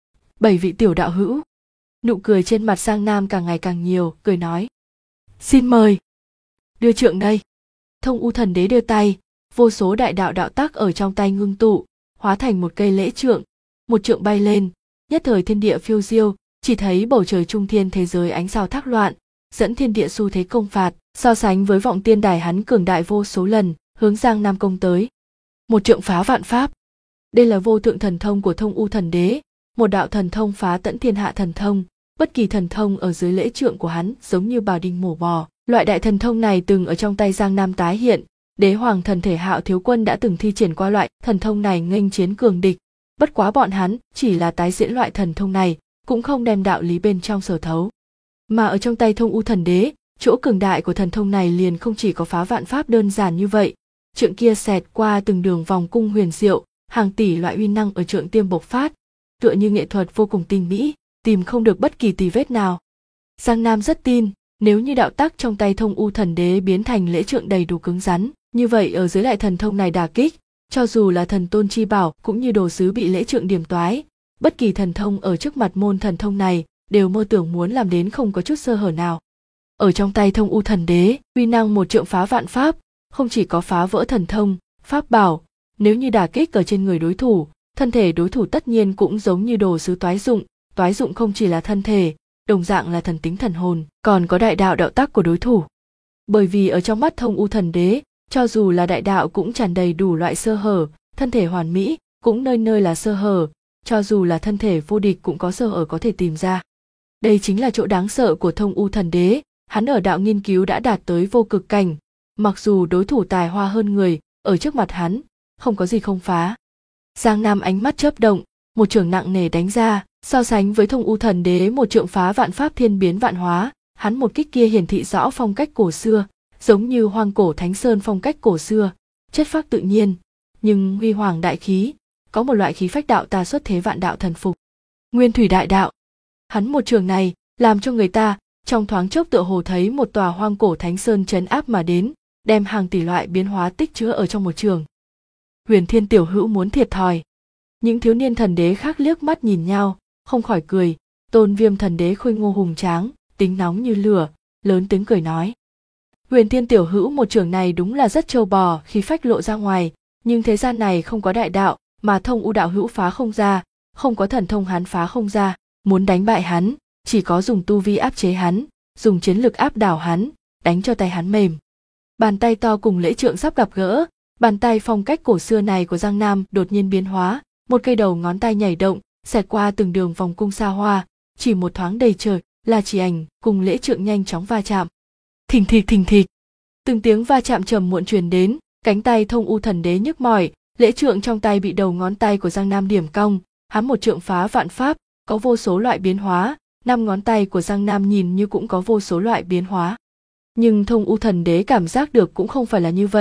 7 vị tiểu đạo hữu. Nụ cười trên mặt Giang Nam càng ngày càng nhiều, cười nói: "Xin mời." Đưa trượng đây. Thông U thần đế đưa tay, vô số đại đạo đạo tác ở trong tay ngưng tụ, hóa thành một cây lễ trượng, một trượng bay lên, nhất thời thiên địa phiêu diêu, chỉ thấy bầu trời trung thiên thế giới ánh sao thác loạn, dẫn thiên địa xu thế công phạt, so sánh với Vọng Tiên Đài hắn cường đại vô số lần, hướng Giang Nam công tới. Một trượng phá vạn pháp. Đây là vô thượng thần thông của Thông U thần đế, một đạo thần thông phá tận thiên hạ thần thông, bất kỳ thần thông ở dưới lễ trượng của hắn giống như bào đinh mổ bò. Loại đại thần thông này từng ở trong tay Giang Nam tái hiện, Đế Hoàng thần thể Hạo Thiếu Quân đã từng thi triển qua loại thần thông này nghênh chiến cường địch, bất quá bọn hắn chỉ là tái diễn loại thần thông này, cũng không đem đạo lý bên trong sở thấu. Mà ở trong tay Thông U thần đế, chỗ cường đại của thần thông này liền không chỉ có phá vạn pháp đơn giản như vậy, trượng kia xẹt qua từng đường vòng cung huyền diệu, hàng tỷ loại uy năng ở trượng tiêm bộc phát, tựa như nghệ thuật vô cùng tinh mỹ, tìm không được bất kỳ tì vết nào. Giang Nam rất tin, nếu như đạo tác trong tay Thông U thần đế biến thành lễ trượng đầy đủ cứng rắn, như vậy ở dưới lại thần thông này đả kích, cho dù là thần tôn chi bảo cũng như đồ sứ bị lễ trượng điểm toái, bất kỳ thần thông ở trước mặt môn thần thông này đều mơ tưởng muốn làm đến không có chút sơ hở nào. Ở trong tay Thông U thần đế, uy năng một trượng phá vạn pháp, không chỉ có phá vỡ thần thông, pháp bảo, nếu như đả kích ở trên người đối thủ, thân thể đối thủ tất nhiên cũng giống như đồ sứ toái dụng không chỉ là thân thể, đồng dạng là thần tính thần hồn, còn có đại đạo đạo tác của đối thủ. Bởi vì ở trong mắt Thông U thần đế, cho dù là đại đạo cũng tràn đầy đủ loại sơ hở, thân thể hoàn mỹ cũng nơi nơi là sơ hở, cho dù là thân thể vô địch cũng có sơ hở có thể tìm ra. Đây chính là chỗ đáng sợ của Thông U thần đế, hắn ở đạo nghiên cứu đã đạt tới vô cực cảnh, mặc dù đối thủ tài hoa hơn người, ở trước mặt hắn, không có gì không phá. Giang Nam ánh mắt chớp động, một chưởng nặng nề đánh ra, so sánh với Thông U thần đế một trượng phá vạn pháp thiên biến vạn hóa, hắn một kích kia hiển thị rõ phong cách cổ xưa, giống như hoang cổ thánh sơn phong cách cổ xưa, chất phác tự nhiên, nhưng huy hoàng đại khí, có một loại khí phách đạo ta xuất thế vạn đạo thần phục. Nguyên thủy đại đạo. Hắn một trường này, làm cho người ta trong thoáng chốc tựa hồ thấy một tòa hoang cổ thánh sơn trấn áp mà đến, đem hàng tỷ loại biến hóa tích chứa ở trong một trường. Huyền Thiên tiểu hữu muốn thiệt thòi. Những thiếu niên thần đế khác liếc mắt nhìn nhau, không khỏi cười. Tôn Viêm thần đế khôi ngô hùng tráng, tính nóng như lửa, lớn tiếng cười nói: Huyền Thiên tiểu hữu một trường này đúng là rất trâu bò, khí phách lộ ra ngoài, nhưng thế gian này không có đại đạo, mà Thông U đạo hữu phá không ra, không có thần thông hắn phá không ra, muốn đánh bại hắn, chỉ có dùng tu vi áp chế hắn, dùng chiến lực áp đảo hắn, đánh cho tay hắn mềm. Bàn tay to cùng lễ trượng sắp gặp gỡ, bàn tay phong cách cổ xưa này của Giang Nam đột nhiên biến hóa, một cây đầu ngón tay nhảy động, xẹt qua từng đường vòng cung xa hoa, chỉ một thoáng đầy trời, là chỉ ảnh cùng lễ trượng nhanh chóng va chạm. Thình thịch, từng tiếng va chạm trầm muộn truyền đến, cánh tay Thông U thần đế nhức mỏi, lễ trượng trong tay bị đầu ngón tay của Giang Nam điểm cong, hắn một trượng phá vạn pháp, có vô số loại biến hóa, 5 ngón tay của Giang Nam nhìn như cũng có vô số loại biến hóa. Nhưng Thông U thần đế cảm giác được cũng không phải là như vậy,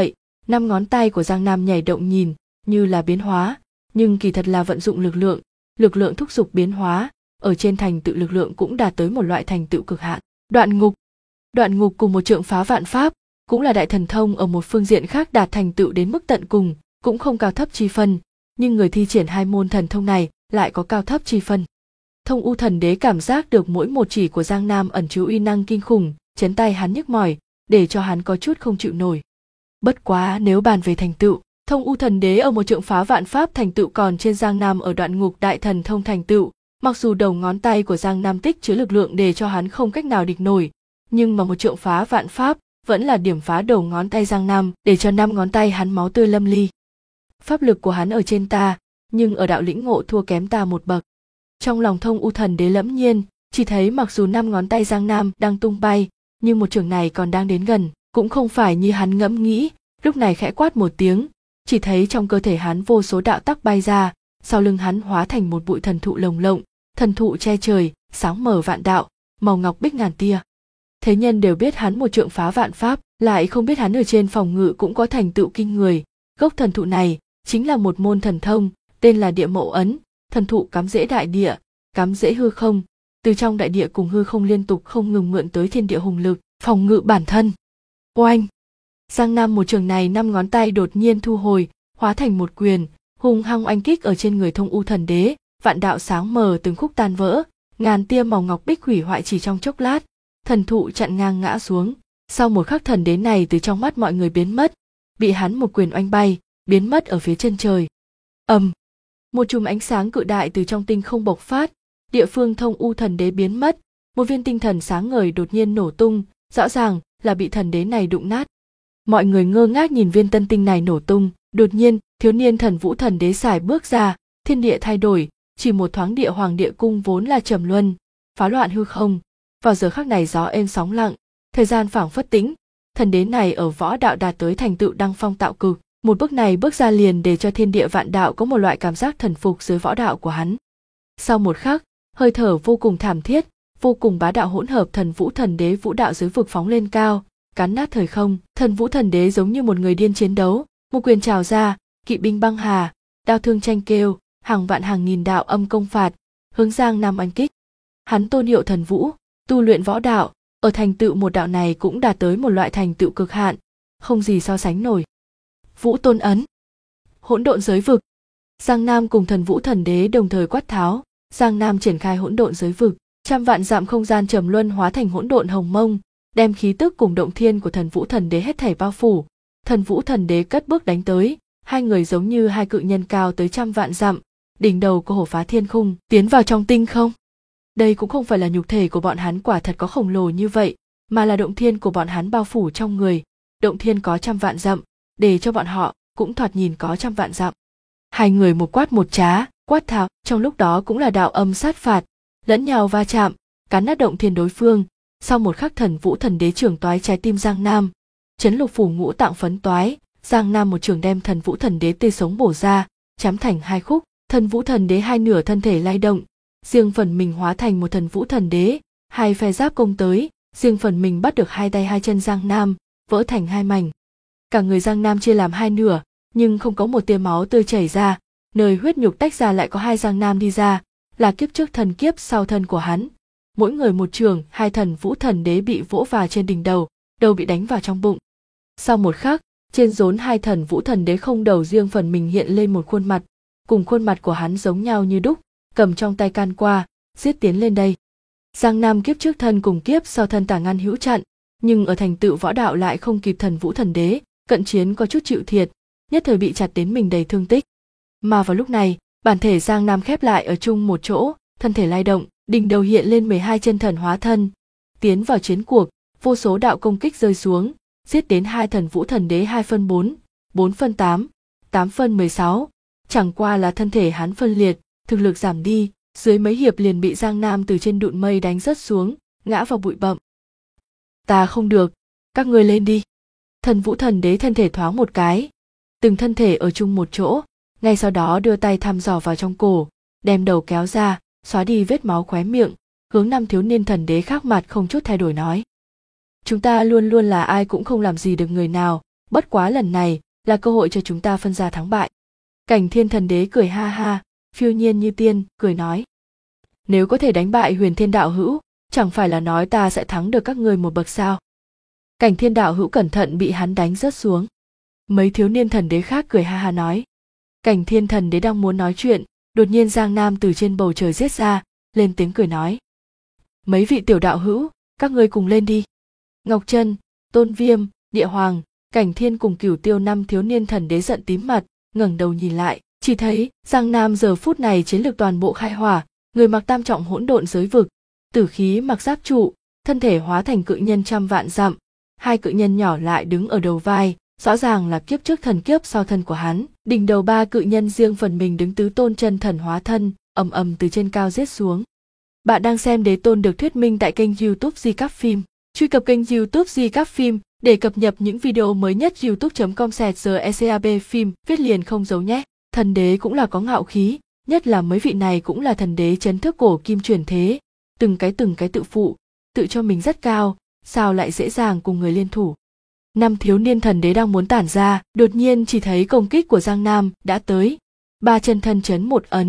Năm ngón tay của Giang Nam nhảy động nhìn như là biến hóa, nhưng kỳ thật là vận dụng lực lượng thúc giục biến hóa, ở trên thành tựu lực lượng cũng đạt tới một loại thành tựu cực hạn. Đoạn ngục cùng một trượng phá vạn pháp, cũng là đại thần thông ở một phương diện khác đạt thành tựu đến mức tận cùng, cũng không cao thấp chi phân, nhưng người thi triển hai môn thần thông này lại có cao thấp chi phân. Thông U Thần Đế cảm giác được mỗi một chỉ của Giang Nam ẩn chứa uy năng kinh khủng, chấn tay hắn nhức mỏi, để cho hắn có chút không chịu nổi. Bất quá nếu bàn về thành tựu, Thông U Thần Đế ở một trượng phá vạn pháp thành tựu còn trên Giang Nam ở đoạn ngục đại thần thông thành tựu, mặc dù đầu ngón tay của Giang Nam tích chứa lực lượng để cho hắn không cách nào địch nổi, nhưng mà một trượng phá vạn pháp vẫn là điểm phá đầu ngón tay Giang Nam để cho năm ngón tay hắn máu tươi lâm ly. Pháp lực của hắn ở trên ta, nhưng ở đạo lĩnh ngộ thua kém ta một bậc. Trong lòng Thông U Thần Đế lẫm nhiên, chỉ thấy mặc dù năm ngón tay Giang Nam đang tung bay, nhưng một trường này còn đang đến gần, cũng không phải như hắn ngẫm nghĩ. Lúc này khẽ quát một tiếng, chỉ thấy trong cơ thể hắn vô số đạo tắc bay ra, sau lưng hắn hóa thành một bụi thần thụ lồng lộng, thần thụ che trời, sáng mở vạn đạo, màu ngọc bích ngàn tia. Thế nhân đều biết hắn một trượng phá vạn pháp, lại không biết hắn ở trên phòng ngự cũng có thành tựu kinh người. Gốc thần thụ này chính là một môn thần thông, tên là Địa Mậu Ấn. Thần thụ cắm rễ đại địa, cắm rễ hư không, từ trong đại địa cùng hư không liên tục không ngừng mượn tới thiên địa hùng lực, phòng ngự bản thân. Oanh! Giang Nam một trường này năm ngón tay đột nhiên thu hồi, hóa thành một quyền, hung hăng oanh kích ở trên người Thông U Thần Đế, vạn đạo sáng mờ từng khúc tan vỡ, ngàn tia màu ngọc bích hủy hoại chỉ trong chốc lát, thần thụ chặn ngang ngã xuống. Sau một khắc thần đế này từ trong mắt mọi người biến mất, bị hắn một quyền oanh bay, biến mất ở phía chân trời. Một chùm ánh sáng cự đại từ trong tinh không bộc phát, địa phương Thông U Thần Đế biến mất, một viên tinh thần sáng ngời đột nhiên nổ tung, rõ ràng là bị thần đế này đụng nát. Mọi người ngơ ngác nhìn viên tân tinh này nổ tung, đột nhiên, thiếu niên Thần Vũ Thần Đế sải bước ra, thiên địa thay đổi, chỉ một thoáng địa hoàng địa cung vốn là trầm luân, phá loạn hư không, vào giờ khắc này gió êm sóng lặng, thời gian phảng phất tĩnh, thần đế này ở võ đạo đạt tới thành tựu đăng phong tạo cực. Một bước này bước ra liền để cho thiên địa vạn đạo có một loại cảm giác thần phục dưới võ đạo của hắn. Sau một khắc, hơi thở vô cùng thảm thiết, vô cùng bá đạo hỗn hợp Thần Vũ Thần Đế vũ đạo dưới vực phóng lên cao, cắn nát thời không. Thần Vũ Thần Đế giống như một người điên chiến đấu, một quyền trào ra, kỵ binh băng hà, đao thương tranh kêu, hàng vạn hàng nghìn đạo âm công phạt, hướng Giang Nam oanh kích. Hắn tôn hiệu Thần Vũ, tu luyện võ đạo, ở thành tựu một đạo này cũng đạt tới một loại thành tựu cực hạn, không gì so sánh nổi. Vũ Tôn Ấn, hỗn độn giới vực. Giang Nam cùng Thần Vũ Thần Đế đồng thời quát tháo, Giang Nam triển khai hỗn độn giới vực, trăm vạn dặm không gian trầm luân hóa thành hỗn độn hồng mông, đem khí tức cùng động thiên của Thần Vũ Thần Đế hết thảy bao phủ. Thần Vũ Thần Đế cất bước đánh tới, hai người giống như hai cự nhân cao tới trăm vạn dặm, đỉnh đầu có hổ phá thiên khung, tiến vào trong tinh không. Đây cũng không phải là nhục thể của bọn hắn quả thật có khổng lồ như vậy, mà là động thiên của bọn hắn bao phủ trong người, động thiên có trăm vạn dặm, để cho bọn họ cũng thoạt nhìn có trăm vạn dặm. Hai người một quát một trá, quát tháo, trong lúc đó cũng là đạo âm sát phạt, lẫn nhau va chạm, cắn nát động thiên đối phương. Sau một khắc Thần Vũ Thần Đế trưởng toái trái tim Giang Nam, chấn lục phủ ngũ tạng phấn toái, Giang Nam một trường đem Thần Vũ Thần Đế tươi sống bổ ra, chém thành hai khúc. Thần Vũ Thần Đế hai nửa thân thể lay động, riêng phần mình hóa thành một Thần Vũ Thần Đế, hai phe giáp công tới, riêng phần mình bắt được hai tay hai chân Giang Nam, vỡ thành hai mảnh. Cả người Giang Nam chia làm hai nửa, nhưng không có một tia máu tươi chảy ra, nơi huyết nhục tách ra lại có hai Giang Nam đi ra, là kiếp trước thần kiếp sau thân của hắn. Mỗi người một trường, hai Thần Vũ Thần Đế bị vỗ vào trên đỉnh đầu, đầu bị đánh vào trong bụng. Sau một khắc, trên rốn hai Thần Vũ Thần Đế không đầu riêng phần mình hiện lên một khuôn mặt, cùng khuôn mặt của hắn giống nhau như đúc, cầm trong tay can qua, giết tiến lên đây. Giang Nam kiếp trước thân cùng kiếp sau thân tả ngăn hữu chặn, nhưng ở thành tựu võ đạo lại không kịp Thần Vũ Thần Đế, cận chiến có chút chịu thiệt, nhất thời bị chặt đến mình đầy thương tích. Mà vào lúc này, bản thể Giang Nam khép lại ở chung một chỗ, thân thể lay động, đỉnh đầu hiện lên 12 chân thần hóa thân, tiến vào chiến cuộc, vô số đạo công kích rơi xuống, giết đến hai Thần Vũ Thần Đế 2 phân 4, 4 phân 8, 8 phân 16, chẳng qua là thân thể hắn phân liệt, thực lực giảm đi, dưới mấy hiệp liền bị Giang Nam từ trên đụn mây đánh rớt xuống, ngã vào bụi bặm. Ta không được, các ngươi lên đi. Thần Vũ Thần Đế thân thể thoáng một cái, từng thân thể ở chung một chỗ, ngay sau đó đưa tay thăm dò vào trong cổ, đem đầu kéo ra, xóa đi vết máu khóe miệng, hướng năm thiếu niên thần đế khác mặt không chút thay đổi nói: chúng ta luôn luôn là ai cũng không làm gì được người nào, bất quá lần này là cơ hội cho chúng ta phân ra thắng bại. Cảnh Thiên Thần Đế cười ha ha, phiêu nhiên như tiên, cười nói. Nếu có thể đánh bại Huyền Thiên đạo hữu, chẳng phải là nói ta sẽ thắng được các ngươi một bậc sao? Cảnh Thiên đạo hữu cẩn thận bị hắn đánh rớt xuống. Mấy thiếu niên thần đế khác cười ha ha nói. Cảnh Thiên Thần Đế đang muốn nói chuyện, đột nhiên Giang Nam từ trên bầu trời giết ra, lên tiếng cười nói. Mấy vị tiểu đạo hữu, các ngươi cùng lên đi. Ngọc Trân, Tôn Viêm, Địa Hoàng, Cảnh Thiên cùng Cửu Tiêu năm thiếu niên thần đế giận tím mặt, ngẩng đầu nhìn lại, chỉ thấy Giang Nam giờ phút này chiến lược toàn bộ khai hỏa, người mặc tam trọng hỗn độn giới vực, tử khí mặc giáp trụ, thân thể hóa thành cự nhân trăm vạn dặm, hai cự nhân nhỏ lại đứng ở đầu vai, rõ ràng là kiếp trước thần kiếp sau thân của hắn. Đỉnh đầu ba cự nhân riêng phần mình đứng tứ tôn chân thần hóa thân, ầm ầm từ trên cao giết xuống. Bạn đang xem Đế Tôn được thuyết minh tại kênh YouTube Di Các Phim. Truy cập kênh YouTube Di Các Phim để cập nhật những video mới nhất. youtube.com/secab phim viết liền không giấu nhé. Thần đế cũng là có ngạo khí, nhất là mấy vị này cũng là thần đế chấn thức cổ kim chuyển thế, từng cái tự phụ, tự cho mình rất cao, sao lại dễ dàng cùng người liên thủ. Năm thiếu niên thần đế đang muốn tản ra, đột nhiên chỉ thấy công kích của Giang Nam đã tới. Ba chân thân chấn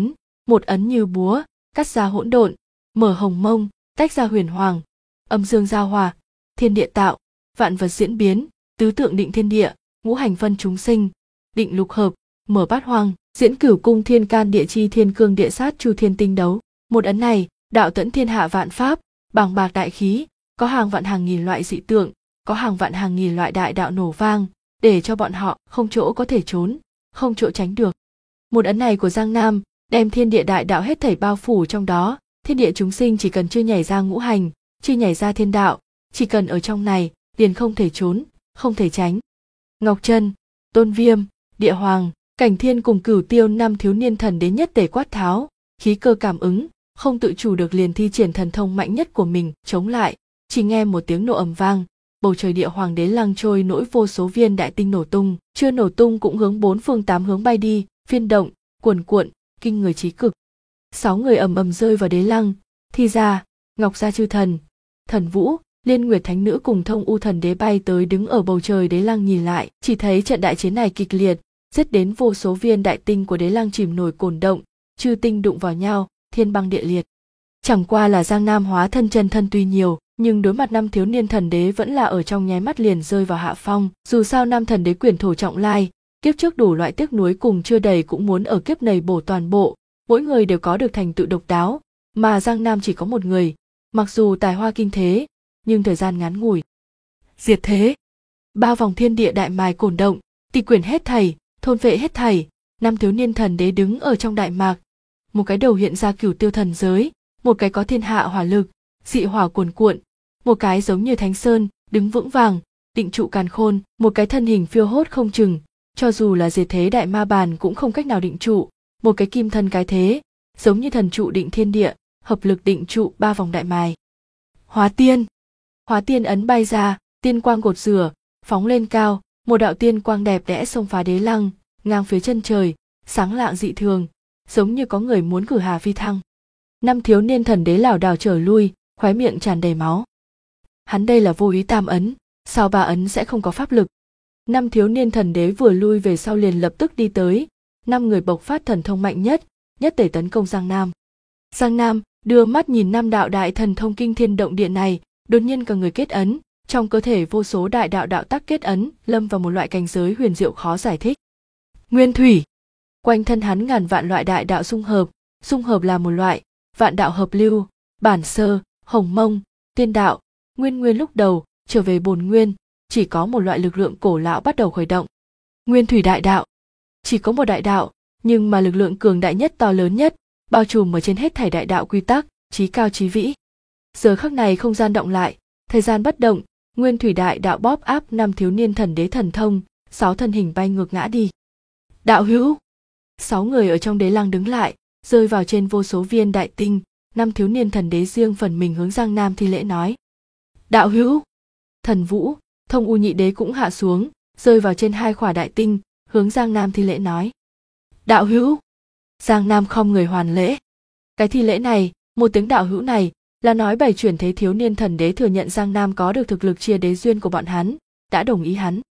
một ấn như búa, cắt ra hỗn độn, mở hồng mông, tách ra huyền hoàng, âm dương giao hòa, thiên địa tạo, vạn vật diễn biến, tứ tượng định thiên địa, ngũ hành phân chúng sinh, định lục hợp, mở bát hoang, diễn cửu cung thiên can địa chi thiên cương địa sát chu thiên tinh đấu. Một ấn này, đạo tẫn thiên hạ vạn pháp, bàng bạc đại khí, có hàng vạn hàng nghìn loại dị tượng, có hàng vạn hàng nghìn loại đại đạo nổ vang, để cho bọn họ không chỗ có thể trốn, không chỗ tránh được. Một ấn này của Giang Nam, đem thiên địa đại đạo hết thảy bao phủ trong đó, thiên địa chúng sinh chỉ cần chưa nhảy ra ngũ hành, chưa nhảy ra thiên đạo, chỉ cần ở trong này, liền không thể trốn, không thể tránh. Ngọc Trân, Tôn Viêm, Địa Hoàng, Cảnh Thiên cùng Cửu Tiêu năm thiếu niên thần đế nhất tề quát tháo, khí cơ cảm ứng, không tự chủ được liền thi triển thần thông mạnh nhất của mình chống lại, chỉ nghe một tiếng nổ ầm vang, bầu trời địa hoàng đế lăng trôi nổi vô số viên đại tinh nổ tung, chưa nổ tung cũng hướng bốn phương tám hướng bay đi, phiên động, cuồn cuộn, kinh người chí cực. 6 người ầm ầm rơi vào đế lăng, Thi Gia, Ngọc Gia chư thần, Thần Vũ, Liên Nguyệt Thánh Nữ cùng Thông U thần đế bay tới đứng ở bầu trời đế lăng nhìn lại, chỉ thấy trận đại chiến này kịch liệt, giết đến vô số viên đại tinh của đế lăng chìm nổi cồn động, chư tinh đụng vào nhau, thiên băng địa liệt. Chẳng qua là Giang Nam hóa thân chân thân tuy nhiều, nhưng đối mặt năm thiếu niên thần đế vẫn là ở trong nháy mắt liền rơi vào hạ phong. Dù sao năm thần đế quyền thổ trọng lai, kiếp trước đủ loại tiếc nuối cùng chưa đầy cũng muốn ở kiếp này bổ toàn bộ, mỗi người đều có được thành tựu độc đáo, mà Giang Nam chỉ có một người, mặc dù tài hoa kinh thế, nhưng thời gian ngắn ngủi. Diệt thế, 3 vòng thiên địa đại mài cổn động, tịch quyển hết thảy, thôn vệ hết thảy, năm thiếu niên thần đế đứng ở trong đại mạc, một cái đầu hiện ra Cửu Tiêu thần giới, một cái có thiên hạ hỏa lực, dị hỏa cuồn cuộn, một cái giống như Thánh Sơn, đứng vững vàng, định trụ càn khôn, một cái thân hình phiêu hốt không chừng, cho dù là diệt thế đại ma bàn cũng không cách nào định trụ, một cái kim thân cái thế, giống như thần trụ định thiên địa, hợp lực định trụ 3 vòng đại mài. Hóa tiên ấn bay ra, tiên quang cột rửa, phóng lên cao, một đạo tiên quang đẹp đẽ xông phá đế lăng, ngang phía chân trời, sáng lạng dị thường, giống như có người muốn cử hà phi thăng. Năm thiếu niên thần đế lảo đảo trở lui, khóe miệng tràn đầy máu. Hắn đây là vô ý tam ấn, sao 3 ấn sẽ không có pháp lực? Năm thiếu niên thần đế vừa lui về sau liền lập tức đi tới, 5 người bộc phát thần thông mạnh nhất, nhất tề tấn công Giang Nam. Giang Nam đưa mắt nhìn 5 đạo đại thần thông kinh thiên động địa này, đột nhiên cả người kết ấn, trong cơ thể vô số đại đạo đạo tắc kết ấn, lâm vào một loại cảnh giới huyền diệu khó giải thích. Nguyên thủy, quanh thân hắn ngàn vạn loại đại đạo xung hợp là một loại, vạn đạo hợp lưu, bản sơ, hồng mông, tiên đạo, nguyên lúc đầu trở về bổn nguyên, chỉ có một loại lực lượng cổ lão bắt đầu khởi động. Nguyên thủy đại đạo, chỉ có một đại đạo, nhưng mà lực lượng cường đại nhất to lớn nhất, bao trùm ở trên hết thảy đại đạo quy tắc, chí cao chí vĩ. Giờ khắc này không gian động lại, thời gian bất động, nguyên thủy đại đạo bóp áp 5 thiếu niên thần đế thần thông, 6 thân hình bay ngược ngã đi. Đạo hữu, 6 người ở trong đế lăng đứng lại, rơi vào trên vô số viên đại tinh, 5 thiếu niên thần đế riêng phần mình hướng Giang Nam thi lễ nói. Đạo hữu, Thần Vũ, Thông U nhị đế cũng hạ xuống, rơi vào trên 2 khỏa đại tinh, hướng Giang Nam thi lễ nói. Đạo hữu, Giang Nam không người hoàn lễ. Cái thi lễ này, một tiếng đạo hữu này, là nói bảy chuyển thế thiếu niên thần đế thừa nhận Giang Nam có được thực lực chia đế duyên của bọn hắn, đã đồng ý hắn.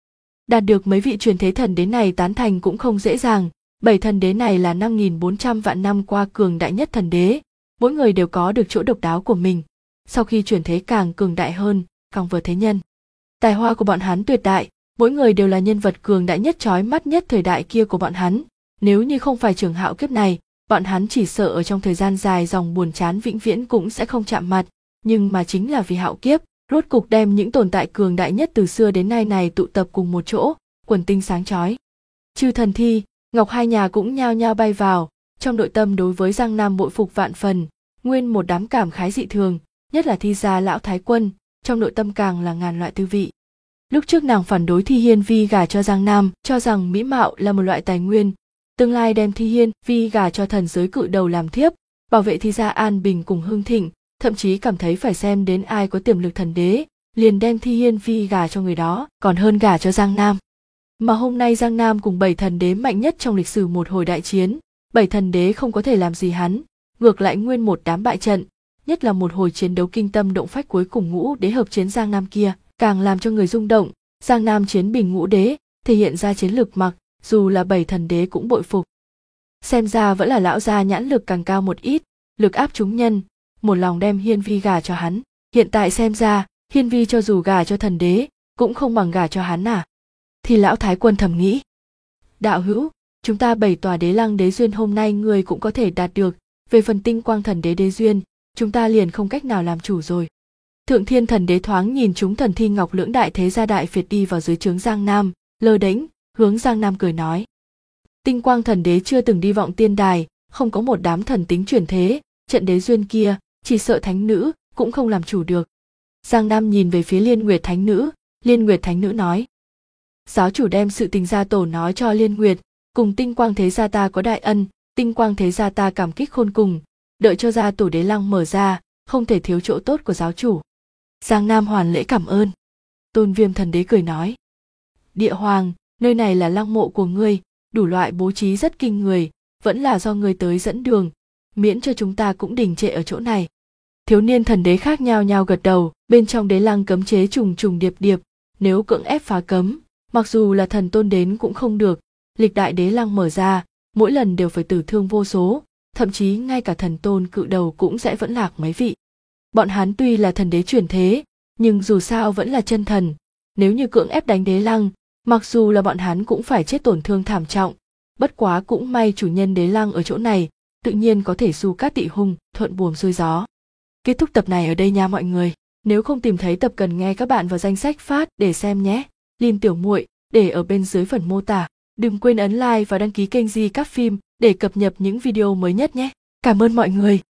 Đạt được mấy vị truyền thế thần đế này tán thành cũng không dễ dàng. 7 thần đế này là 5.400 vạn năm qua cường đại nhất thần đế, mỗi người đều có được chỗ độc đáo của mình. Sau khi chuyển thế càng cường đại hơn, càng vừa thế nhân. Tài hoa của bọn hắn tuyệt đại, mỗi người đều là nhân vật cường đại nhất chói mắt nhất thời đại kia của bọn hắn. Nếu như không phải trường hạo kiếp này, bọn hắn chỉ sợ ở trong thời gian dài dòng buồn chán vĩnh viễn cũng sẽ không chạm mặt, nhưng mà chính là vì hạo kiếp, rốt cục đem những tồn tại cường đại nhất từ xưa đến nay này tụ tập cùng một chỗ, quần tinh sáng chói. Chư thần Thi, Ngọc hai nhà cũng nhao nhao bay vào, trong nội tâm đối với Giang Nam bội phục vạn phần, nguyên một đám cảm khái dị thường, nhất là Thi gia lão thái quân, trong nội tâm càng là ngàn loại tư vị. Lúc trước nàng phản đối Thi Hiên Vi gả cho Giang Nam, cho rằng mỹ mạo là một loại tài nguyên, tương lai đem Thi Hiên Vi gả cho thần giới cự đầu làm thiếp, bảo vệ Thi gia an bình cùng hưng thịnh, thậm chí cảm thấy phải xem đến ai có tiềm lực thần đế, liền đem Thi Hiên Vi gả cho người đó, còn hơn gả cho Giang Nam. Mà hôm nay Giang Nam cùng 7 thần đế mạnh nhất trong lịch sử một hồi đại chiến, 7 thần đế không có thể làm gì hắn, ngược lại nguyên một đám bại trận, nhất là một hồi chiến đấu kinh tâm động phách cuối cùng ngũ đế hợp chiến Giang Nam kia, càng làm cho người rung động. Giang Nam chiến bình ngũ đế, thể hiện ra chiến lực mặc dù là 7 thần đế cũng bội phục. Xem ra vẫn là lão gia nhãn lực càng cao một ít, lực áp chúng nhân, một lòng đem Hiên Vi gả cho hắn. Hiện tại xem ra, Hiên Vi cho dù gả cho thần đế, cũng không bằng gả cho hắn à. Thì lão thái quân thầm nghĩ. Đạo hữu, chúng ta 7 tòa đế lăng đế duyên hôm nay người cũng có thể đạt được, về phần tinh quang thần đế đế duyên, chúng ta liền không cách nào làm chủ rồi. Thượng thiên thần đế thoáng nhìn chúng thần Thi Ngọc lưỡng đại thế gia đại phiệt đi vào dưới trướng Giang Nam, lơ đễnh, hướng Giang Nam cười nói. Tinh quang thần đế chưa từng đi vọng tiên đài, không có một đám thần tính chuyển thế, trận đế duyên kia, chỉ sợ thánh nữ, cũng không làm chủ được. Giang Nam nhìn về phía Liên Nguyệt thánh nữ, Liên Nguyệt thánh nữ nói. Giáo chủ đem sự tình gia tổ nói cho Liên Nguyệt, cùng tinh quang thế gia ta có đại ân, tinh quang thế gia ta cảm kích khôn cùng, đợi cho gia tổ đế lăng mở ra, không thể thiếu chỗ tốt của giáo chủ. Giang Nam hoàn lễ cảm ơn. Tôn Viêm thần đế cười nói. Địa hoàng, nơi này là lăng mộ của ngươi, đủ loại bố trí rất kinh người, vẫn là do ngươi tới dẫn đường, miễn cho chúng ta cũng đình trệ ở chỗ này. Thiếu niên thần đế khác nhao nhao gật đầu, bên trong đế lăng cấm chế trùng trùng điệp điệp, nếu cưỡng ép phá cấm, mặc dù là thần tôn đến cũng không được, lịch đại đế lăng mở ra, mỗi lần đều phải tử thương vô số, thậm chí ngay cả thần tôn cự đầu cũng sẽ vẫn lạc mấy vị. Bọn hắn tuy là thần đế chuyển thế, nhưng dù sao vẫn là chân thần, nếu như cưỡng ép đánh đế lăng, mặc dù là bọn hắn cũng phải chết tổn thương thảm trọng, bất quá cũng may chủ nhân đế lăng ở chỗ này, tự nhiên có thể du cát tị hung, thuận buồm xuôi gió. Kết thúc tập này ở đây nha mọi người, nếu không tìm thấy tập cần nghe các bạn vào danh sách phát để xem nhé. Lin tiểu muội để ở bên dưới phần mô tả. Đừng quên ấn like và đăng ký kênh Di Các Phim để cập nhật những video mới nhất nhé. Cảm ơn mọi người.